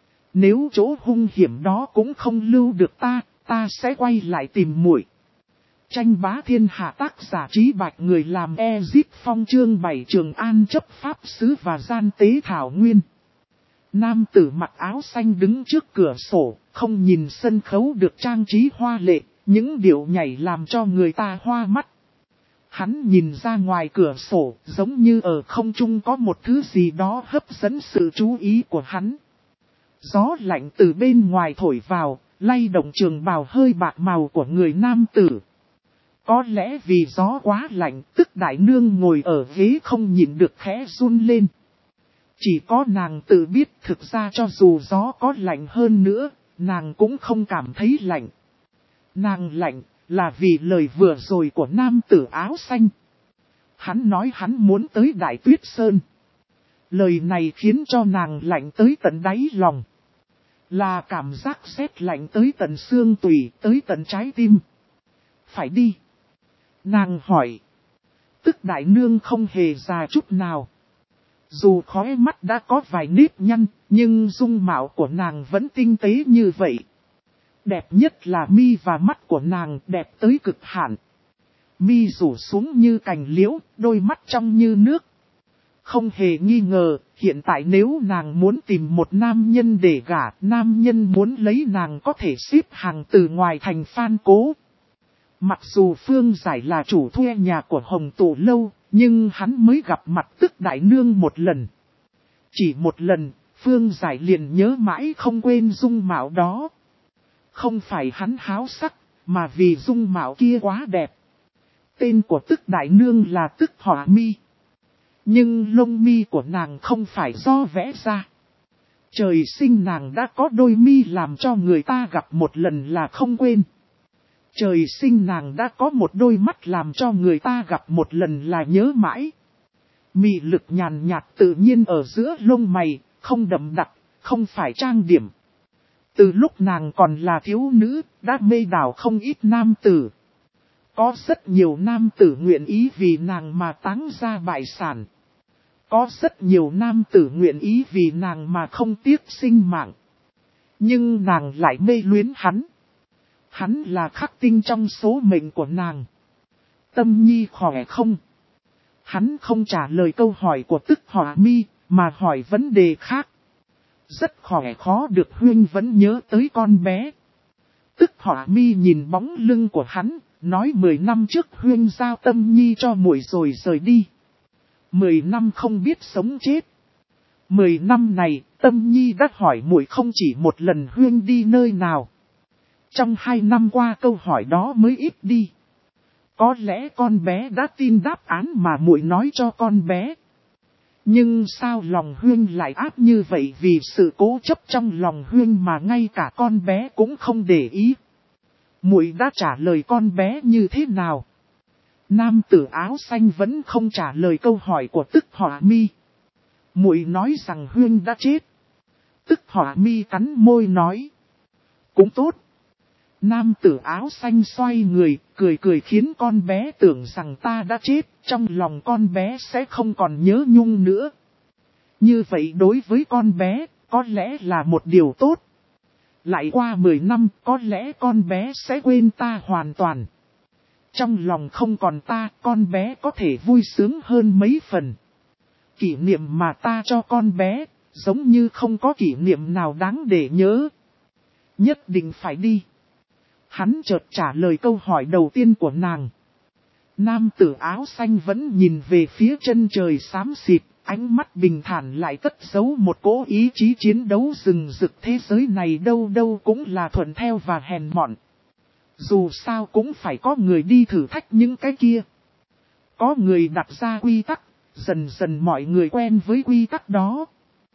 Nếu chỗ hung hiểm đó cũng không lưu được ta sẽ quay lại tìm muội. Tranh bá thiên hạ, tác giả Trí Bạch, người làm Ezip Phong, chương 7 Trường An chấp pháp sứ và gian tế thảo nguyên. Nam tử mặc áo xanh đứng trước cửa sổ, không nhìn sân khấu được trang trí hoa lệ, những điệu nhảy làm cho người ta hoa mắt. Hắn nhìn ra ngoài cửa sổ, giống như ở không trung có một thứ gì đó hấp dẫn sự chú ý của hắn. Gió lạnh từ bên ngoài thổi vào, lay động trường bào hơi bạc màu của người nam tử. Có lẽ vì gió quá lạnh, Tức Đại Nương ngồi ở ghế không nhịn được khẽ run lên. Chỉ có nàng tự biết thực ra cho dù gió có lạnh hơn nữa, nàng cũng không cảm thấy lạnh. Nàng lạnh là vì lời vừa rồi của nam tử áo xanh. Hắn nói hắn muốn tới Đại Tuyết Sơn. Lời này khiến cho nàng lạnh tới tận đáy lòng. Là cảm giác rét lạnh tới tận xương tủy, tới tận trái tim. Phải đi. Nàng hỏi. Tức Đại Nương không hề già chút nào. Dù khóe mắt đã có vài nếp nhăn, nhưng dung mạo của nàng vẫn tinh tế như vậy. Đẹp nhất là mi và mắt của nàng đẹp tới cực hạn. Mi rủ xuống như cành liễu, đôi mắt trong như nước. Không hề nghi ngờ, hiện tại nếu nàng muốn tìm một nam nhân để gả, nam nhân muốn lấy nàng có thể xếp hàng từ ngoài thành Phan Cố. Mặc dù Phương Giải là chủ thuê nhà của Hồng Tụ Lâu, nhưng hắn mới gặp mặt Tức Đại Nương một lần. Chỉ một lần, Phương Giải liền nhớ mãi không quên dung mạo đó. Không phải hắn háo sắc, mà vì dung mạo kia quá đẹp. Tên của Tức Đại Nương là Tức Họa Mi. Nhưng lông mi của nàng không phải do vẽ ra. Trời sinh nàng đã có đôi mi làm cho người ta gặp một lần là không quên. Trời sinh nàng đã có một đôi mắt làm cho người ta gặp một lần là nhớ mãi. Mị lực nhàn nhạt tự nhiên ở giữa lông mày, không đậm đặc, không phải trang điểm. Từ lúc nàng còn là thiếu nữ, đã mê đảo không ít nam tử. Có rất nhiều nam tử nguyện ý vì nàng mà táng ra bại sản. Có rất nhiều nam tử nguyện ý vì nàng mà không tiếc sinh mạng. Nhưng nàng lại mê luyến hắn. Hắn là khắc tinh trong số mệnh của nàng. Tâm Nhi khỏe không? Hắn không trả lời câu hỏi của Tức Hỏa Mi, mà hỏi vấn đề khác. Rất khỏe, khó được, Huyên vẫn nhớ tới con bé. Tức Hỏa Mi nhìn bóng lưng của hắn, nói 10 năm trước Huyên giao Tâm Nhi cho muội rồi rời đi. 10 năm không biết sống chết. 10 năm này, Tâm Nhi đã hỏi muội không chỉ một lần Huyên đi nơi nào. Trong 2 năm qua câu hỏi đó mới ít đi. Có lẽ con bé đã tin đáp án mà muội nói cho con bé. Nhưng sao lòng Huyên lại áp như vậy, vì sự cố chấp trong lòng Huyên mà ngay cả con bé cũng không để ý. Muội đã trả lời con bé như thế nào? Nam tử áo xanh vẫn không trả lời câu hỏi của Tức Hỏa Mi. Muội nói rằng Huyên đã chết. Tức Hỏa Mi cắn môi nói. Cũng tốt. Nam tử áo xanh xoay người, cười cười khiến con bé tưởng rằng ta đã chết, trong lòng con bé sẽ không còn nhớ nhung nữa. Như vậy đối với con bé, có lẽ là một điều tốt. Lại qua 10 năm, có lẽ con bé sẽ quên ta hoàn toàn. Trong lòng không còn ta, con bé có thể vui sướng hơn mấy phần. Kỷ niệm mà ta cho con bé, giống như không có kỷ niệm nào đáng để nhớ. Nhất định phải đi. Hắn chợt trả lời câu hỏi đầu tiên của nàng. Nam tử áo xanh vẫn nhìn về phía chân trời xám xịt, ánh mắt bình thản lại cất giấu một cỗ ý chí chiến đấu rừng rực. Thế giới này đâu đâu cũng là thuận theo và hèn mọn. Dù sao cũng phải có người đi thử thách những cái kia. Có người đặt ra quy tắc, dần dần mọi người quen với quy tắc đó.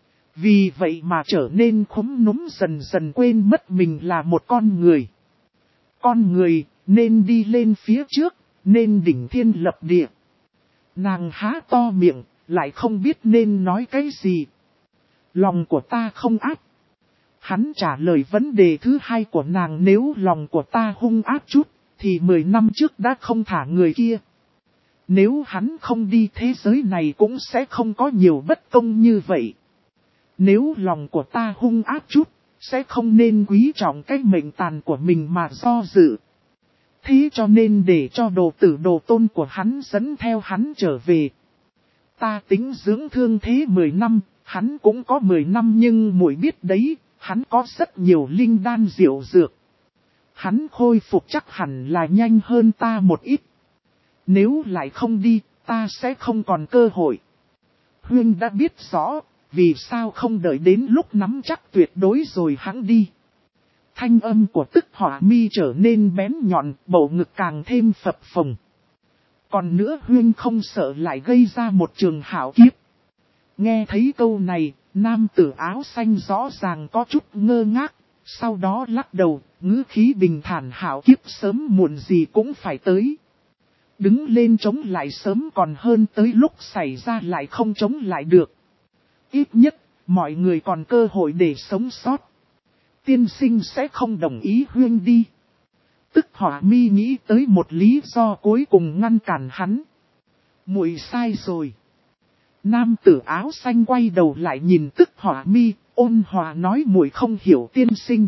Vì vậy mà trở nên khúm núm, dần dần quên mất mình là một con người. Con người nên đi lên phía trước, nên đỉnh thiên lập địa. Nàng há to miệng, lại không biết nên nói cái gì. Lòng của ta không áp. Hắn trả lời vấn đề thứ hai của nàng, nếu lòng của ta hung ác chút, thì 10 năm trước đã không thả người kia. Nếu hắn không đi, thế giới này cũng sẽ không có nhiều bất công như vậy. Nếu lòng của ta hung ác chút, sẽ không nên quý trọng cái mệnh tàn của mình mà do dự. Thế cho nên để cho đồ tử đồ tôn của hắn dẫn theo hắn trở về. Ta tính dưỡng thương thế 10 năm, hắn cũng có 10 năm, nhưng muội biết đấy, hắn có rất nhiều linh đan diệu dược. Hắn khôi phục chắc hẳn là nhanh hơn ta một ít. Nếu lại không đi, ta sẽ không còn cơ hội. Huyên đã biết rõ, vì sao không đợi đến lúc nắm chắc tuyệt đối rồi hắn đi. Thanh âm của Tức Hỏa Mi trở nên bén nhọn, bầu ngực càng thêm phập phồng. Còn nữa, Huyên không sợ lại gây ra một trường hảo kiếp. Nghe thấy câu này, nam tử áo xanh rõ ràng có chút ngơ ngác, sau đó lắc đầu, ngữ khí bình thản, hảo kiếp sớm muộn gì cũng phải tới. Đứng lên chống lại sớm còn hơn tới lúc xảy ra lại không chống lại được. Ít nhất, mọi người còn cơ hội để sống sót. Tiên sinh sẽ không đồng ý Huyên đi. Tức Hỏa Mi nghĩ tới một lý do cuối cùng ngăn cản hắn. Muội sai rồi. Nam tử áo xanh quay đầu lại nhìn Tức Hỏa Mi, ôn hòa nói, muội không hiểu tiên sinh.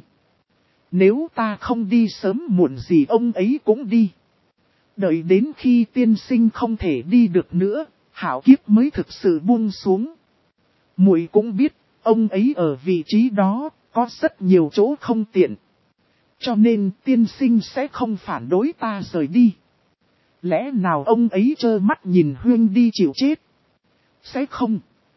Nếu ta không đi sớm muộn gì ông ấy cũng đi. Đợi đến khi tiên sinh không thể đi được nữa, hảo kiếp mới thực sự buông xuống. Muội cũng biết, ông ấy ở vị trí đó, có rất nhiều chỗ không tiện. Cho nên tiên sinh sẽ không phản đối ta rời đi. Lẽ nào ông ấy trơ mắt nhìn Huyên đi chịu chết? Sẽ không.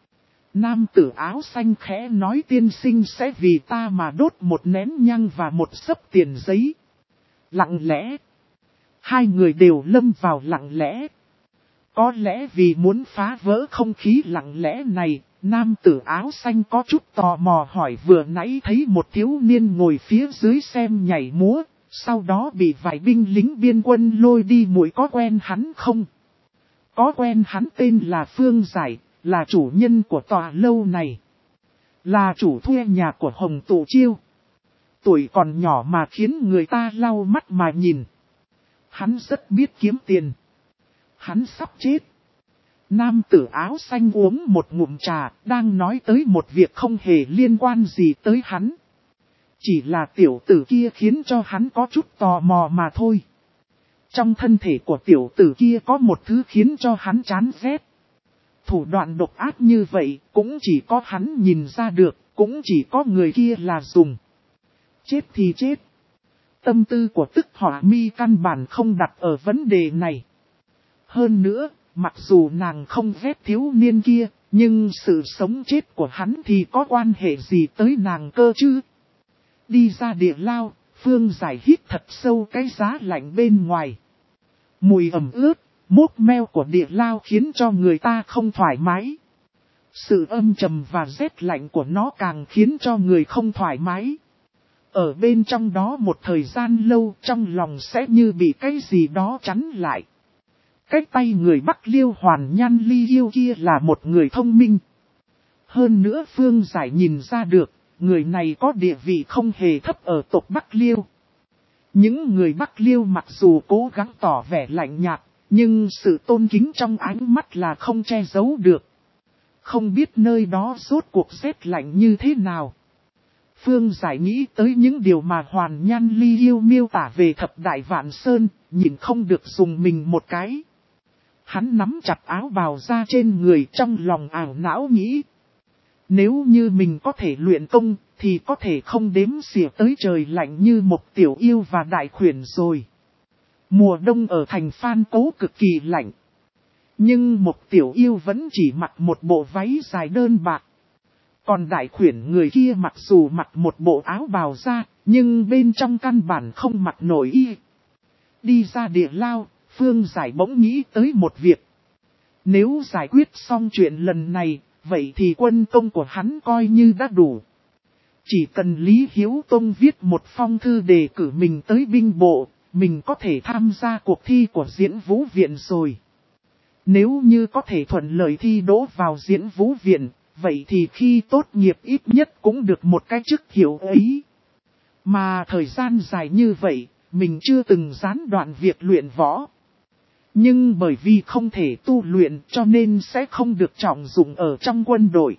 Nam tử áo xanh khẽ nói, tiên sinh sẽ vì ta mà đốt một nén nhang và một xấp tiền giấy. Lặng lẽ. Hai người đều lâm vào lặng lẽ. Có lẽ vì muốn phá vỡ không khí lặng lẽ này, nam tử áo xanh có chút tò mò hỏi, vừa nãy thấy một thiếu niên ngồi phía dưới xem nhảy múa, sau đó bị vài binh lính biên quân lôi đi, muội có quen hắn không? Có quen, hắn tên là Phương Giải, là chủ nhân của tòa lâu này. Là chủ thuê nhà của Hồng Tụ Chiêu. Tuổi còn nhỏ mà khiến người ta lau mắt mà nhìn. Hắn rất biết kiếm tiền. Hắn sắp chết. Nam tử áo xanh uống một ngụm trà, đang nói tới một việc không hề liên quan gì tới hắn. Chỉ là tiểu tử kia khiến cho hắn có chút tò mò mà thôi. Trong thân thể của tiểu tử kia có một thứ khiến cho hắn chán ghét. Thủ đoạn độc ác như vậy cũng chỉ có hắn nhìn ra được, cũng chỉ có người kia là dùng. Chết thì chết. Tâm tư của Tức Hỏa Mi căn bản không đặt ở vấn đề này. Hơn nữa, mặc dù nàng không ghét thiếu niên kia, nhưng sự sống chết của hắn thì có quan hệ gì tới nàng cơ chứ? Đi ra địa lao, Phương Giải hít thật sâu cái giá lạnh bên ngoài. Mùi ẩm ướt, mốt meo của địa lao khiến cho người ta không thoải mái. Sự âm trầm và rét lạnh của nó càng khiến cho người không thoải mái. Ở bên trong đó một thời gian lâu, trong lòng sẽ như bị cái gì đó chắn lại. Cái tay người Bắc Liêu Hoàn Nhan Ly Yêu kia là một người thông minh. Hơn nữa Phương Giải nhìn ra được, người này có địa vị không hề thấp ở tộc Bắc Liêu. Những người Bắc Liêu mặc dù cố gắng tỏ vẻ lạnh nhạt, nhưng sự tôn kính trong ánh mắt là không che giấu được. Không biết nơi đó rốt cuộc rét lạnh như thế nào. Phương Giải nghĩ tới những điều mà Hoàn Nhan Ly Yêu miêu tả về Thập Đại Vạn Sơn, nhìn không được dùng mình một cái. Hắn nắm chặt áo bào ra trên người, trong lòng ảo não nghĩ. Nếu như mình có thể luyện công, thì có thể không đếm xỉa tới trời lạnh như một tiểu yêu và đại khuyển rồi. Mùa đông ở thành Phan Cố cực kỳ lạnh. Nhưng một tiểu yêu vẫn chỉ mặc một bộ váy dài đơn bạc. Còn đại khuyển người kia mặc dù mặc một bộ áo bào ra, nhưng bên trong căn bản không mặc nổi y. Đi ra địa lao, Phương Giải bỗng nghĩ tới một việc. Nếu giải quyết xong chuyện lần này, vậy thì quân công của hắn coi như đã đủ. Chỉ cần Lý Hiếu Tông viết một phong thư đề cử mình tới binh bộ, mình có thể tham gia cuộc thi của Diễn Vũ Viện rồi. Nếu như có thể thuận lợi thi đỗ vào Diễn Vũ Viện, vậy thì khi tốt nghiệp ít nhất cũng được một cái chức hiệu ấy. Mà thời gian dài như vậy, mình chưa từng gián đoạn việc luyện võ. Nhưng bởi vì không thể tu luyện cho nên sẽ không được trọng dụng ở trong quân đội.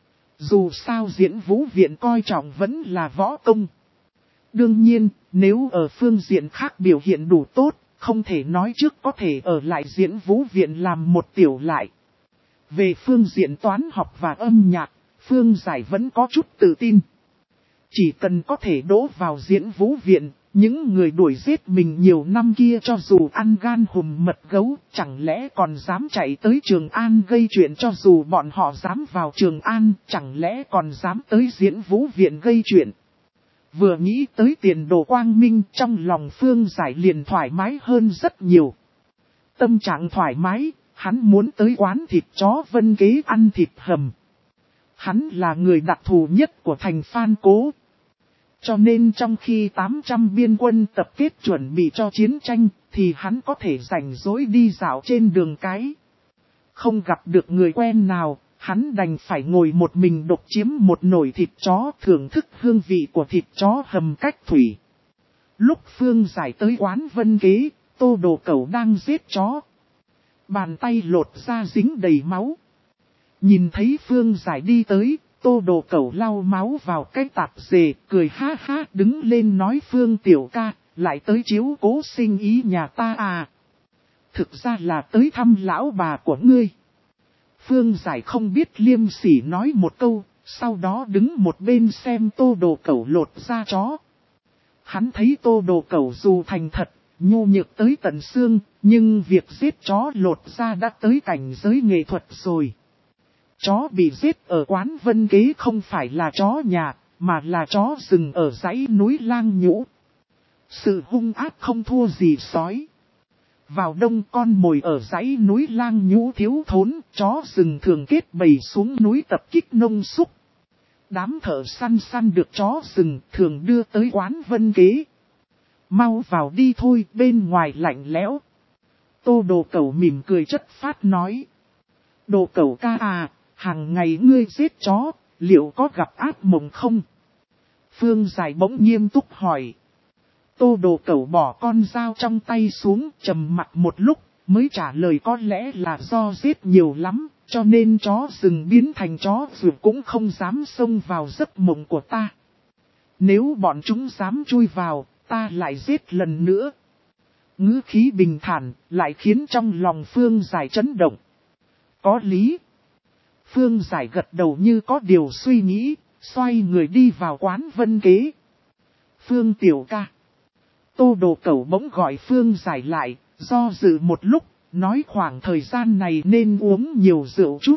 Dù sao Diễn Vũ Viện coi trọng vẫn là võ công. Đương nhiên, nếu ở phương diện khác biểu hiện đủ tốt, không thể nói trước có thể ở lại Diễn Vũ Viện làm một tiểu lại. Về phương diện toán học và âm nhạc, Phương Giải vẫn có chút tự tin. Chỉ cần có thể đỗ vào Diễn Vũ Viện, những người đuổi giết mình nhiều năm kia cho dù ăn gan hùm mật gấu, chẳng lẽ còn dám chạy tới Trường An gây chuyện. Cho dù bọn họ dám vào Trường An, chẳng lẽ còn dám tới Diễn Vũ Viện gây chuyện. Vừa nghĩ tới tiền đồ quang minh, trong lòng Phương Giải liền thoải mái hơn rất nhiều. Tâm trạng thoải mái, hắn muốn tới quán thịt chó Vân Kế ăn thịt hầm. Hắn là người đặc thù nhất của thành Phan Cố. Cho nên trong khi 800 biên quân tập kết chuẩn bị cho chiến tranh, thì hắn có thể rảnh rỗi đi dạo trên đường cái. Không gặp được người quen nào, hắn đành phải ngồi một mình độc chiếm một nồi thịt chó, thưởng thức hương vị của thịt chó hầm cách thủy. Lúc Phương Giải tới quán Vân Kế, Tô Đồ Cẩu đang giết chó. Bàn tay lột ra dính đầy máu. Nhìn thấy Phương Giải đi tới, Tô Đồ Cẩu lau máu vào cái tạp dề, cười ha ha đứng lên nói: Phương tiểu ca, lại tới chiếu cố sinh ý nhà ta à. Thực ra là tới thăm lão bà của ngươi. Phương Giải không biết liêm sỉ nói một câu, sau đó đứng một bên xem Tô Đồ Cẩu lột da chó. Hắn thấy Tô Đồ Cẩu dù thành thật, nhu nhược tới tận xương, nhưng việc giết chó lột da đã tới cảnh giới nghệ thuật rồi. Chó bị giết ở quán Vân Kế không phải là chó nhà, mà là chó rừng ở dãy núi Lang Nhũ. Sự hung ác không thua gì sói. Vào đông con mồi ở dãy núi Lang Nhũ thiếu thốn, chó rừng thường kết bầy xuống núi tập kích nông súc. Đám thợ săn được chó rừng thường đưa tới quán Vân Kế. Mau vào đi thôi, bên ngoài lạnh lẽo. Tô Đồ Cẩu mỉm cười chất phát nói: Đồ Cẩu ca à, hàng ngày ngươi giết chó, liệu có gặp ác mộng không? Phương Giải bỗng nghiêm túc hỏi. Tô Đồ Cẩu bỏ con dao trong tay xuống, trầm mặc một lúc, mới trả lời: có lẽ là do giết nhiều lắm, cho nên chó rừng biến thành chó rừng cũng không dám xông vào giấc mộng của ta. Nếu bọn chúng dám chui vào, ta lại giết lần nữa. Ngữ khí bình thản, lại khiến trong lòng Phương Giải chấn động. Có lý. Phương Giải gật đầu như có điều suy nghĩ, xoay người đi vào quán Vân Kế. Phương tiểu ca. Tô Đồ Cẩu bỗng gọi Phương Giải lại, do dự một lúc, nói khoảng thời gian này nên uống nhiều rượu chút.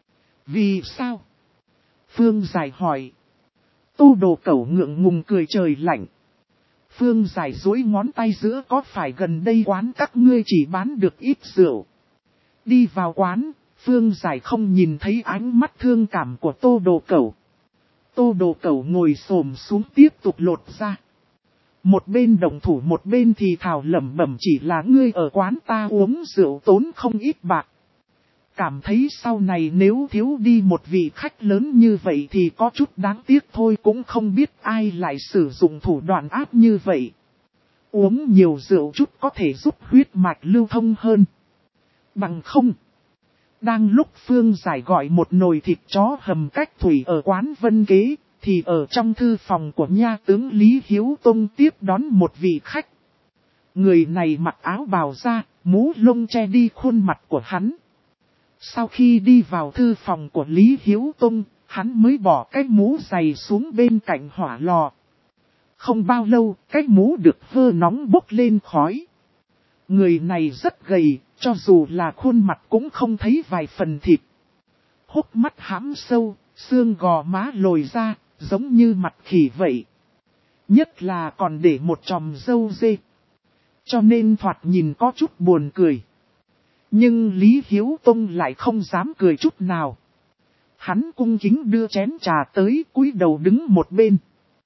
Vì sao? Phương Giải hỏi. Tô Đồ Cẩu ngượng ngùng cười trời lạnh. Phương Giải duỗi ngón tay giữa, có phải gần đây quán các ngươi chỉ bán được ít rượu? Đi vào quán, Phương Giải không nhìn thấy ánh mắt thương cảm của Tô Đồ Cẩu. Tô Đồ Cẩu ngồi xổm xuống tiếp tục lột ra. Một bên động thủ một bên thì thào lẩm bẩm, chỉ là ngươi ở quán ta uống rượu tốn không ít bạc. Cảm thấy sau này nếu thiếu đi một vị khách lớn như vậy thì có chút đáng tiếc thôi, cũng không biết ai lại sử dụng thủ đoạn ác như vậy. Uống nhiều rượu chút có thể giúp huyết mạch lưu thông hơn. Bằng không. Đang lúc Phương Giải gọi một nồi thịt chó hầm cách thủy ở quán Vân Kế, thì ở trong thư phòng của nha tướng Lý Hiếu Tông tiếp đón một vị khách. Người này mặc áo bào da, mũ lông che đi khuôn mặt của hắn. Sau khi đi vào thư phòng của Lý Hiếu Tông, hắn mới bỏ cái mũ dày xuống bên cạnh hỏa lò. Không bao lâu, cái mũ được hơ nóng bốc lên khói. Người này rất gầy, cho dù là khuôn mặt cũng không thấy vài phần thịt. Hốc mắt hãm sâu, xương gò má lồi ra, giống như mặt khỉ vậy. Nhất là còn để một chòm râu dê. Cho nên thoạt nhìn có chút buồn cười. Nhưng Lý Hiếu Tông lại không dám cười chút nào. Hắn cung kính đưa chén trà tới, cúi đầu đứng một bên.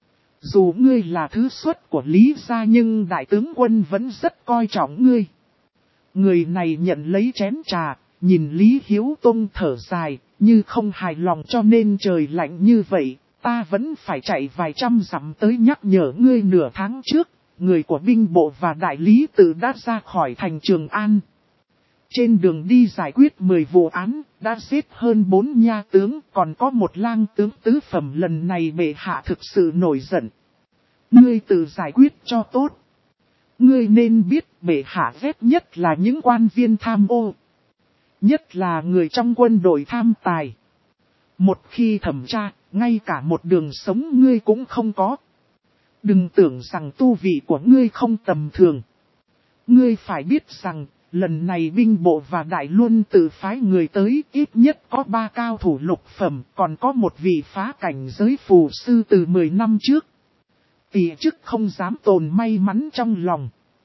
Dù ngươi là thứ xuất của Lý gia nhưng đại tướng quân vẫn rất coi trọng ngươi. Người này nhận lấy chén trà, nhìn Lý Hiếu Tông thở dài, như không hài lòng cho nên trời lạnh như vậy, ta vẫn phải chạy vài trăm dặm tới nhắc nhở ngươi. Nửa tháng trước, người của binh bộ và đại lý tự đã ra khỏi thành Trường An. Trên đường đi giải quyết 10 vụ án, đã giết hơn 4 nha tướng, còn có một lang tướng tứ phẩm. Lần này bệ hạ thực sự nổi giận. Ngươi tự giải quyết cho tốt. Ngươi nên biết bệ hạ ghét nhất là những quan viên tham ô. Nhất là người trong quân đội tham tài. Một khi thẩm tra, ngay cả một đường sống ngươi cũng không có. Đừng tưởng rằng tu vị của ngươi không tầm thường. Ngươi phải biết rằng, lần này binh bộ và đại luân tự phái người tới, ít nhất có 3 cao thủ lục phẩm, còn có một vị phá cảnh giới phù sư từ 10 năm trước. Tỷ chức không dám tồn may mắn trong lòng.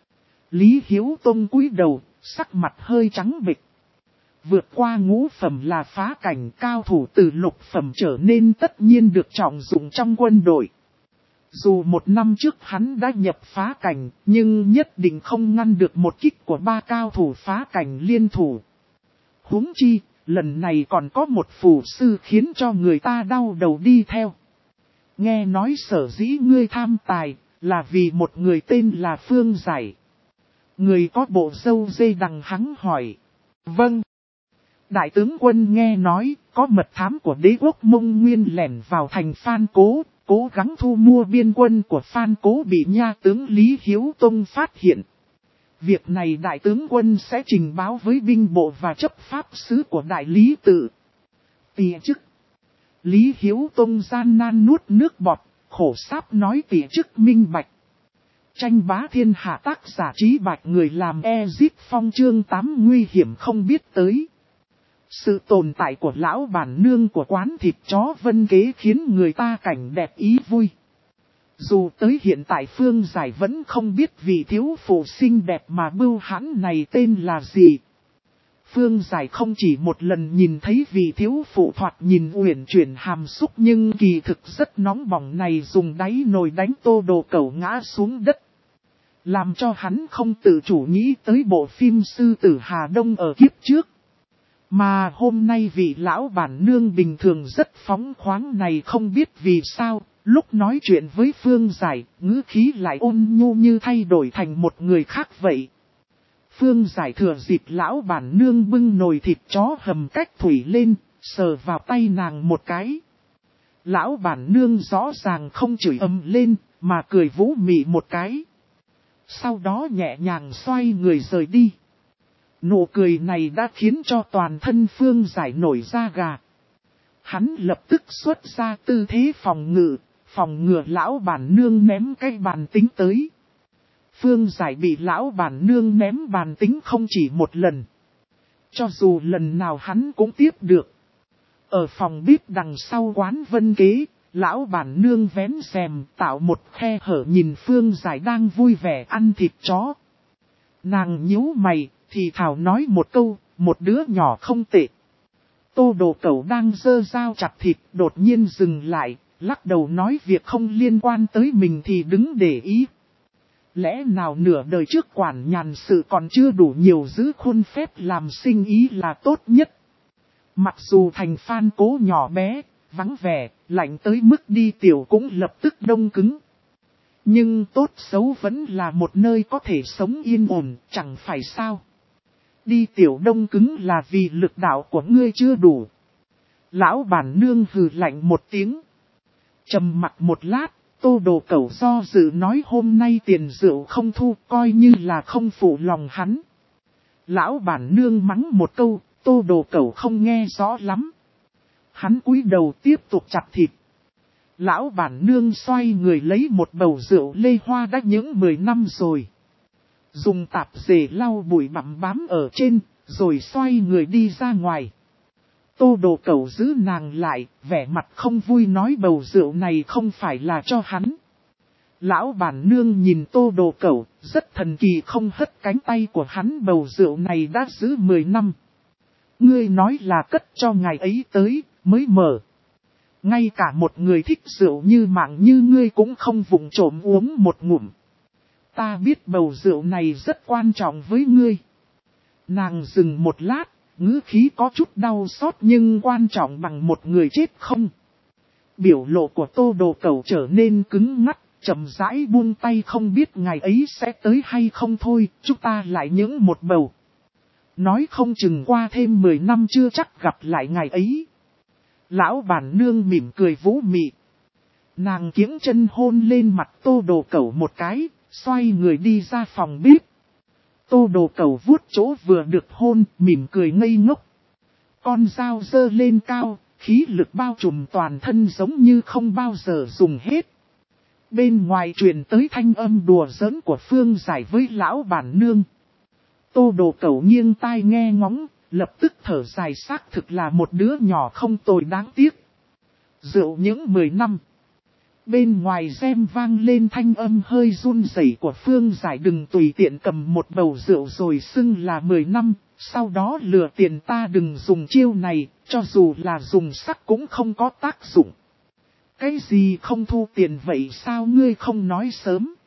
Lý Hiếu Tông cúi đầu, sắc mặt hơi trắng bệch. Vượt qua ngũ phẩm là phá cảnh, cao thủ từ lục phẩm trở nên tất nhiên được trọng dụng trong quân đội. Dù 1 năm trước hắn đã nhập phá cảnh, nhưng nhất định không ngăn được một kích của 3 cao thủ phá cảnh liên thủ. Huống chi, lần này còn có một phù sư khiến cho người ta đau đầu đi theo. Nghe nói sở dĩ ngươi tham tài, là vì một người tên là Phương Giải. Người có bộ râu dê đằng hắn hỏi. Vâng. Đại tướng quân nghe nói, có mật thám của đế quốc Mông Nguyên lẻn vào thành Phan Cố, cố gắng thu mua biên quân của Phan Cố bị nha tướng Lý Hiếu Tông phát hiện. Việc này đại tướng quân sẽ trình báo với binh bộ và chấp pháp sứ của đại lý tự. Tìa chức. Lý Hiếu Tông gian nan nuốt nước bọt, khổ sáp nói tìa chức minh bạch. Tranh bá thiên hạ tác giả Trí Bạch, người làm Ezip Phong, chương 8 nguy hiểm không biết tới. Sự tồn tại của lão bản nương của quán thịt chó Vân Kế khiến người ta cảnh đẹp ý vui. Dù tới hiện tại Phương Giải vẫn không biết vị thiếu phụ xinh đẹp mà bưu hãn này tên là gì. Phương Giải không chỉ một lần nhìn thấy vị thiếu phụ thoạt nhìn uyển chuyển hàm xúc nhưng kỳ thực rất nóng bỏng này dùng đáy nồi đánh Tô Đồ Cẩu ngã xuống đất. Làm cho hắn không tự chủ nghĩ tới bộ phim Sư tử Hà Đông ở kiếp trước. Mà hôm nay vị lão bản nương bình thường rất phóng khoáng này không biết vì sao, lúc nói chuyện với Phương Giải, ngữ khí lại ôn nhu như thay đổi thành một người khác vậy. Phương Giải thừa dịp lão bản nương bưng nồi thịt chó hầm cách thủy lên, sờ vào tay nàng một cái. Lão bản nương rõ ràng không chửi ầm lên, mà cười vũ mị một cái. Sau đó nhẹ nhàng xoay người rời đi. Nụ cười này đã khiến cho toàn thân Phương Giải nổi da gà. Hắn lập tức xuất ra tư thế phòng ngừa lão bản nương ném cái bàn tính tới. Phương Giải bị lão bản nương ném bàn tính không chỉ một lần. Cho dù lần nào hắn cũng tiếp được. Ở phòng bếp đằng sau quán Vân Kế, lão bản nương vén rèm tạo một khe hở nhìn Phương Giải đang vui vẻ ăn thịt chó. Nàng nhíu mày, thì thảo nói một câu, một đứa nhỏ không tệ. Tô Đồ Cẩu đang giơ dao chặt thịt, đột nhiên dừng lại, lắc đầu nói việc không liên quan tới mình thì đứng để ý. Lẽ nào nửa đời trước quản nhàn sự còn chưa đủ nhiều giữ khuôn phép làm sinh ý là tốt nhất. Mặc dù thành Phan Cố nhỏ bé, vắng vẻ, lạnh tới mức đi tiểu cũng lập tức đông cứng. Nhưng tốt xấu vẫn là một nơi có thể sống yên ổn, chẳng phải sao. Đi tiểu đông cứng là vì lực đạo của ngươi chưa đủ. Lão bản nương hừ lạnh một tiếng. Trầm mặc một lát, Tô Đồ Cẩu do dự nói hôm nay tiền rượu không thu, coi như là không phụ lòng hắn. Lão bản nương mắng một câu, Tô Đồ Cẩu không nghe rõ lắm. Hắn cúi đầu tiếp tục chặt thịt. Lão bản nương xoay người lấy một bầu rượu lê hoa đã những 10 năm rồi. Dùng tạp dề lau bụi bặm bám ở trên, rồi xoay người đi ra ngoài. Tô Đồ Cẩu giữ nàng lại, vẻ mặt không vui nói bầu rượu này không phải là cho hắn. Lão bản nương nhìn Tô Đồ Cẩu, rất thần kỳ không hất cánh tay của hắn, bầu rượu này đã giữ 10 năm. Ngươi nói là cất cho ngày ấy tới, mới mở. Ngay cả một người thích rượu như mạng như ngươi cũng không vụng trộm uống một ngụm. Ta biết bầu rượu này rất quan trọng với ngươi. Nàng dừng một lát, ngữ khí có chút đau xót nhưng quan trọng bằng một người chết không. Biểu lộ của Tô Đồ Cẩu trở nên cứng ngắt, chậm rãi buông tay, không biết ngày ấy sẽ tới hay không thôi, chúng ta lại những một bầu. Nói không chừng qua thêm 10 năm chưa chắc gặp lại ngày ấy. Lão bản nương mỉm cười vũ mị. Nàng kiếng chân hôn lên mặt Tô Đồ Cẩu một cái, xoay người đi ra phòng bếp. Tô Đồ Cẩu vuốt chỗ vừa được hôn, mỉm cười ngây ngốc. Con dao giơ lên cao, khí lực bao trùm toàn thân giống như không bao giờ dùng hết. Bên ngoài truyền tới thanh âm đùa giỡn của Phương Giải với lão bản nương. Tô Đồ Cẩu nghiêng tai nghe ngóng, lập tức thở dài, xác thực là một đứa nhỏ không tồi, đáng tiếc. Rượu những 10 năm. Bên ngoài rem vang lên thanh âm hơi run rẩy của Phương Giải, đừng tùy tiện cầm một bầu rượu rồi xưng là 10 năm, sau đó lừa tiền ta, đừng dùng chiêu này, cho dù là dùng sắc cũng không có tác dụng. Cái gì không thu tiền vậy sao ngươi không nói sớm?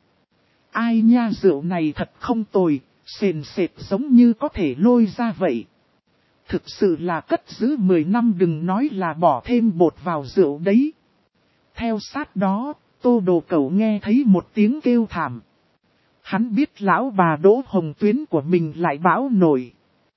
Ai nha, rượu này thật không tồi, sền sệt giống như có thể lôi ra vậy. Thực sự là cất giữ 10 năm, đừng nói là bỏ thêm bột vào rượu đấy. Theo sát đó, Tô Đồ Cẩu nghe thấy một tiếng kêu thảm. Hắn biết lão bà Đỗ Hồng Tuyến của mình lại bão nổi.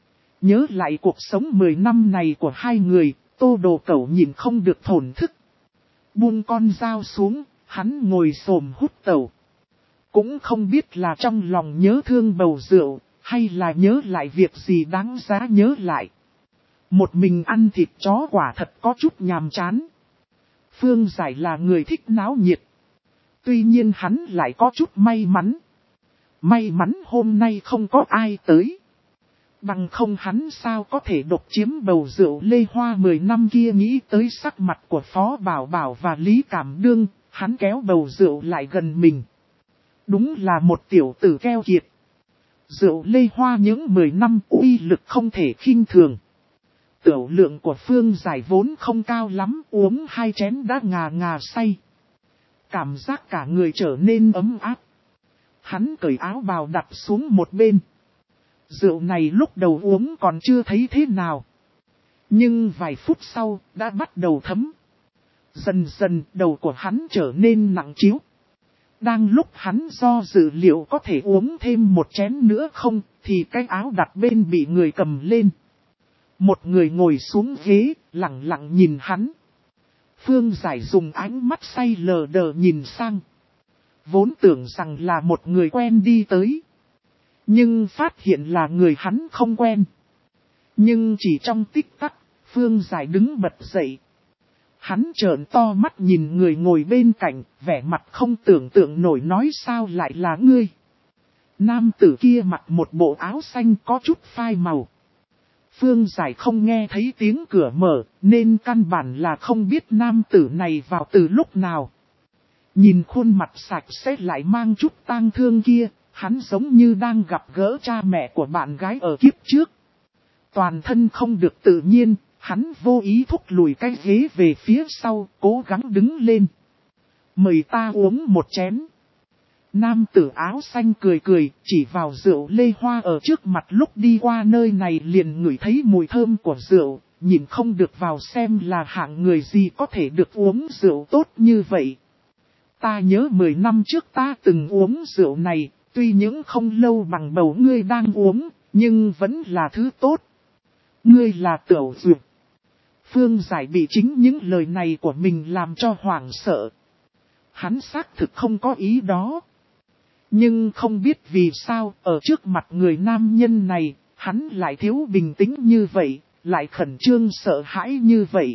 Nhớ lại cuộc sống 10 năm này của hai người, Tô Đồ Cẩu nhìn không được thổn thức. Buông con dao xuống, hắn ngồi xổm hút tẩu. Cũng không biết là trong lòng nhớ thương bầu rượu, hay là nhớ lại việc gì đáng giá nhớ lại. Một mình ăn thịt chó quả thật có chút nhàm chán. Phương Giải là người thích náo nhiệt. Tuy nhiên hắn lại có chút may mắn. May mắn hôm nay không có ai tới. Bằng không hắn sao có thể độc chiếm bầu rượu lê hoa 10 năm kia. Nghĩ tới sắc mặt của Phó Bảo Bảo và Lý Cảm Đương, hắn kéo bầu rượu lại gần mình. Đúng là một tiểu tử keo kiệt. Rượu lê hoa những 10 năm uy lực không thể khinh thường. Tiểu lượng của Phương Giải vốn không cao lắm, uống 2 chén đã ngà ngà say. Cảm giác cả người trở nên ấm áp. Hắn cởi áo bào đặt xuống một bên. Rượu này lúc đầu uống còn chưa thấy thế nào. Nhưng vài phút sau đã bắt đầu thấm. Dần dần đầu của hắn trở nên nặng trĩu. Đang lúc hắn do dự liệu có thể uống thêm một chén nữa không, thì cái áo đặt bên bị người cầm lên. Một người ngồi xuống ghế, lặng lặng nhìn hắn. Phương Giải dùng ánh mắt say lờ đờ nhìn sang. Vốn tưởng rằng là một người quen đi tới. Nhưng phát hiện là người hắn không quen. Nhưng chỉ trong tích tắc, Phương Giải đứng bật dậy. Hắn trợn to mắt nhìn người ngồi bên cạnh, vẻ mặt không tưởng tượng nổi nói sao lại là ngươi. Nam tử kia mặc một bộ áo xanh có chút phai màu. Phương Giải không nghe thấy tiếng cửa mở, nên căn bản là không biết nam tử này vào từ lúc nào. Nhìn khuôn mặt sạch sẽ lại mang chút tang thương kia, hắn giống như đang gặp gỡ cha mẹ của bạn gái ở kiếp trước. Toàn thân không được tự nhiên, hắn vô ý thúc lùi cái ghế về phía sau, cố gắng đứng lên. Mời ta uống một chén. Nam tử áo xanh cười cười, chỉ vào rượu lê hoa ở trước mặt lúc đi qua nơi này liền ngửi thấy mùi thơm của rượu, nhìn không được vào xem là hạng người gì có thể được uống rượu tốt như vậy. Ta nhớ 10 năm trước ta từng uống rượu này, tuy những không lâu bằng bầu ngươi đang uống, nhưng vẫn là thứ tốt. Ngươi là Tiểu Duyệt. Phương Giải bị chính những lời này của mình làm cho hoảng sợ. Hắn xác thực không có ý đó. Nhưng không biết vì sao, ở trước mặt người nam nhân này, hắn lại thiếu bình tĩnh như vậy, lại khẩn trương sợ hãi như vậy.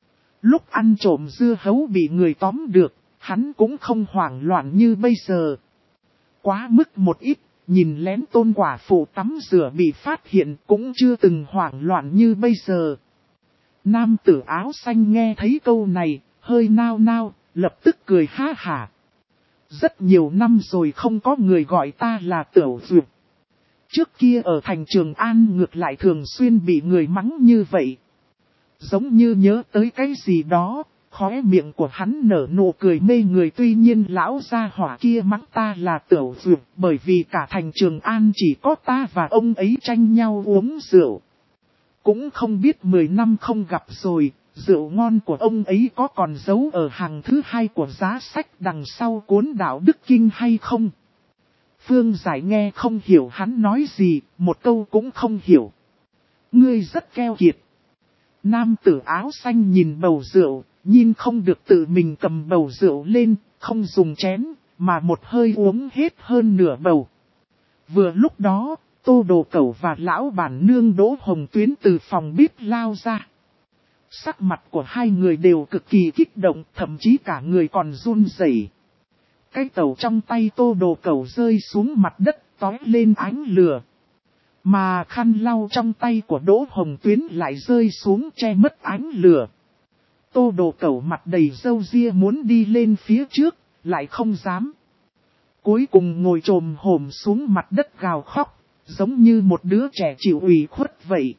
Lúc ăn trộm dưa hấu bị người tóm được, hắn cũng không hoảng loạn như bây giờ. Quá mức một ít, nhìn lén Tôn quả phụ tắm rửa bị phát hiện cũng chưa từng hoảng loạn như bây giờ. Nam tử áo xanh nghe thấy câu này, hơi nao nao, lập tức cười ha hả. Rất nhiều năm rồi không có người gọi ta là Tiểu Duyệt. Trước kia ở thành Trường An ngược lại thường xuyên bị người mắng như vậy. Giống như nhớ tới cái gì đó, khóe miệng của hắn nở nụ cười mê người. Tuy nhiên lão gia hỏa kia mắng ta là Tiểu Duyệt bởi vì cả thành Trường An chỉ có ta và ông ấy tranh nhau uống rượu. Cũng không biết 10 năm không gặp rồi, rượu ngon của ông ấy có còn giấu ở hàng thứ 2 của giá sách đằng sau cuốn Đạo Đức Kinh hay không? Phương Giải nghe không hiểu hắn nói gì, một câu cũng không hiểu. Ngươi rất keo kiệt. Nam tử áo xanh nhìn bầu rượu, nhìn không được tự mình cầm bầu rượu lên, không dùng chén, mà một hơi uống hết hơn nửa bầu. Vừa lúc đó, Tô Đồ Cẩu và lão bản nương Đỗ Hồng Tuyến từ phòng bếp lao ra. Sắc mặt của hai người đều cực kỳ kích động, thậm chí cả người còn run rẩy. Cái tẩu trong tay Tô Đồ Cẩu rơi xuống mặt đất, tói lên ánh lửa. Mà khăn lau trong tay của Đỗ Hồng Tuyến lại rơi xuống che mất ánh lửa. Tô Đồ Cẩu mặt đầy râu ria muốn đi lên phía trước, lại không dám. Cuối cùng ngồi trồm hổm xuống mặt đất gào khóc, giống như một đứa trẻ chịu ủy khuất vậy.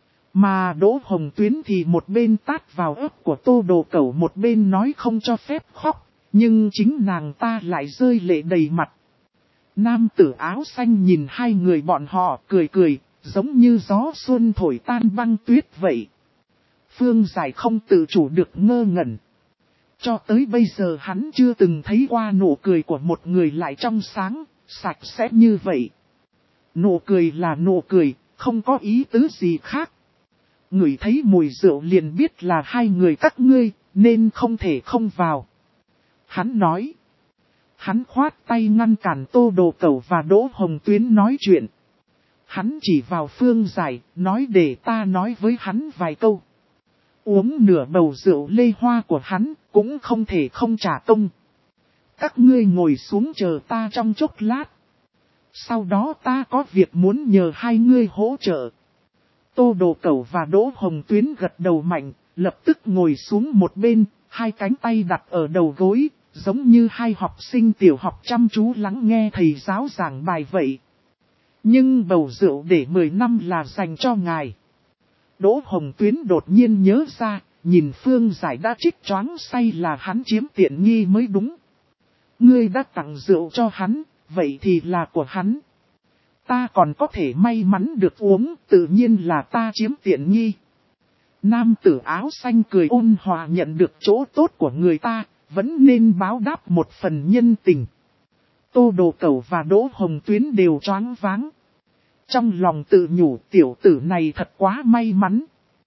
Mà Đỗ Hồng Tuyến thì một bên tát vào ớt của Tô Đồ Cẩu, một bên nói không cho phép khóc, nhưng chính nàng ta lại rơi lệ đầy mặt. Nam tử áo xanh nhìn hai người bọn họ cười cười, giống như gió xuân thổi tan băng tuyết vậy. Phương Giải không tự chủ được ngơ ngẩn. Cho tới bây giờ hắn chưa từng thấy qua nụ cười của một người lại trong sáng, sạch sẽ như vậy. Nụ cười là nụ cười, không có ý tứ gì khác. Ngửi thấy mùi rượu liền biết là hai người các ngươi, nên không thể không vào. Hắn nói. Hắn khoát tay ngăn cản Tô Đồ Cẩu và Đỗ Hồng Tuyến nói chuyện. Hắn chỉ vào Phương Giải, nói để ta nói với hắn vài câu. Uống nửa bầu rượu lê hoa của hắn, cũng không thể không trả công. Các ngươi ngồi xuống chờ ta trong chốc lát. Sau đó ta có việc muốn nhờ hai ngươi hỗ trợ. Tô Đồ Cẩu và Đỗ Hồng Tuyến gật đầu mạnh, lập tức ngồi xuống một bên, hai cánh tay đặt ở đầu gối, giống như hai học sinh tiểu học chăm chú lắng nghe thầy giáo giảng bài vậy. Nhưng bầu rượu để 10 năm là dành cho ngài. Đỗ Hồng Tuyến đột nhiên nhớ ra, nhìn Phương Giải đã trích choáng say là hắn chiếm tiện nghi mới đúng. Ngươi đã tặng rượu cho hắn, vậy thì là của hắn. Ta còn có thể may mắn được uống, tự nhiên là ta chiếm tiện nghi. Nam tử áo xanh cười ôn hòa, nhận được chỗ tốt của người ta, vẫn nên báo đáp một phần nhân tình. Tô Đồ Cẩu và Đỗ Hồng Tuyến đều choáng váng. Trong lòng tự nhủ tiểu tử này thật quá may mắn.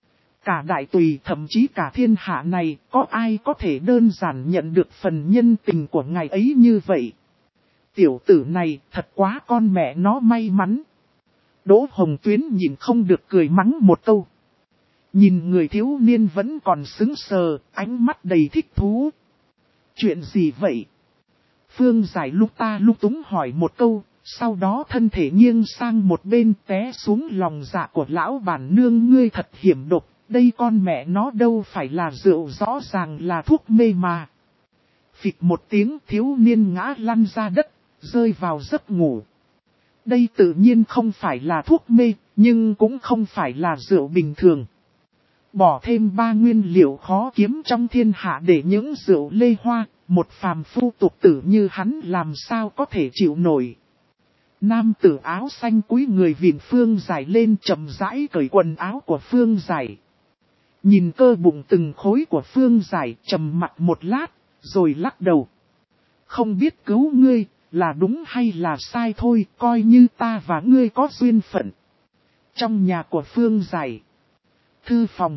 Cả đại tùy thậm chí cả thiên hạ này có ai có thể đơn giản nhận được phần nhân tình của ngài ấy như vậy. Tiểu tử này thật quá con mẹ nó may mắn. Đỗ Hồng Tuyến nhìn không được cười mắng một câu. Nhìn người thiếu niên vẫn còn sững sờ, ánh mắt đầy thích thú. Chuyện gì vậy? Phương Giải lúc ta lúc túng hỏi một câu, sau đó thân thể nghiêng sang một bên té xuống lòng dạ của lão bản nương. Ngươi thật hiểm độc, đây con mẹ nó đâu phải là rượu, rõ ràng là thuốc mê mà. Phịch một tiếng, thiếu niên ngã lăn ra đất, rơi vào giấc ngủ. Đây tự nhiên không phải là thuốc mê, nhưng cũng không phải là rượu bình thường. Bỏ thêm 3 nguyên liệu khó kiếm trong thiên hạ để những rượu lê hoa, một phàm phu tục tử như hắn làm sao có thể chịu nổi. Nam tử áo xanh cúi người vịn Phương Giải lên, chậm rãi cởi quần áo của Phương Giải. Nhìn cơ bụng từng khối của Phương Giải, trầm mặc một lát, rồi lắc đầu. Không biết cứu ngươi, là đúng hay là sai thôi, coi như ta và ngươi có duyên phận. Trong nhà của Phương Giải, thư phòng,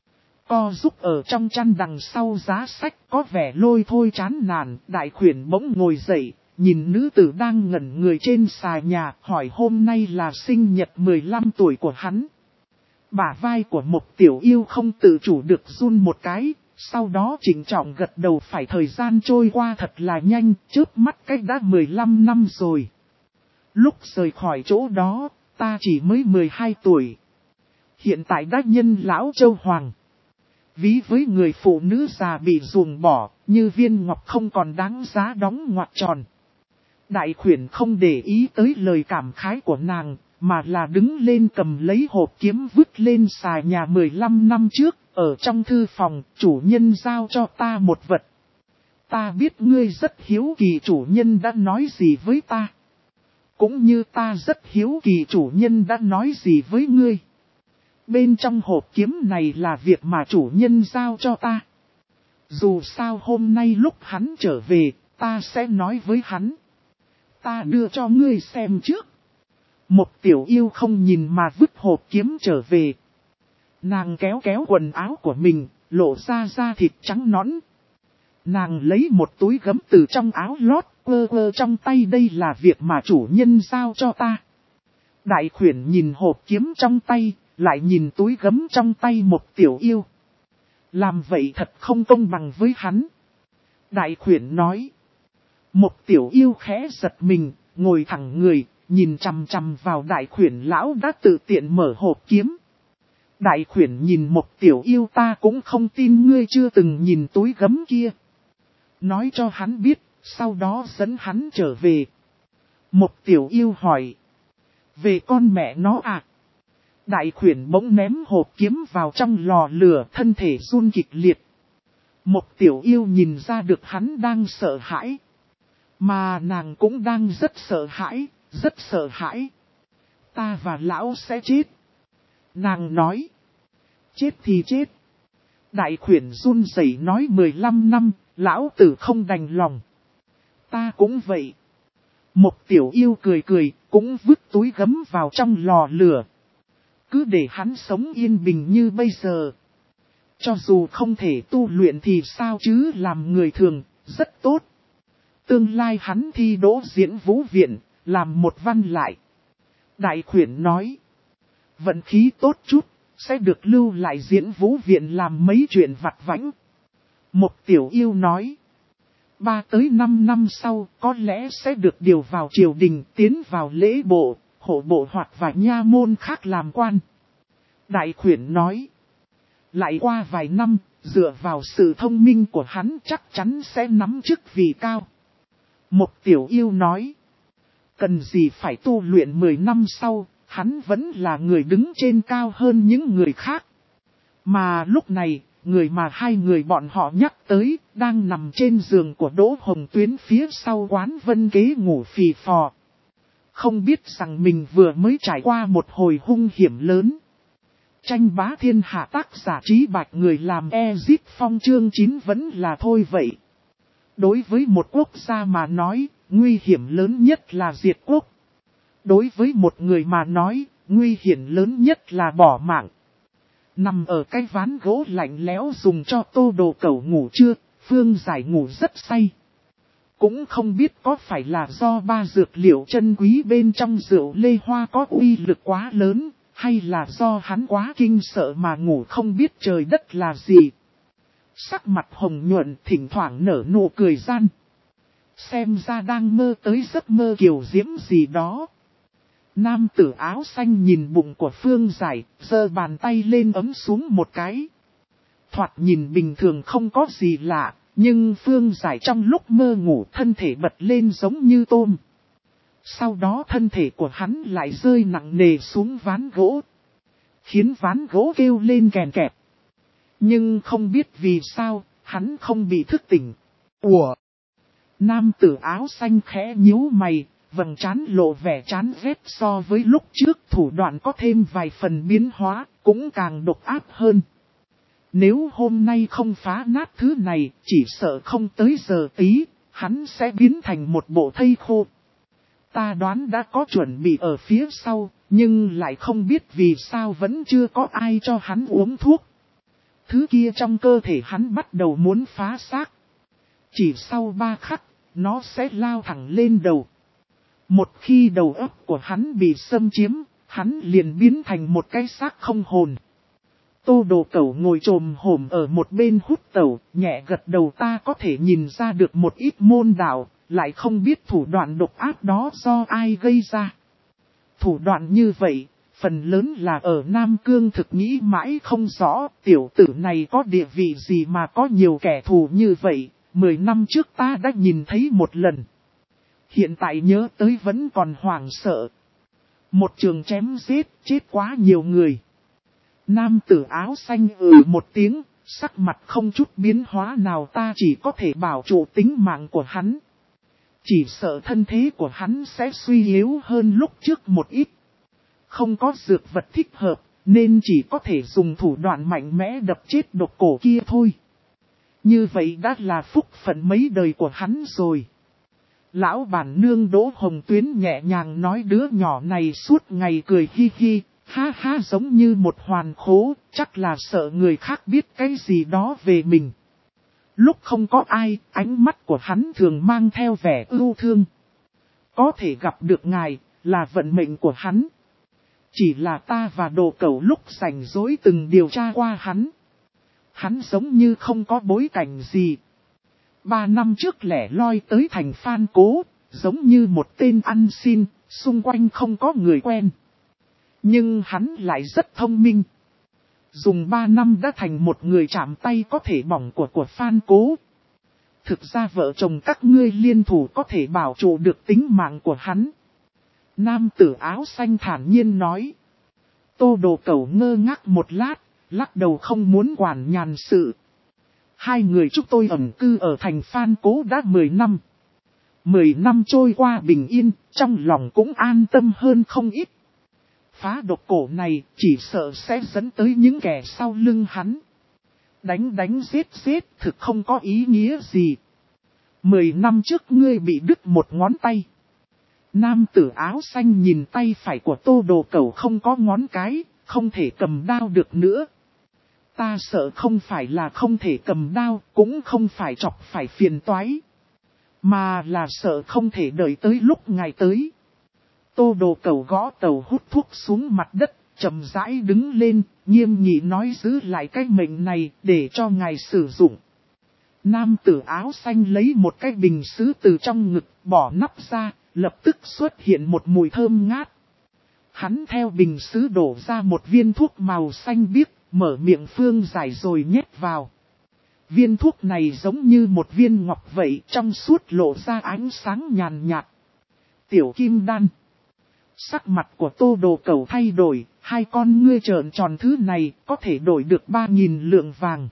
co giúp ở trong chăn đằng sau giá sách có vẻ lôi thôi chán nản. Đại khuyển bỗng ngồi dậy, nhìn nữ tử đang ngẩn người trên xà nhà, hỏi hôm nay là sinh nhật 15 tuổi của hắn. Bả vai của một tiểu yêu không tự chủ được run một cái, sau đó chỉnh trọng gật đầu. Phải, thời gian trôi qua thật là nhanh, chớp mắt cách đã 15 năm rồi. Lúc rời khỏi chỗ đó, ta chỉ mới 12 tuổi. Hiện tại đã nhân lão châu hoàng. Ví với người phụ nữ già bị ruồng bỏ, như viên ngọc không còn đáng giá đóng ngoặc tròn. Đại khuyển không để ý tới lời cảm khái của nàng, mà là đứng lên cầm lấy hộp kiếm vứt lên xà nhà 15 năm trước. Ở trong thư phòng, chủ nhân giao cho ta một vật. Ta biết ngươi rất hiếu kỳ chủ nhân đã nói gì với ta. Cũng như ta rất hiếu kỳ chủ nhân đã nói gì với ngươi. Bên trong hộp kiếm này là việc mà chủ nhân giao cho ta. Dù sao hôm nay lúc hắn trở về, ta sẽ nói với hắn. Ta đưa cho ngươi xem trước. Một tiểu yêu không nhìn mà vứt hộp kiếm trở về. Nàng kéo kéo quần áo của mình, lộ ra da thịt trắng nõn. Nàng lấy một túi gấm từ trong áo lót, quơ trong tay, đây là việc mà chủ nhân giao cho ta. Đại khuyển nhìn hộp kiếm trong tay, lại nhìn túi gấm trong tay một tiểu yêu. Làm vậy thật không công bằng với hắn. Đại khuyển nói. Một tiểu yêu khẽ giật mình, ngồi thẳng người, nhìn chằm chằm vào đại khuyển lão đã tự tiện mở hộp kiếm. Đại khuyển nhìn một tiểu yêu, ta cũng không tin ngươi chưa từng nhìn túi gấm kia. Nói cho hắn biết, sau đó dẫn hắn trở về. Một tiểu yêu hỏi. Về con mẹ nó à? Đại khuyển bỗng ném hộp kiếm vào trong lò lửa, thân thể run kịch liệt. Một tiểu yêu nhìn ra được hắn đang sợ hãi. Mà nàng cũng đang rất sợ hãi, rất sợ hãi. Ta và lão sẽ chết. Nàng nói. Chết thì chết. Đại khuyển run rẩy nói 15 năm, lão tử không đành lòng. Ta cũng vậy. Một tiểu yêu cười cười, cũng vứt túi gấm vào trong lò lửa. Cứ để hắn sống yên bình như bây giờ. Cho dù không thể tu luyện thì sao chứ, làm người thường, rất tốt. Tương lai hắn thi đỗ diễn vũ viện, làm một văn lại. Đại khuyển nói. Vận khí tốt chút, sẽ được lưu lại diễn vũ viện làm mấy chuyện vặt vãnh. Một tiểu yêu nói. 3 tới 5 năm sau, có lẽ sẽ được điều vào triều đình, tiến vào lễ bộ, hộ bộ hoặc và nha môn khác làm quan. Đại khuyển nói. Lại qua vài năm, dựa vào sự thông minh của hắn chắc chắn sẽ nắm chức vị cao. Một tiểu yêu nói. Cần gì phải tu luyện 10 năm sau, hắn vẫn là người đứng trên cao hơn những người khác. Mà lúc này, người mà hai người bọn họ nhắc tới, đang nằm trên giường của Đỗ Hồng Tuyến phía sau quán Vân Kế ngủ phì phò. Không biết rằng mình vừa mới trải qua một hồi hung hiểm lớn. Tranh bá thiên hạ, tác giả Trí Bạch, người làm Ezip Phong, chương 9 vẫn là thôi vậy. Đối với một quốc gia mà nói, nguy hiểm lớn nhất là diệt quốc. Đối với một người mà nói, nguy hiểm lớn nhất là bỏ mạng. Nằm ở cái ván gỗ lạnh lẽo dùng cho Tô Đồ Cẩu ngủ trưa, Phương Giải ngủ rất say. Cũng không biết có phải là do ba dược liệu chân quý bên trong rượu lê hoa có uy lực quá lớn, hay là do hắn quá kinh sợ mà ngủ không biết trời đất là gì. Sắc mặt hồng nhuận thỉnh thoảng nở nụ cười gian. Xem ra đang mơ tới giấc mơ kiều diễm gì đó. Nam tử áo xanh nhìn bụng của Phương Giải, giơ bàn tay lên ấm xuống một cái. Thoạt nhìn bình thường không có gì lạ, nhưng Phương Giải trong lúc mơ ngủ thân thể bật lên giống như tôm. Sau đó thân thể của hắn lại rơi nặng nề xuống ván gỗ, khiến ván gỗ kêu lên kèn kẹt. Nhưng không biết vì sao, hắn không bị thức tỉnh. Ủa? Nam tử áo xanh khẽ nhíu mày, vầng trán lộ vẻ chán ghét so với lúc trước thủ đoạn có thêm vài phần biến hóa, cũng càng độc ác hơn. Nếu hôm nay không phá nát thứ này, chỉ sợ không tới giờ tí, hắn sẽ biến thành một bộ thây khô. Ta đoán đã có chuẩn bị ở phía sau, nhưng lại không biết vì sao vẫn chưa có ai cho hắn uống thuốc. Thứ kia trong cơ thể hắn bắt đầu muốn phá xác. Chỉ sau 3 khắc, nó sẽ lao thẳng lên đầu. Một khi đầu óc của hắn bị xâm chiếm, hắn liền biến thành một cái xác không hồn. Tô Đồ Cẩu ngồi chồm hổm ở một bên hút tẩu, nhẹ gật đầu. Ta có thể nhìn ra được một ít môn đạo, lại không biết thủ đoạn độc ác đó do ai gây ra. Thủ đoạn như vậy, phần lớn là ở Nam Cương thực nghĩ mãi không rõ, tiểu tử này có địa vị gì mà có nhiều kẻ thù như vậy, 10 năm trước ta đã nhìn thấy một lần. Hiện tại nhớ tới vẫn còn hoảng sợ. Một trường chém giết, chết quá nhiều người. Nam tử áo xanh một tiếng, sắc mặt không chút biến hóa nào. Ta chỉ có thể bảo trụ tính mạng của hắn. Chỉ sợ thân thế của hắn sẽ suy yếu hơn lúc trước một ít. Không có dược vật thích hợp, nên chỉ có thể dùng thủ đoạn mạnh mẽ đập chết độc cổ kia thôi. Như vậy đã là phúc phận mấy đời của hắn rồi. Lão bản nương Đỗ Hồng Tuyến nhẹ nhàng nói, đứa nhỏ này suốt ngày cười hi hi, ha ha, giống như một hoàn khố, chắc là sợ người khác biết cái gì đó về mình. Lúc không có ai, ánh mắt của hắn thường mang theo vẻ ưu thương. Có thể gặp được ngài, là vận mệnh của hắn. Chỉ là ta và Đồ Cẩu lúc rảnh rỗi từng điều tra qua hắn. Hắn giống như không có bối cảnh gì. 3 năm trước lẻ loi tới thành Phan Cố, giống như một tên ăn xin, xung quanh không có người quen. Nhưng hắn lại rất thông minh. Dùng 3 năm đã thành một người chạm tay có thể bỏng của Phan Cố. Thực ra vợ chồng các ngươi liên thủ có thể bảo trụ được tính mạng của hắn. Nam tử áo xanh thản nhiên nói. Tô Đồ Cẩu ngơ ngác một lát, lắc đầu không muốn quản nhàn sự. Hai người chúng tôi ẩn cư ở thành Phan Cố đã 10 năm. 10 năm trôi qua bình yên, trong lòng cũng an tâm hơn không ít. Phá độc cổ này chỉ sợ sẽ dẫn tới những kẻ sau lưng hắn. Đánh giết thực không có ý nghĩa gì. 10 năm trước ngươi bị đứt một ngón tay. Nam tử áo xanh nhìn tay phải của Tô Đồ Cẩu không có ngón cái, không thể cầm đao được nữa. Ta sợ không phải là không thể cầm đao, cũng không phải chọc phải phiền toái. Mà là sợ không thể đợi tới lúc ngài tới. Tô Đồ Cẩu gõ tàu hút thuốc xuống mặt đất, chậm rãi đứng lên, nghiêm nghị nói, giữ lại cái mệnh này để cho ngài sử dụng. Nam tử áo xanh lấy một cái bình sứ từ trong ngực, bỏ nắp ra, lập tức xuất hiện một mùi thơm ngát. Hắn theo bình sứ đổ ra một viên thuốc màu xanh biếc, mở miệng Phương Giải rồi nhét vào. Viên thuốc này giống như một viên ngọc vậy, trong suốt lộ ra ánh sáng nhàn nhạt. Tiểu kim đan. Sắc mặt của Tô Đồ Cẩu thay đổi, hai con ngươi trợn tròn, thứ này có thể đổi được 3.000 lượng vàng.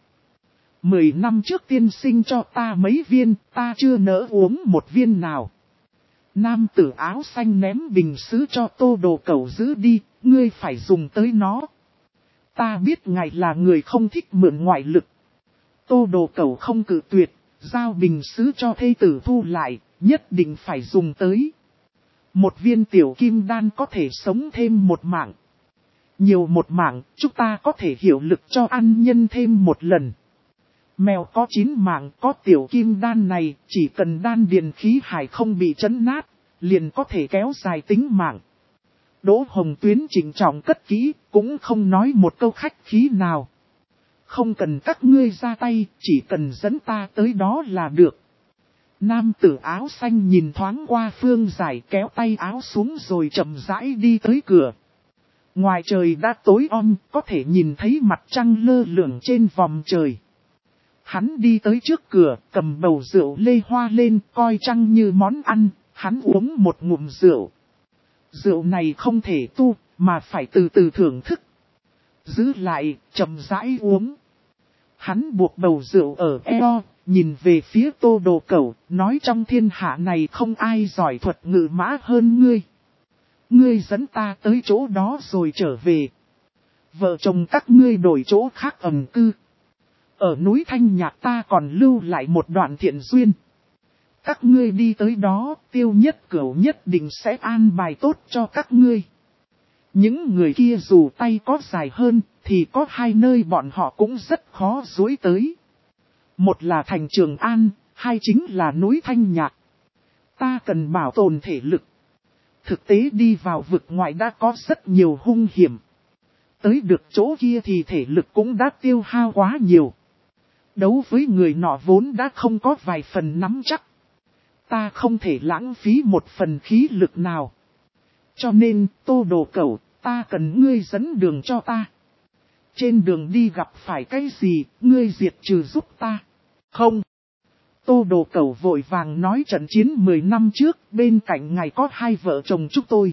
10 năm trước tiên sinh cho ta mấy viên, ta chưa nỡ uống một viên nào. Nam tử áo xanh ném bình sứ cho Tô Đồ Cẩu, giữ đi, ngươi phải dùng tới nó. Ta biết ngài là người không thích mượn ngoại lực. Tô Đồ Cẩu không cự tuyệt, giao bình sứ cho thê tử thu lại, nhất định phải dùng tới. Một viên tiểu kim đan có thể sống thêm một mạng. Nhiều một mạng, chúng ta có thể hiệu lực cho ăn nhân thêm một lần. Mèo có 9 mạng, có tiểu kim đan này, chỉ cần đan điền khí hải không bị chấn nát, liền có thể kéo dài tính mạng. Đỗ Hồng Tuyến chỉnh trọng cất kỹ, cũng không nói một câu khách khí nào. Không cần các ngươi ra tay, chỉ cần dẫn ta tới đó là được. Nam tử áo xanh nhìn thoáng qua Phương Giải, kéo tay áo xuống rồi chậm rãi đi tới cửa. Ngoài trời đã tối om, có thể nhìn thấy mặt trăng lơ lửng trên vòm trời. Hắn đi tới trước cửa, cầm bầu rượu lê hoa lên, coi trăng như món ăn, hắn uống một ngụm rượu. Rượu này không thể tu, mà phải từ từ thưởng thức. Giữ lại, chậm rãi uống. Hắn buộc bầu rượu ở eo, nhìn về phía Tô Đồ Cẩu, nói trong thiên hạ này không ai giỏi thuật ngự mã hơn ngươi. Ngươi dẫn ta tới chỗ đó rồi trở về. Vợ chồng các ngươi đổi chỗ khác ẩn cư. Ở núi Thanh Nhạc ta còn lưu lại một đoạn thiện duyên. Các ngươi đi tới đó, Tiêu Nhất Cửu nhất định sẽ an bài tốt cho các ngươi. Những người kia dù tay có dài hơn, thì có hai nơi bọn họ cũng rất khó dối tới. Một là thành Trường An, hai chính là núi Thanh Nhạc. Ta cần bảo tồn thể lực. Thực tế đi vào vực ngoại đã có rất nhiều hung hiểm. Tới được chỗ kia thì thể lực cũng đã tiêu hao quá nhiều. Đấu với người nọ vốn đã không có vài phần nắm chắc. Ta không thể lãng phí một phần khí lực nào. Cho nên, Tô Đồ Cẩu, ta cần ngươi dẫn đường cho ta. Trên đường đi gặp phải cái gì, ngươi diệt trừ giúp ta. Không. Tô Đồ Cẩu vội vàng nói trận chiến 10 năm trước, bên cạnh ngài có hai vợ chồng chúng tôi.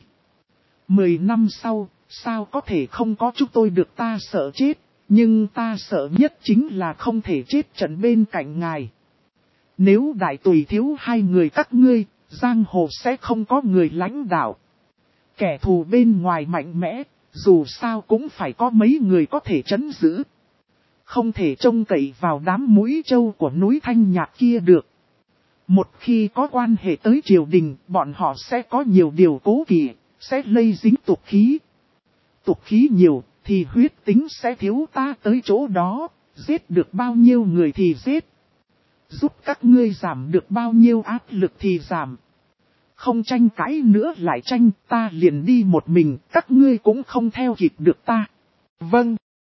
10 năm sau, sao có thể không có chúng tôi được, ta sợ chết. Nhưng ta sợ nhất chính là không thể chết trận bên cạnh ngài. Nếu đại tùy thiếu hai người các ngươi, giang hồ sẽ không có người lãnh đạo. Kẻ thù bên ngoài mạnh mẽ, dù sao cũng phải có mấy người có thể trấn giữ. Không thể trông cậy vào đám mũi trâu của núi Thanh Nhạc kia được. Một khi có quan hệ tới triều đình, bọn họ sẽ có nhiều điều cố kỵ, sẽ lây dính tục khí. Tục khí nhiều, thì huyết tính sẽ thiếu, ta tới chỗ đó, giết được bao nhiêu người thì giết. Giúp các ngươi giảm được bao nhiêu áp lực thì giảm. Không tranh cãi nữa lại tranh, ta liền đi một mình, các ngươi cũng không theo kịp được ta. Vâng.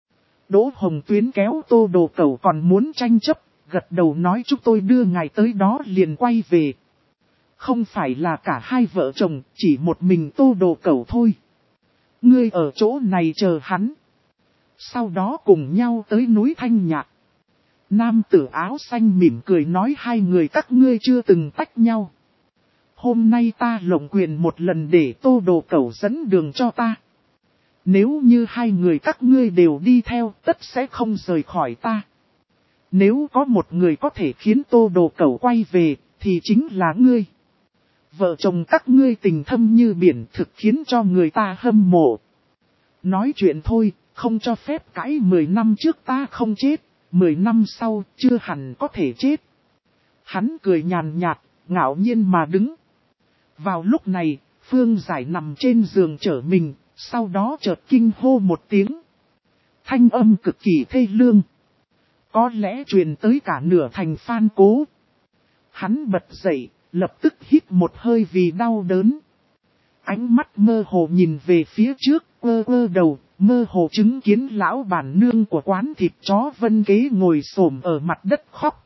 Đỗ Hồng Tuyến kéo Tô Đồ Cẩu còn muốn tranh chấp, gật đầu nói chúng tôi đưa ngài tới đó liền quay về. Không phải là cả hai vợ chồng, chỉ một mình Tô Đồ Cẩu thôi. Ngươi ở chỗ này chờ hắn. Sau đó cùng nhau tới núi Thanh Nhạc. Nam tử áo xanh mỉm cười nói hai người các ngươi chưa từng tách nhau. Hôm nay ta lộng quyền một lần để Tô Đồ Cẩu dẫn đường cho ta. Nếu như hai người các ngươi đều đi theo, tất sẽ không rời khỏi ta. Nếu có một người có thể khiến Tô Đồ Cẩu quay về, thì chính là ngươi. Vợ chồng các ngươi tình thâm như biển, thực khiến cho người ta hâm mộ. Nói chuyện thôi, không cho phép cãi. 10 năm trước ta không chết, 10 năm sau chưa hẳn có thể chết. Hắn cười nhàn nhạt, ngạo nhiên mà đứng. Vào lúc này, Phương Giải nằm trên giường trở mình, sau đó chợt kinh hô một tiếng. Thanh âm cực kỳ thê lương. Có lẽ truyền tới cả nửa thành Phan Cố. Hắn bật dậy, lập tức hít một hơi vì đau đớn. Ánh mắt mơ hồ nhìn về phía trước, ơ đầu, mơ hồ chứng kiến lão bản nương của quán thịt chó Vân Kế ngồi xổm ở mặt đất khóc.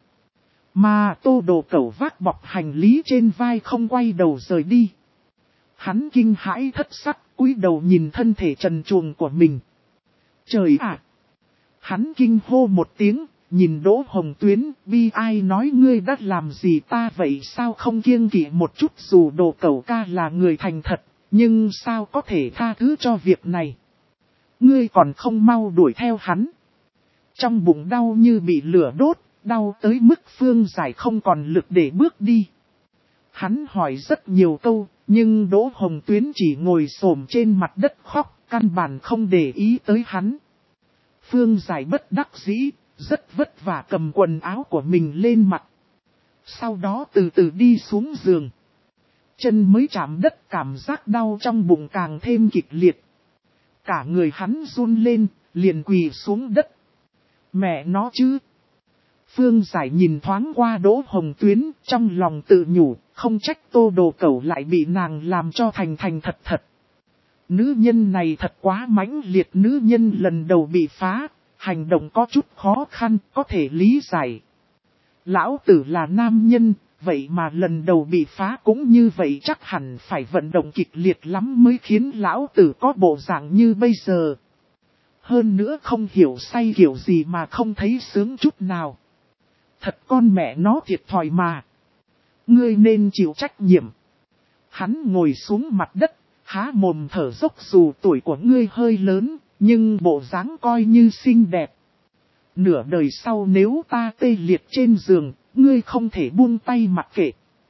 Mà Tô Đồ Cẩu vác bọc hành lý trên vai không quay đầu rời đi. Hắn kinh hãi thất sắc, cúi đầu nhìn thân thể trần truồng của mình. Trời ạ! Hắn kinh hô một tiếng, nhìn Đỗ Hồng Tuyến, bi ai nói ngươi đã làm gì ta vậy, sao không kiêng kỵ một chút, dù Đồ Cẩu ca là người thành thật, nhưng sao có thể tha thứ cho việc này. Ngươi còn không mau đuổi theo hắn. Trong bụng đau như bị lửa đốt, đau tới mức Phương Giải không còn lực để bước đi. Hắn hỏi rất nhiều câu, nhưng Đỗ Hồng Tuyến chỉ ngồi xổm trên mặt đất khóc, căn bản không để ý tới hắn. Phương Giải bất đắc dĩ, rất vất vả cầm quần áo của mình lên mặc. Sau đó từ từ đi xuống giường. Chân mới chạm đất, cảm giác đau trong bụng càng thêm kịch liệt. Cả người hắn run lên, liền quỳ xuống đất. Mẹ nó chứ. Phương Giải nhìn thoáng qua Đỗ Hồng Tuyến, trong lòng tự nhủ, không trách Tô Đồ Cẩu lại bị nàng làm cho thành thật thật. Nữ nhân này thật quá mãnh liệt, nữ nhân lần đầu bị phá, hành động có chút khó khăn, có thể lý giải. Lão tử là nam nhân, vậy mà lần đầu bị phá cũng như vậy chắc hẳn phải vận động kịch liệt lắm mới khiến lão tử có bộ dạng như bây giờ. Hơn nữa không hiểu say kiểu gì mà không thấy sướng chút nào. Thật con mẹ nó thiệt thòi mà. Ngươi nên chịu trách nhiệm. Hắn ngồi xuống mặt đất, há mồm thở dốc, dù tuổi của ngươi hơi lớn, nhưng bộ dáng coi như xinh đẹp. Nửa đời sau nếu ta tê liệt trên giường, ngươi không thể buông tay mặc kệ.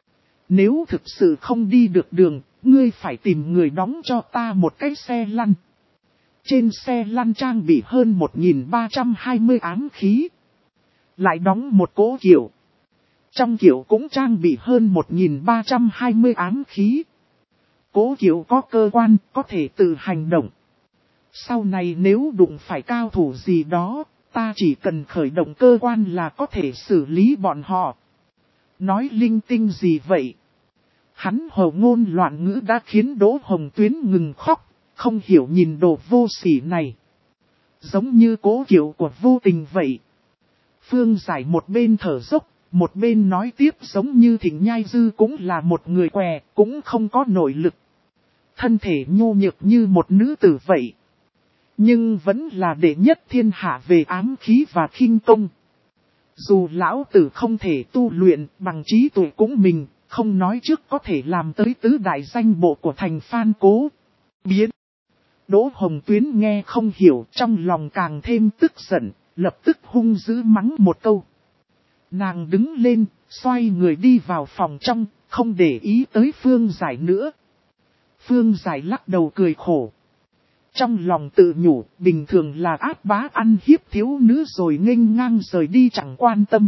Nếu thực sự không đi được đường, ngươi phải tìm người đóng cho ta một cái xe lăn. Trên xe lăn trang bị hơn 1320 ám khí. Lại đóng một cỗ kiệu. Trong kiệu cũng trang bị hơn 1320 ám khí. Cố kiệu có cơ quan, có thể tự hành động. Sau này nếu đụng phải cao thủ gì đó, ta chỉ cần khởi động cơ quan là có thể xử lý bọn họ. Nói linh tinh gì vậy? Hắn hồ ngôn loạn ngữ đã khiến Đỗ Hồng Tuyến ngừng khóc, không hiểu nhìn đồ vô sỉ này. Giống như cố kiệu của vô tình vậy. Phương Giải một bên thở dốc, một bên nói tiếp, giống như Thịnh Nhai Dư cũng là một người què, cũng không có nội lực. Thân thể nhô nhược như một nữ tử vậy. Nhưng vẫn là đệ nhất thiên hạ về ám khí và khinh công. Dù lão tử không thể tu luyện bằng trí tuệ cũng mình, không nói trước có thể làm tới tứ đại danh bộ của thành Phan Cố. Biến. Đỗ Hồng Tuyến nghe không hiểu, trong lòng càng thêm tức giận, lập tức hung dữ mắng một câu. Nàng đứng lên, xoay người đi vào phòng trong, không để ý tới Phương Giải nữa. Phương Giải lắc đầu cười khổ. Trong lòng tự nhủ, bình thường là ác bá ăn hiếp thiếu nữ rồi nghênh ngang rời đi chẳng quan tâm.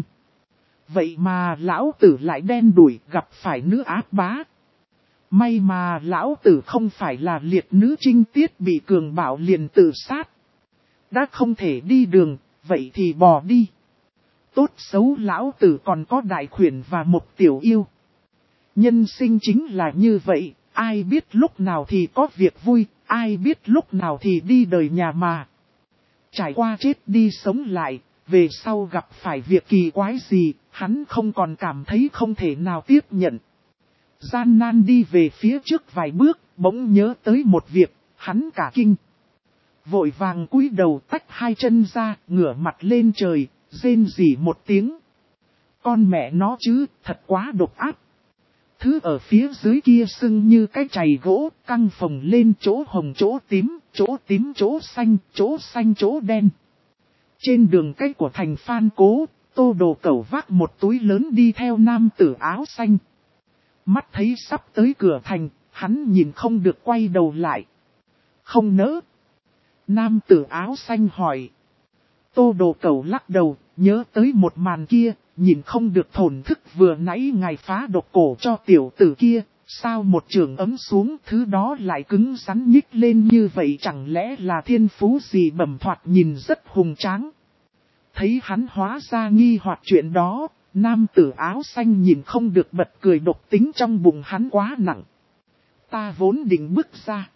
Vậy mà lão tử lại đen đủi gặp phải nữ ác bá. May mà lão tử không phải là liệt nữ trinh tiết bị cường bạo liền tự sát. Đã không thể đi đường, vậy thì bỏ đi. Tốt xấu lão tử còn có đại khuyển và một tiểu yêu. Nhân sinh chính là như vậy, ai biết lúc nào thì có việc vui, ai biết lúc nào thì đi đời nhà mà. Trải qua chết đi sống lại, về sau gặp phải việc kỳ quái gì, hắn không còn cảm thấy không thể nào tiếp nhận. Gian nan đi về phía trước vài bước, bỗng nhớ tới một việc, hắn cả kinh. Vội vàng cúi đầu tách hai chân ra, ngửa mặt lên trời, rên rỉ một tiếng. Con mẹ nó chứ, thật quá độc ác. Thứ ở phía dưới kia sưng như cái chày gỗ, căng phồng lên, chỗ hồng chỗ tím chỗ xanh chỗ đen. Trên đường cách của thành Phan Cố, Tô Đồ Cẩu vác một túi lớn đi theo nam tử áo xanh. Mắt thấy sắp tới cửa thành, hắn nhìn không được quay đầu lại. Không nỡ. Nam tử áo xanh hỏi. Tô Đồ Cẩu lắc đầu, nhớ tới một màn kia, nhìn không được thổn thức vừa nãy ngài phá độc cổ cho tiểu tử kia, sao một trường ấm xuống thứ đó lại cứng rắn nhích lên như vậy, chẳng lẽ là thiên phú gì bẩm, thoạt nhìn rất hùng tráng. Thấy hắn hóa ra nghi hoặc chuyện đó, nam tử áo xanh nhìn không được bật cười, độc tính trong bụng hắn quá nặng. Ta vốn định bước ra,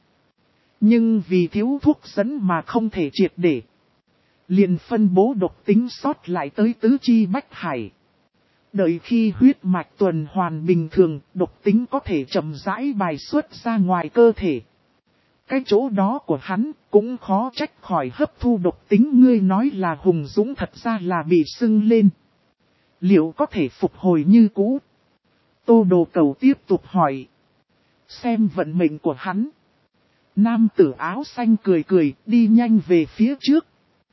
nhưng vì thiếu thuốc dẫn mà không thể triệt để. Liền phân bố độc tính sót lại tới tứ chi bách hải. Đợi khi huyết mạch tuần hoàn bình thường, độc tính có thể chậm rãi bài xuất ra ngoài cơ thể. Cái chỗ đó của hắn cũng khó trách khỏi hấp thu độc tính. Ngươi nói là hùng dũng, thật ra là bị sưng lên. Liệu có thể phục hồi như cũ? Tô Đồ Cẩu tiếp tục hỏi. Xem vận mệnh của hắn. Nam tử áo xanh cười cười đi nhanh về phía trước.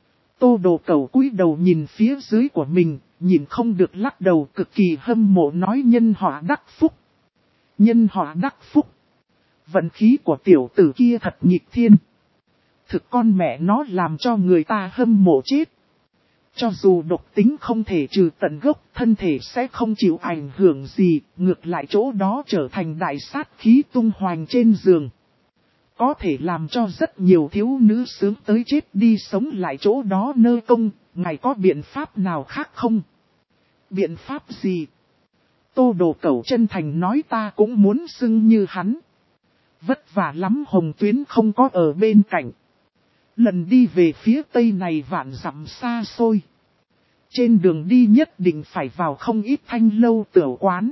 Tô Đồ Cẩu cúi đầu nhìn phía dưới của mình, nhìn không được lắc đầu, cực kỳ hâm mộ nói nhân họa đắc phúc. Nhân họa đắc phúc. Vận khí của tiểu tử kia thật nghịch thiên. Thực con mẹ nó làm cho người ta hâm mộ chết. Cho dù độc tính không thể trừ tận gốc, thân thể sẽ không chịu ảnh hưởng gì, ngược lại chỗ đó trở thành đại sát khí tung hoành trên giường. có thể làm cho rất nhiều thiếu nữ sướng tới chết đi sống lại chỗ đó nơ công, ngài có biện pháp nào khác không? Biện pháp gì? Tô Đồ Cẩu chân thành nói ta cũng muốn xưng như hắn. Vất vả lắm Hồng Tuyến không có ở bên cạnh. Lần đi về phía tây này vạn dặm xa xôi. Trên đường đi nhất định phải vào không ít thanh lâu tiểu quán.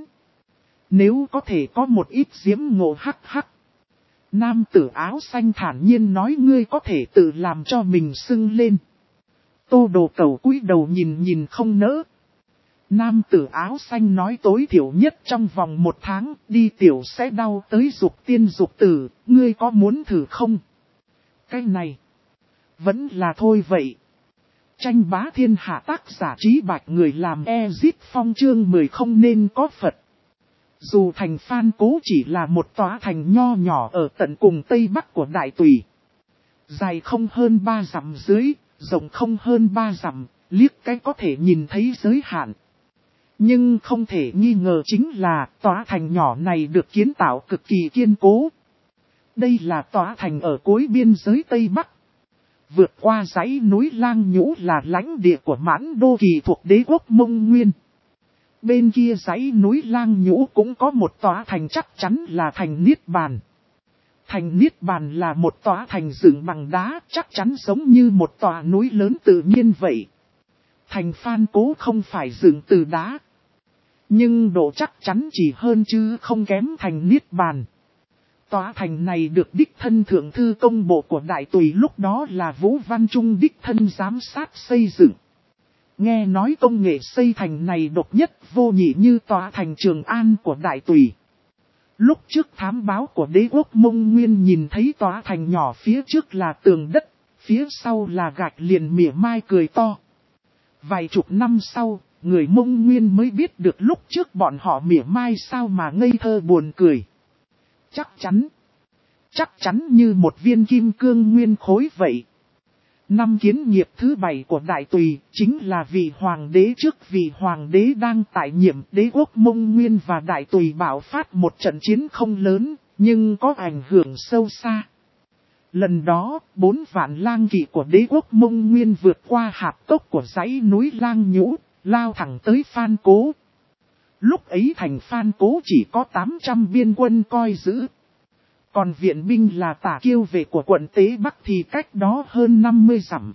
Nếu có thể có một ít diễm ngộ hắc hắc. Nam tử áo xanh thản nhiên nói ngươi có thể tự làm cho mình sưng lên. Tô Đồ Cẩu cúi đầu nhìn không nỡ. Nam tử áo xanh nói tối thiểu nhất trong vòng 1 tháng đi tiểu sẽ đau tới dục tiên dục tử, ngươi có muốn thử không? Cái này, vẫn là thôi vậy. Tranh bá thiên hạ tác giả Trí Bạch người làm Ezit Phong chương 10 không nên có Phật. Dù thành Phan Cố chỉ là một tòa thành nho nhỏ ở tận cùng tây bắc của Đại Tùy. Dài không hơn 3 dặm dưới, rộng không hơn 3 dặm, liếc cái có thể nhìn thấy giới hạn. Nhưng không thể nghi ngờ chính là tòa thành nhỏ này được kiến tạo cực kỳ kiên cố. Đây là tòa thành ở cuối biên giới Tây Bắc. Vượt qua dãy núi Lang Nhũ là lãnh địa của Mãn Đô Kỳ thuộc đế quốc Mông Nguyên. Bên kia dãy núi Lang Nhũ cũng có một tòa thành chắc chắn là thành Niết Bàn. Thành Niết Bàn là một tòa thành dựng bằng đá chắc chắn giống như một tòa núi lớn tự nhiên vậy. Thành Phan Cố không phải dựng từ đá. Nhưng độ chắc chắn chỉ hơn chứ không kém thành Niết Bàn. Tòa thành này được đích thân thượng thư công bộ của Đại Tùy lúc đó là Vũ Văn Trung đích thân giám sát xây dựng. Nghe nói công nghệ xây thành này độc nhất vô nhị như tòa thành Trường An của Đại Tùy. Lúc trước thám báo của đế quốc Mông Nguyên nhìn thấy tòa thành nhỏ phía trước là tường đất, phía sau là gạch liền mỉa mai cười to. Vài chục năm sau, người Mông Nguyên mới biết được lúc trước bọn họ mỉa mai sao mà ngây thơ buồn cười. Chắc chắn như một viên kim cương nguyên khối vậy. Năm kiến nghiệp thứ 7 của Đại Tùy chính là vị hoàng đế trước vị hoàng đế đang tại nhiệm đế quốc Mông Nguyên và Đại Tùy bạo phát một trận chiến không lớn, nhưng có ảnh hưởng sâu xa. Lần đó, 4 vạn lang kỵ của đế quốc Mông Nguyên vượt qua hạp cốc của dãy núi Lang Nhũ, lao thẳng tới Phan Cố. Lúc ấy thành Phan Cố chỉ có 800 biên quân coi giữ. Còn viện binh là Tả Kiêu vệ của quận Tế Bắc thì cách đó hơn 50 dặm.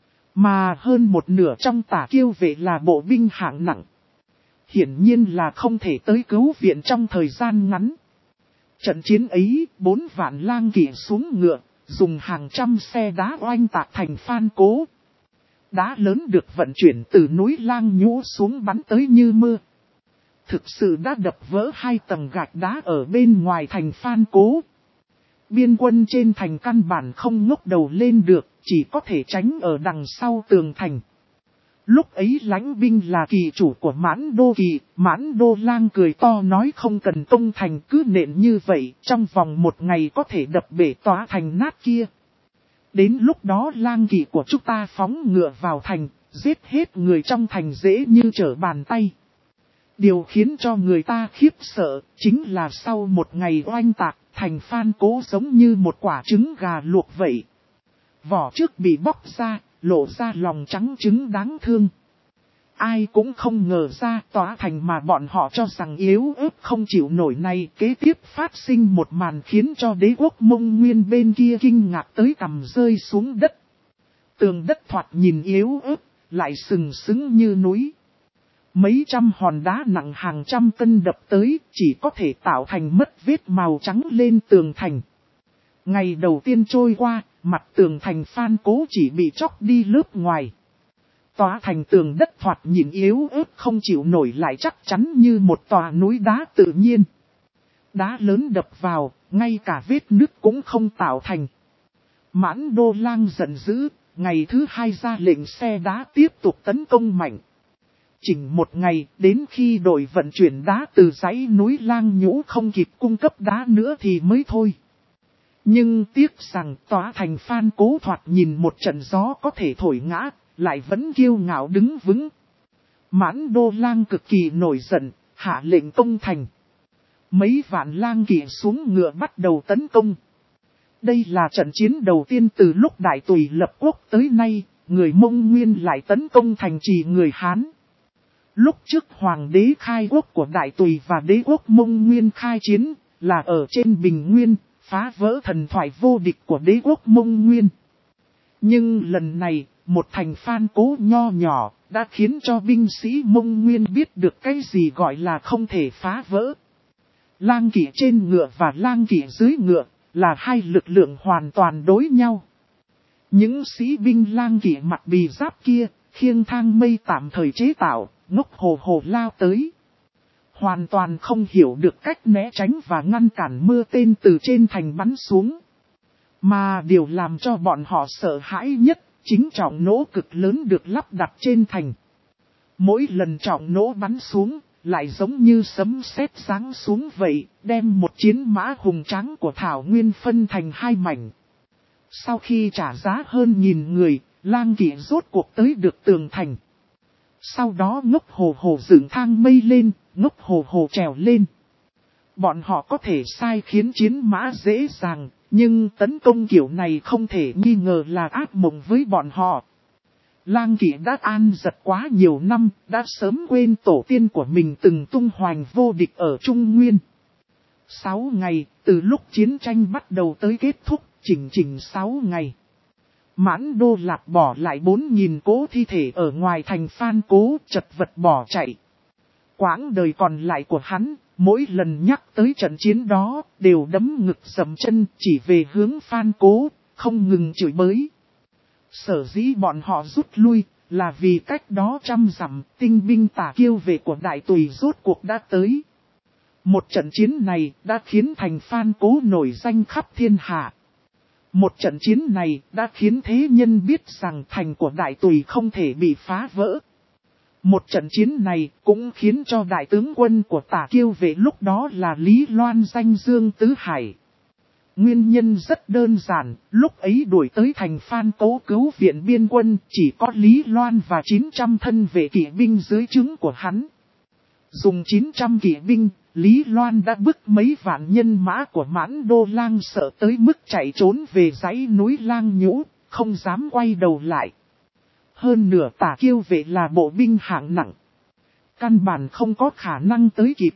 Mà hơn một nửa trong Tả Kiêu vệ là bộ binh hạng nặng. Hiển nhiên là không thể tới cứu viện trong thời gian ngắn. Trận chiến ấy, 4 vạn lang kỵ xuống ngựa, dùng hàng trăm xe đá oanh tạc thành Phan Cố. Đá lớn được vận chuyển từ núi Lang Nhũ xuống bắn tới như mưa. Thực sự đã đập vỡ 2 tầng gạch đá ở bên ngoài thành Phan Cố. Biên quân trên thành căn bản không ngóc đầu lên được, chỉ có thể tránh ở đằng sau tường thành. Lúc ấy lãnh binh là kỳ chủ của Mãn Đô Kỳ, Mãn Đô Lang cười to nói không cần công thành cứ nện như vậy, trong vòng 1 ngày có thể đập bể tòa thành nát kia. Đến lúc đó lang kỵ của chúng ta phóng ngựa vào thành, giết hết người trong thành dễ như trở bàn tay. Điều khiến cho người ta khiếp sợ, chính là sau 1 ngày oanh tạc, thành Phan Cố giống như một quả trứng gà luộc vậy. Vỏ trước bị bóc ra, lộ ra lòng trắng trứng đáng thương. Ai cũng không ngờ ra tòa thành mà bọn họ cho rằng yếu ớt không chịu nổi này kế tiếp phát sinh một màn khiến cho đế quốc Mông Nguyên bên kia kinh ngạc tới cằm rơi xuống đất. Tường đất thoạt nhìn yếu ớt, lại sừng sững như núi. Mấy trăm hòn đá nặng hàng trăm cân đập tới chỉ có thể tạo thành mất vết màu trắng lên tường thành. Ngày đầu tiên trôi qua, mặt tường thành Phan Cố chỉ bị chóc đi lớp ngoài. Tòa thành tường đất thoạt nhìn yếu ớt không chịu nổi lại chắc chắn như một tòa núi đá tự nhiên. Đá lớn đập vào, ngay cả vết nứt cũng không tạo thành. Mãn Đô Lang giận dữ, ngày thứ 2 ra lệnh xe đá tiếp tục tấn công mạnh. Chỉnh 1 ngày, đến khi đội vận chuyển đá từ dãy núi Lang Nhũ không kịp cung cấp đá nữa thì mới thôi. Nhưng tiếc rằng tòa thành Phan Cố thoạt nhìn một trận gió có thể thổi ngã, lại vẫn kiêu ngạo đứng vững. Mãn Đô Lang cực kỳ nổi giận, hạ lệnh công thành. Mấy vạn lang kỵ xuống ngựa bắt đầu tấn công. Đây là trận chiến đầu tiên từ lúc Đại Tùy lập quốc tới nay, người Mông Nguyên lại tấn công thành trì người Hán. Lúc trước hoàng đế khai quốc của Đại Tùy và đế quốc Mông Nguyên khai chiến, là ở trên Bình Nguyên, phá vỡ thần thoại vô địch của đế quốc Mông Nguyên. Nhưng lần này, một thành Phan Cố nho nhỏ, đã khiến cho binh sĩ Mông Nguyên biết được cái gì gọi là không thể phá vỡ. Lang kỵ trên ngựa và lang kỵ dưới ngựa, là hai lực lượng hoàn toàn đối nhau. Những sĩ binh lang kỵ mặc bì giáp kia, khiêng thang mây tạm thời chế tạo, ngốc hồ hồ lao tới. Hoàn toàn không hiểu được cách né tránh và ngăn cản mưa tên từ trên thành bắn xuống. Mà điều làm cho bọn họ sợ hãi nhất, chính trọng nỗ cực lớn được lắp đặt trên thành. Mỗi lần trọng nỗ bắn xuống, lại giống như sấm sét giáng xuống vậy, đem một chiến mã hùng tráng của Thảo Nguyên phân thành hai mảnh. Sau khi trả giá hơn 1000 người, lang kỵ rốt cuộc tới được tường thành. Sau đó ngốc hồ hồ dựng thang mây lên, ngốc hồ hồ trèo lên. Bọn họ có thể sai khiến chiến mã dễ dàng, nhưng tấn công kiểu này không thể nghi ngờ là ác mộng với bọn họ. Lang kỵ đã an giật quá nhiều năm, đã sớm quên tổ tiên của mình từng tung hoành vô địch ở Trung Nguyên. 6 ngày, từ lúc chiến tranh bắt đầu tới kết thúc, chỉnh 6 ngày. Mãn Đô Lạp bỏ lại 4000 cỗ thi thể ở ngoài thành Phan Cố, chật vật bỏ chạy. Quãng đời còn lại của hắn, mỗi lần nhắc tới trận chiến đó, đều đấm ngực dầm chân chỉ về hướng Phan Cố, không ngừng chửi bới. Sở dĩ bọn họ rút lui, là vì cách đó 100 dặm, tinh binh Tả Kiêu Vệ của Đại Tùy rốt cuộc đã tới. Một trận chiến này đã khiến thành Phan Cố nổi danh khắp thiên hạ. Một trận chiến này đã khiến thế nhân biết rằng thành của Đại Tùy không thể bị phá vỡ. Một trận chiến này cũng khiến cho đại tướng quân của Tả Kiêu Vệ lúc đó là Lý Loan danh dương tứ hải. Nguyên nhân rất đơn giản, lúc ấy đuổi tới thành Phan Cố cứu viện biên quân chỉ có Lý Loan và 900 thân vệ kỵ binh dưới trướng của hắn. Dùng 900 kỵ binh, Lý Loan đã bức mấy vạn nhân mã của Mãn Đô Lang sợ tới mức chạy trốn về dãy núi Lang Nhũ, không dám quay đầu lại. Hơn nửa Tả Kiêu Vệ là bộ binh hạng nặng. Căn bản không có khả năng tới kịp.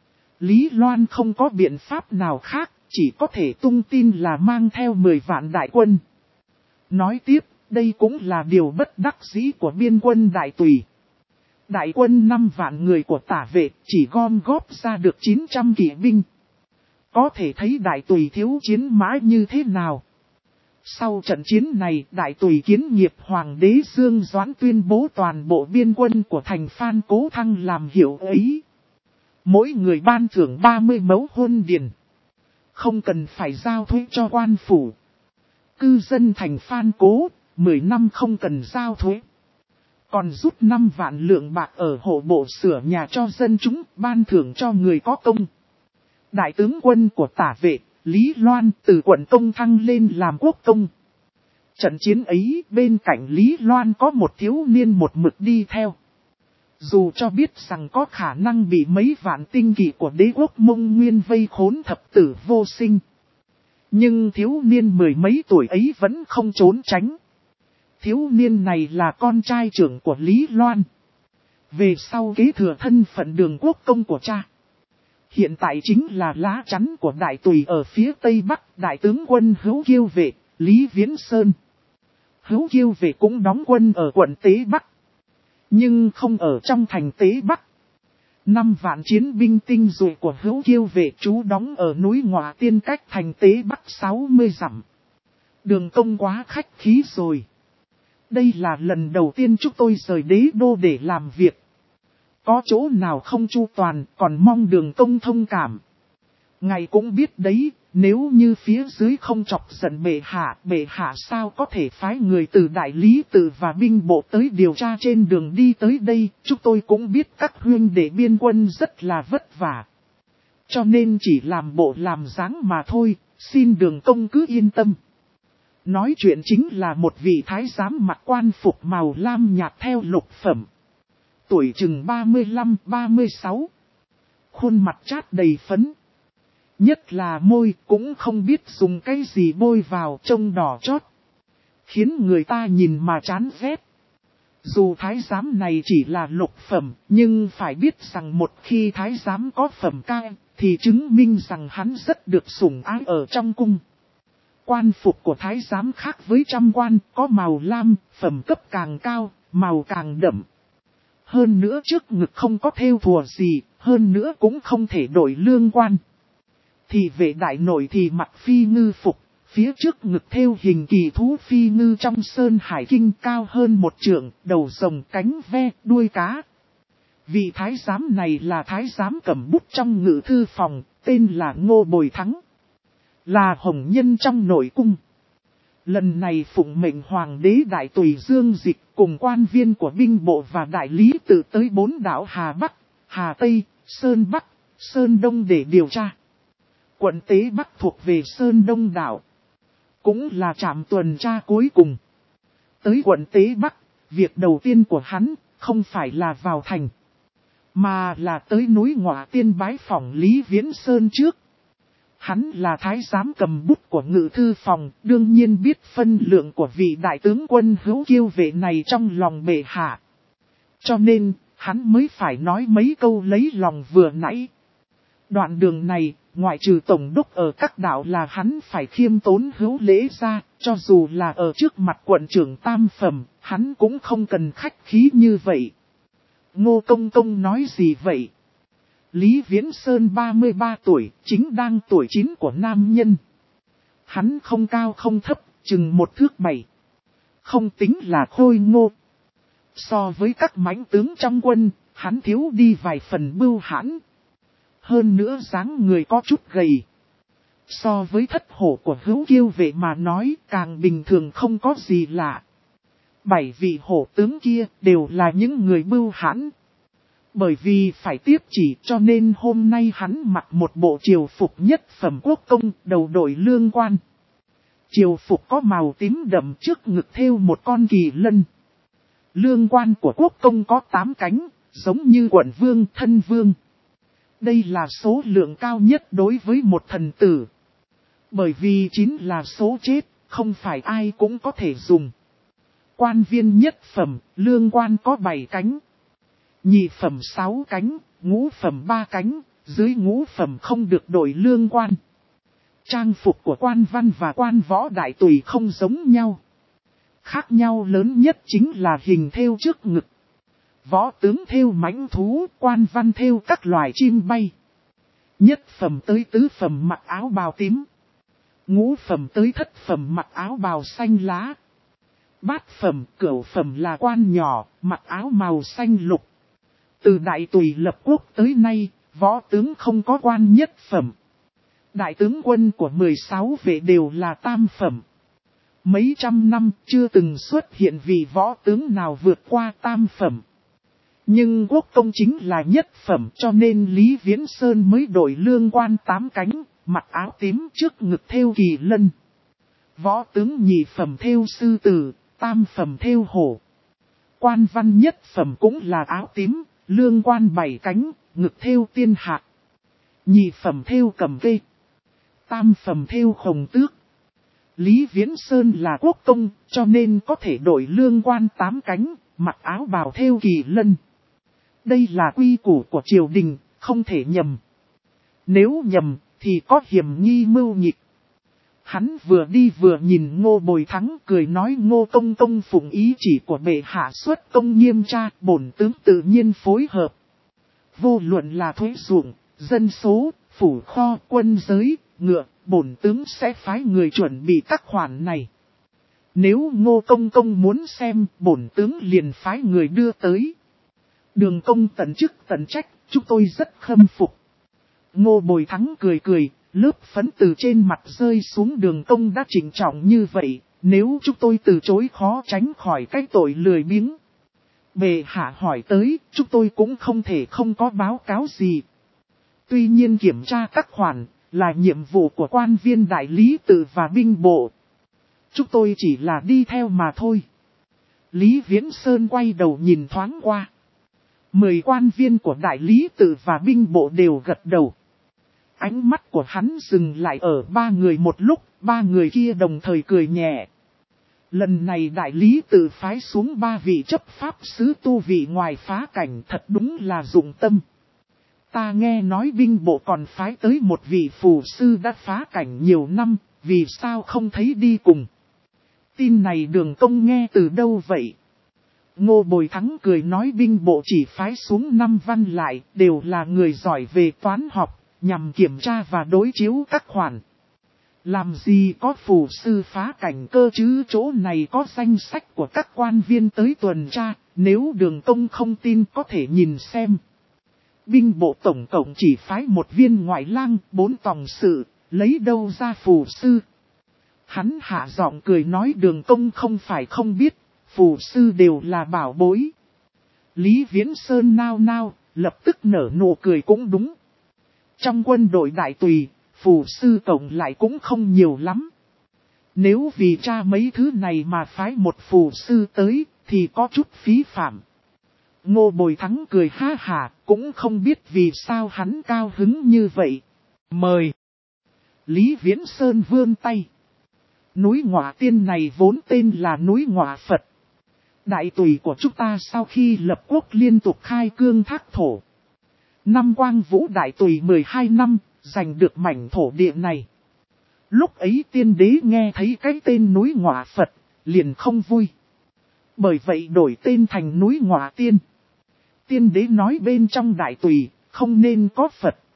Lý Loan không có biện pháp nào khác, chỉ có thể tung tin là mang theo 10 vạn đại quân. Nói tiếp, đây cũng là điều bất đắc dĩ của biên quân Đại Tùy. Đại quân 5 vạn người của Tả Vệ chỉ gom góp ra được 900 kỵ binh. Có thể thấy Đại Tùy thiếu chiến mã như thế nào. Sau trận chiến này, Đại Tùy kiến nghiệp Hoàng đế Dương Doãn tuyên bố toàn bộ biên quân của thành Phan Cố thăng làm hiệu ấy. Mỗi người ban thưởng 30 mẫu hôn điền. Không cần phải giao thuế cho quan phủ. Cư dân thành Phan Cố, 10 năm không cần giao thuế. Còn rút 5 vạn lượng bạc ở hộ bộ sửa nhà cho dân chúng, ban thưởng cho người có công. Đại tướng quân của Tả Vệ, Lý Loan từ quận công thăng lên làm quốc công. Trận chiến ấy, bên cạnh Lý Loan có một thiếu niên một mực đi theo. Dù cho biết rằng có khả năng bị mấy vạn tinh kỵ của đế quốc Mông Nguyên vây khốn thập tử vô sinh. Nhưng thiếu niên 10 mấy tuổi ấy vẫn không trốn tránh. Thiếu niên này là con trai trưởng của Lý Loan. Về sau kế thừa thân phận Đường quốc công của cha. Hiện tại chính là lá chắn của Đại Tùy ở phía Tây Bắc, Đại tướng quân Hữu Kiêu Vệ, Lý Viễn Sơn. Hữu Kiêu Vệ cũng đóng quân ở quận Tế Bắc. Nhưng không ở trong thành Tế Bắc. 5 vạn chiến binh tinh nhuệ của Hữu Kiêu Vệ trú đóng ở núi Ngọa Tiên cách thành Tế Bắc 60 dặm. Đường công quá khách khí rồi. Đây là lần đầu tiên chúng tôi rời đế đô để làm việc. Có chỗ nào không chu toàn, còn mong Đường công thông cảm. Ngài cũng biết đấy, nếu như phía dưới không chọc giận bệ hạ sao có thể phái người từ đại lý tự và binh bộ tới điều tra trên đường đi tới đây. Chúng tôi cũng biết các huynh đệ biên quân rất là vất vả. Cho nên chỉ làm bộ làm dáng mà thôi, xin Đường công cứ yên tâm. Nói chuyện chính là một vị thái giám mặc quan phục màu lam nhạt theo lục phẩm. Tuổi chừng 35-36. Khuôn mặt chát đầy phấn. Nhất là môi cũng không biết dùng cái gì bôi vào trông đỏ chót. Khiến người ta nhìn mà chán ghét. Dù thái giám này chỉ là lục phẩm, nhưng phải biết rằng một khi thái giám có phẩm cao, thì chứng minh rằng hắn rất được sủng ái ở trong cung. Quan phục của thái giám khác với trăm quan, có màu lam, phẩm cấp càng cao, màu càng đậm. Hơn nữa trước ngực không có thêu thùa gì, hơn nữa cũng không thể đổi lương quan. Thì vệ đại nội thì mặc phi ngư phục, phía trước ngực thêu hình kỳ thú phi ngư trong sơn hải kinh cao hơn 1 trượng, đầu rồng cánh ve, đuôi cá. Vị thái giám này là thái giám cầm bút trong ngự thư phòng, tên là Ngô Bồi Thắng. Là hồng nhân trong nội cung. Lần này phụng mệnh hoàng đế đại tùy Dương Dịch cùng quan viên của binh bộ và đại lý tự tới 4 đảo Hà Bắc, Hà Tây, Sơn Bắc, Sơn Đông để điều tra. Quận Tế Bắc thuộc về Sơn Đông đảo. Cũng là trạm tuần tra cuối cùng. Tới quận Tế Bắc, việc đầu tiên của hắn không phải là vào thành, mà là tới núi Ngọa Tiên bái phỏng Lý Viễn Sơn trước. Hắn là thái giám cầm bút của ngự thư phòng, đương nhiên biết phân lượng của vị đại tướng quân hữu kiêu vệ này trong lòng bệ hạ. Cho nên, hắn mới phải nói mấy câu lấy lòng vừa nãy. Đoạn đường này, ngoại trừ tổng đốc ở các đảo là hắn phải khiêm tốn hữu lễ ra, cho dù là ở trước mặt quận trưởng tam phẩm, hắn cũng không cần khách khí như vậy. Ngô Công Công nói gì vậy? Lý Viễn Sơn 33 tuổi, chính đang tuổi 9 của nam nhân. Hắn không cao không thấp, chừng 1 thước 7. Không tính là khôi ngô. So với các mãnh tướng trong quân, hắn thiếu đi vài phần bưu hãn. Hơn nữa dáng người có chút gầy. So với thất hổ của hữu kiêu vệ mà nói càng bình thường không có gì lạ. 7 vị hổ tướng kia đều là những người bưu hãn. Bởi vì phải tiếp chỉ cho nên hôm nay hắn mặc một bộ triều phục nhất phẩm quốc công, đầu đội lương quan. Triều phục có màu tím đậm, trước ngực thêu một con kỳ lân. Lương quan của quốc công có 8 cánh, giống như quận vương thân vương. Đây là số lượng cao nhất đối với một thần tử. Bởi vì 9 là số chết, không phải ai cũng có thể dùng. Quan viên nhất phẩm, lương quan có 7 cánh. Nhị phẩm 6 cánh, ngũ phẩm 3 cánh, dưới ngũ phẩm không được đổi lương quan. Trang phục của quan văn và quan võ đại tùy không giống nhau. Khác nhau lớn nhất chính là hình thêu trước ngực. Võ tướng thêu mãnh thú, quan văn thêu các loài chim bay. Nhất phẩm tới tứ phẩm mặc áo bào tím. Ngũ phẩm tới thất phẩm mặc áo bào xanh lá. Bát phẩm, cửu phẩm là quan nhỏ, mặc áo màu xanh lục. Từ đại tùy lập quốc tới nay, võ tướng không có quan nhất phẩm. Đại tướng quân của 16 vệ đều là tam phẩm. Mấy trăm năm chưa từng xuất hiện vị võ tướng nào vượt qua tam phẩm. Nhưng quốc công chính là nhất phẩm cho nên Lý Viễn Sơn mới đổi lương quan 8 cánh, mặc áo tím trước ngực thêu kỳ lân. Võ tướng nhị phẩm thêu sư tử, tam phẩm thêu hổ. Quan văn nhất phẩm cũng là áo tím, lương quan 7 cánh, ngực thêu tiên hạc. Nhị phẩm thêu cầm kê. Tam phẩm thêu khổng tước. Lý Viễn Sơn là quốc công, cho nên có thể đổi lương quan 8 cánh, mặc áo bào thêu kỳ lân. Đây là quy củ của triều đình, không thể nhầm. Nếu nhầm, thì có hiểm nghi mưu nhịp. Hắn vừa đi vừa nhìn Ngô Bồi Thắng cười nói Ngô Công Công phụng ý chỉ của bệ hạ xuất công nghiêm tra, bổn tướng tự nhiên phối hợp. Vô luận là thuế ruộng, dân số, phủ kho, quân giới, ngựa, bổn tướng sẽ phái người chuẩn bị các khoản này. Nếu Ngô Công Công muốn xem, bổn tướng liền phái người đưa tới. Đường công tận chức tận trách, chúng tôi rất khâm phục. Ngô Bồi Thắng cười cười, lớp phấn từ trên mặt rơi xuống. Đường công đã trịnh trọng như vậy, nếu chúng tôi từ chối khó tránh khỏi cái tội lười biếng. Bệ hạ hỏi tới, chúng tôi cũng không thể không có báo cáo gì. Tuy nhiên kiểm tra các khoản là nhiệm vụ của quan viên đại lý tự và binh bộ. Chúng tôi chỉ là đi theo mà thôi. Lý Viễn Sơn quay đầu nhìn thoáng qua. 10 quan viên của đại lý tự và binh bộ đều gật đầu. Ánh mắt của hắn dừng lại ở ba người một lúc, ba người kia đồng thời cười nhẹ. Lần này đại lý tự phái xuống ba vị chấp pháp sứ tu vị ngoài phá cảnh thật đúng là dụng tâm. Ta nghe nói binh bộ còn phái tới một vị phù sư đã phá cảnh nhiều năm, vì sao không thấy đi cùng. Tin này Đường Công nghe từ đâu vậy? Ngô Bồi Thắng cười nói binh bộ chỉ phái xuống 5 văn lại, đều là người giỏi về toán học, nhằm kiểm tra và đối chiếu các khoản. Làm gì có phù sư phá cảnh cơ chứ, chỗ này có danh sách của các quan viên tới tuần tra, nếu Đường Công không tin có thể nhìn xem. Binh bộ tổng cộng chỉ phái một viên ngoại lang, 4 tòng sự, lấy đâu ra phù sư. Hắn hạ giọng cười nói Đường Công không phải không biết, phù sư đều là bảo bối. Lý Viễn Sơn nao nao, lập tức nở nụ cười cũng đúng. Trong quân đội đại tùy, phù sư cộng lại cũng không nhiều lắm. Nếu vì tra mấy thứ này mà phái một phù sư tới, thì có chút phí phạm. Ngô Bồi Thắng cười ha hả, cũng không biết vì sao hắn cao hứng như vậy. Mời! Lý Viễn Sơn vươn tay. Núi Ngọa Tiên này vốn tên là núi Ngọa Phật. Đại tùy của chúng ta sau khi lập quốc liên tục khai cương thác thổ. Năm Quang Vũ đại tùy 12 năm, giành được mảnh thổ địa này. Lúc ấy tiên đế nghe thấy cái tên núi Ngọa Phật, liền không vui. Bởi vậy đổi tên thành núi Ngọa Tiên. Tiên đế nói bên trong đại tùy, không nên có Phật.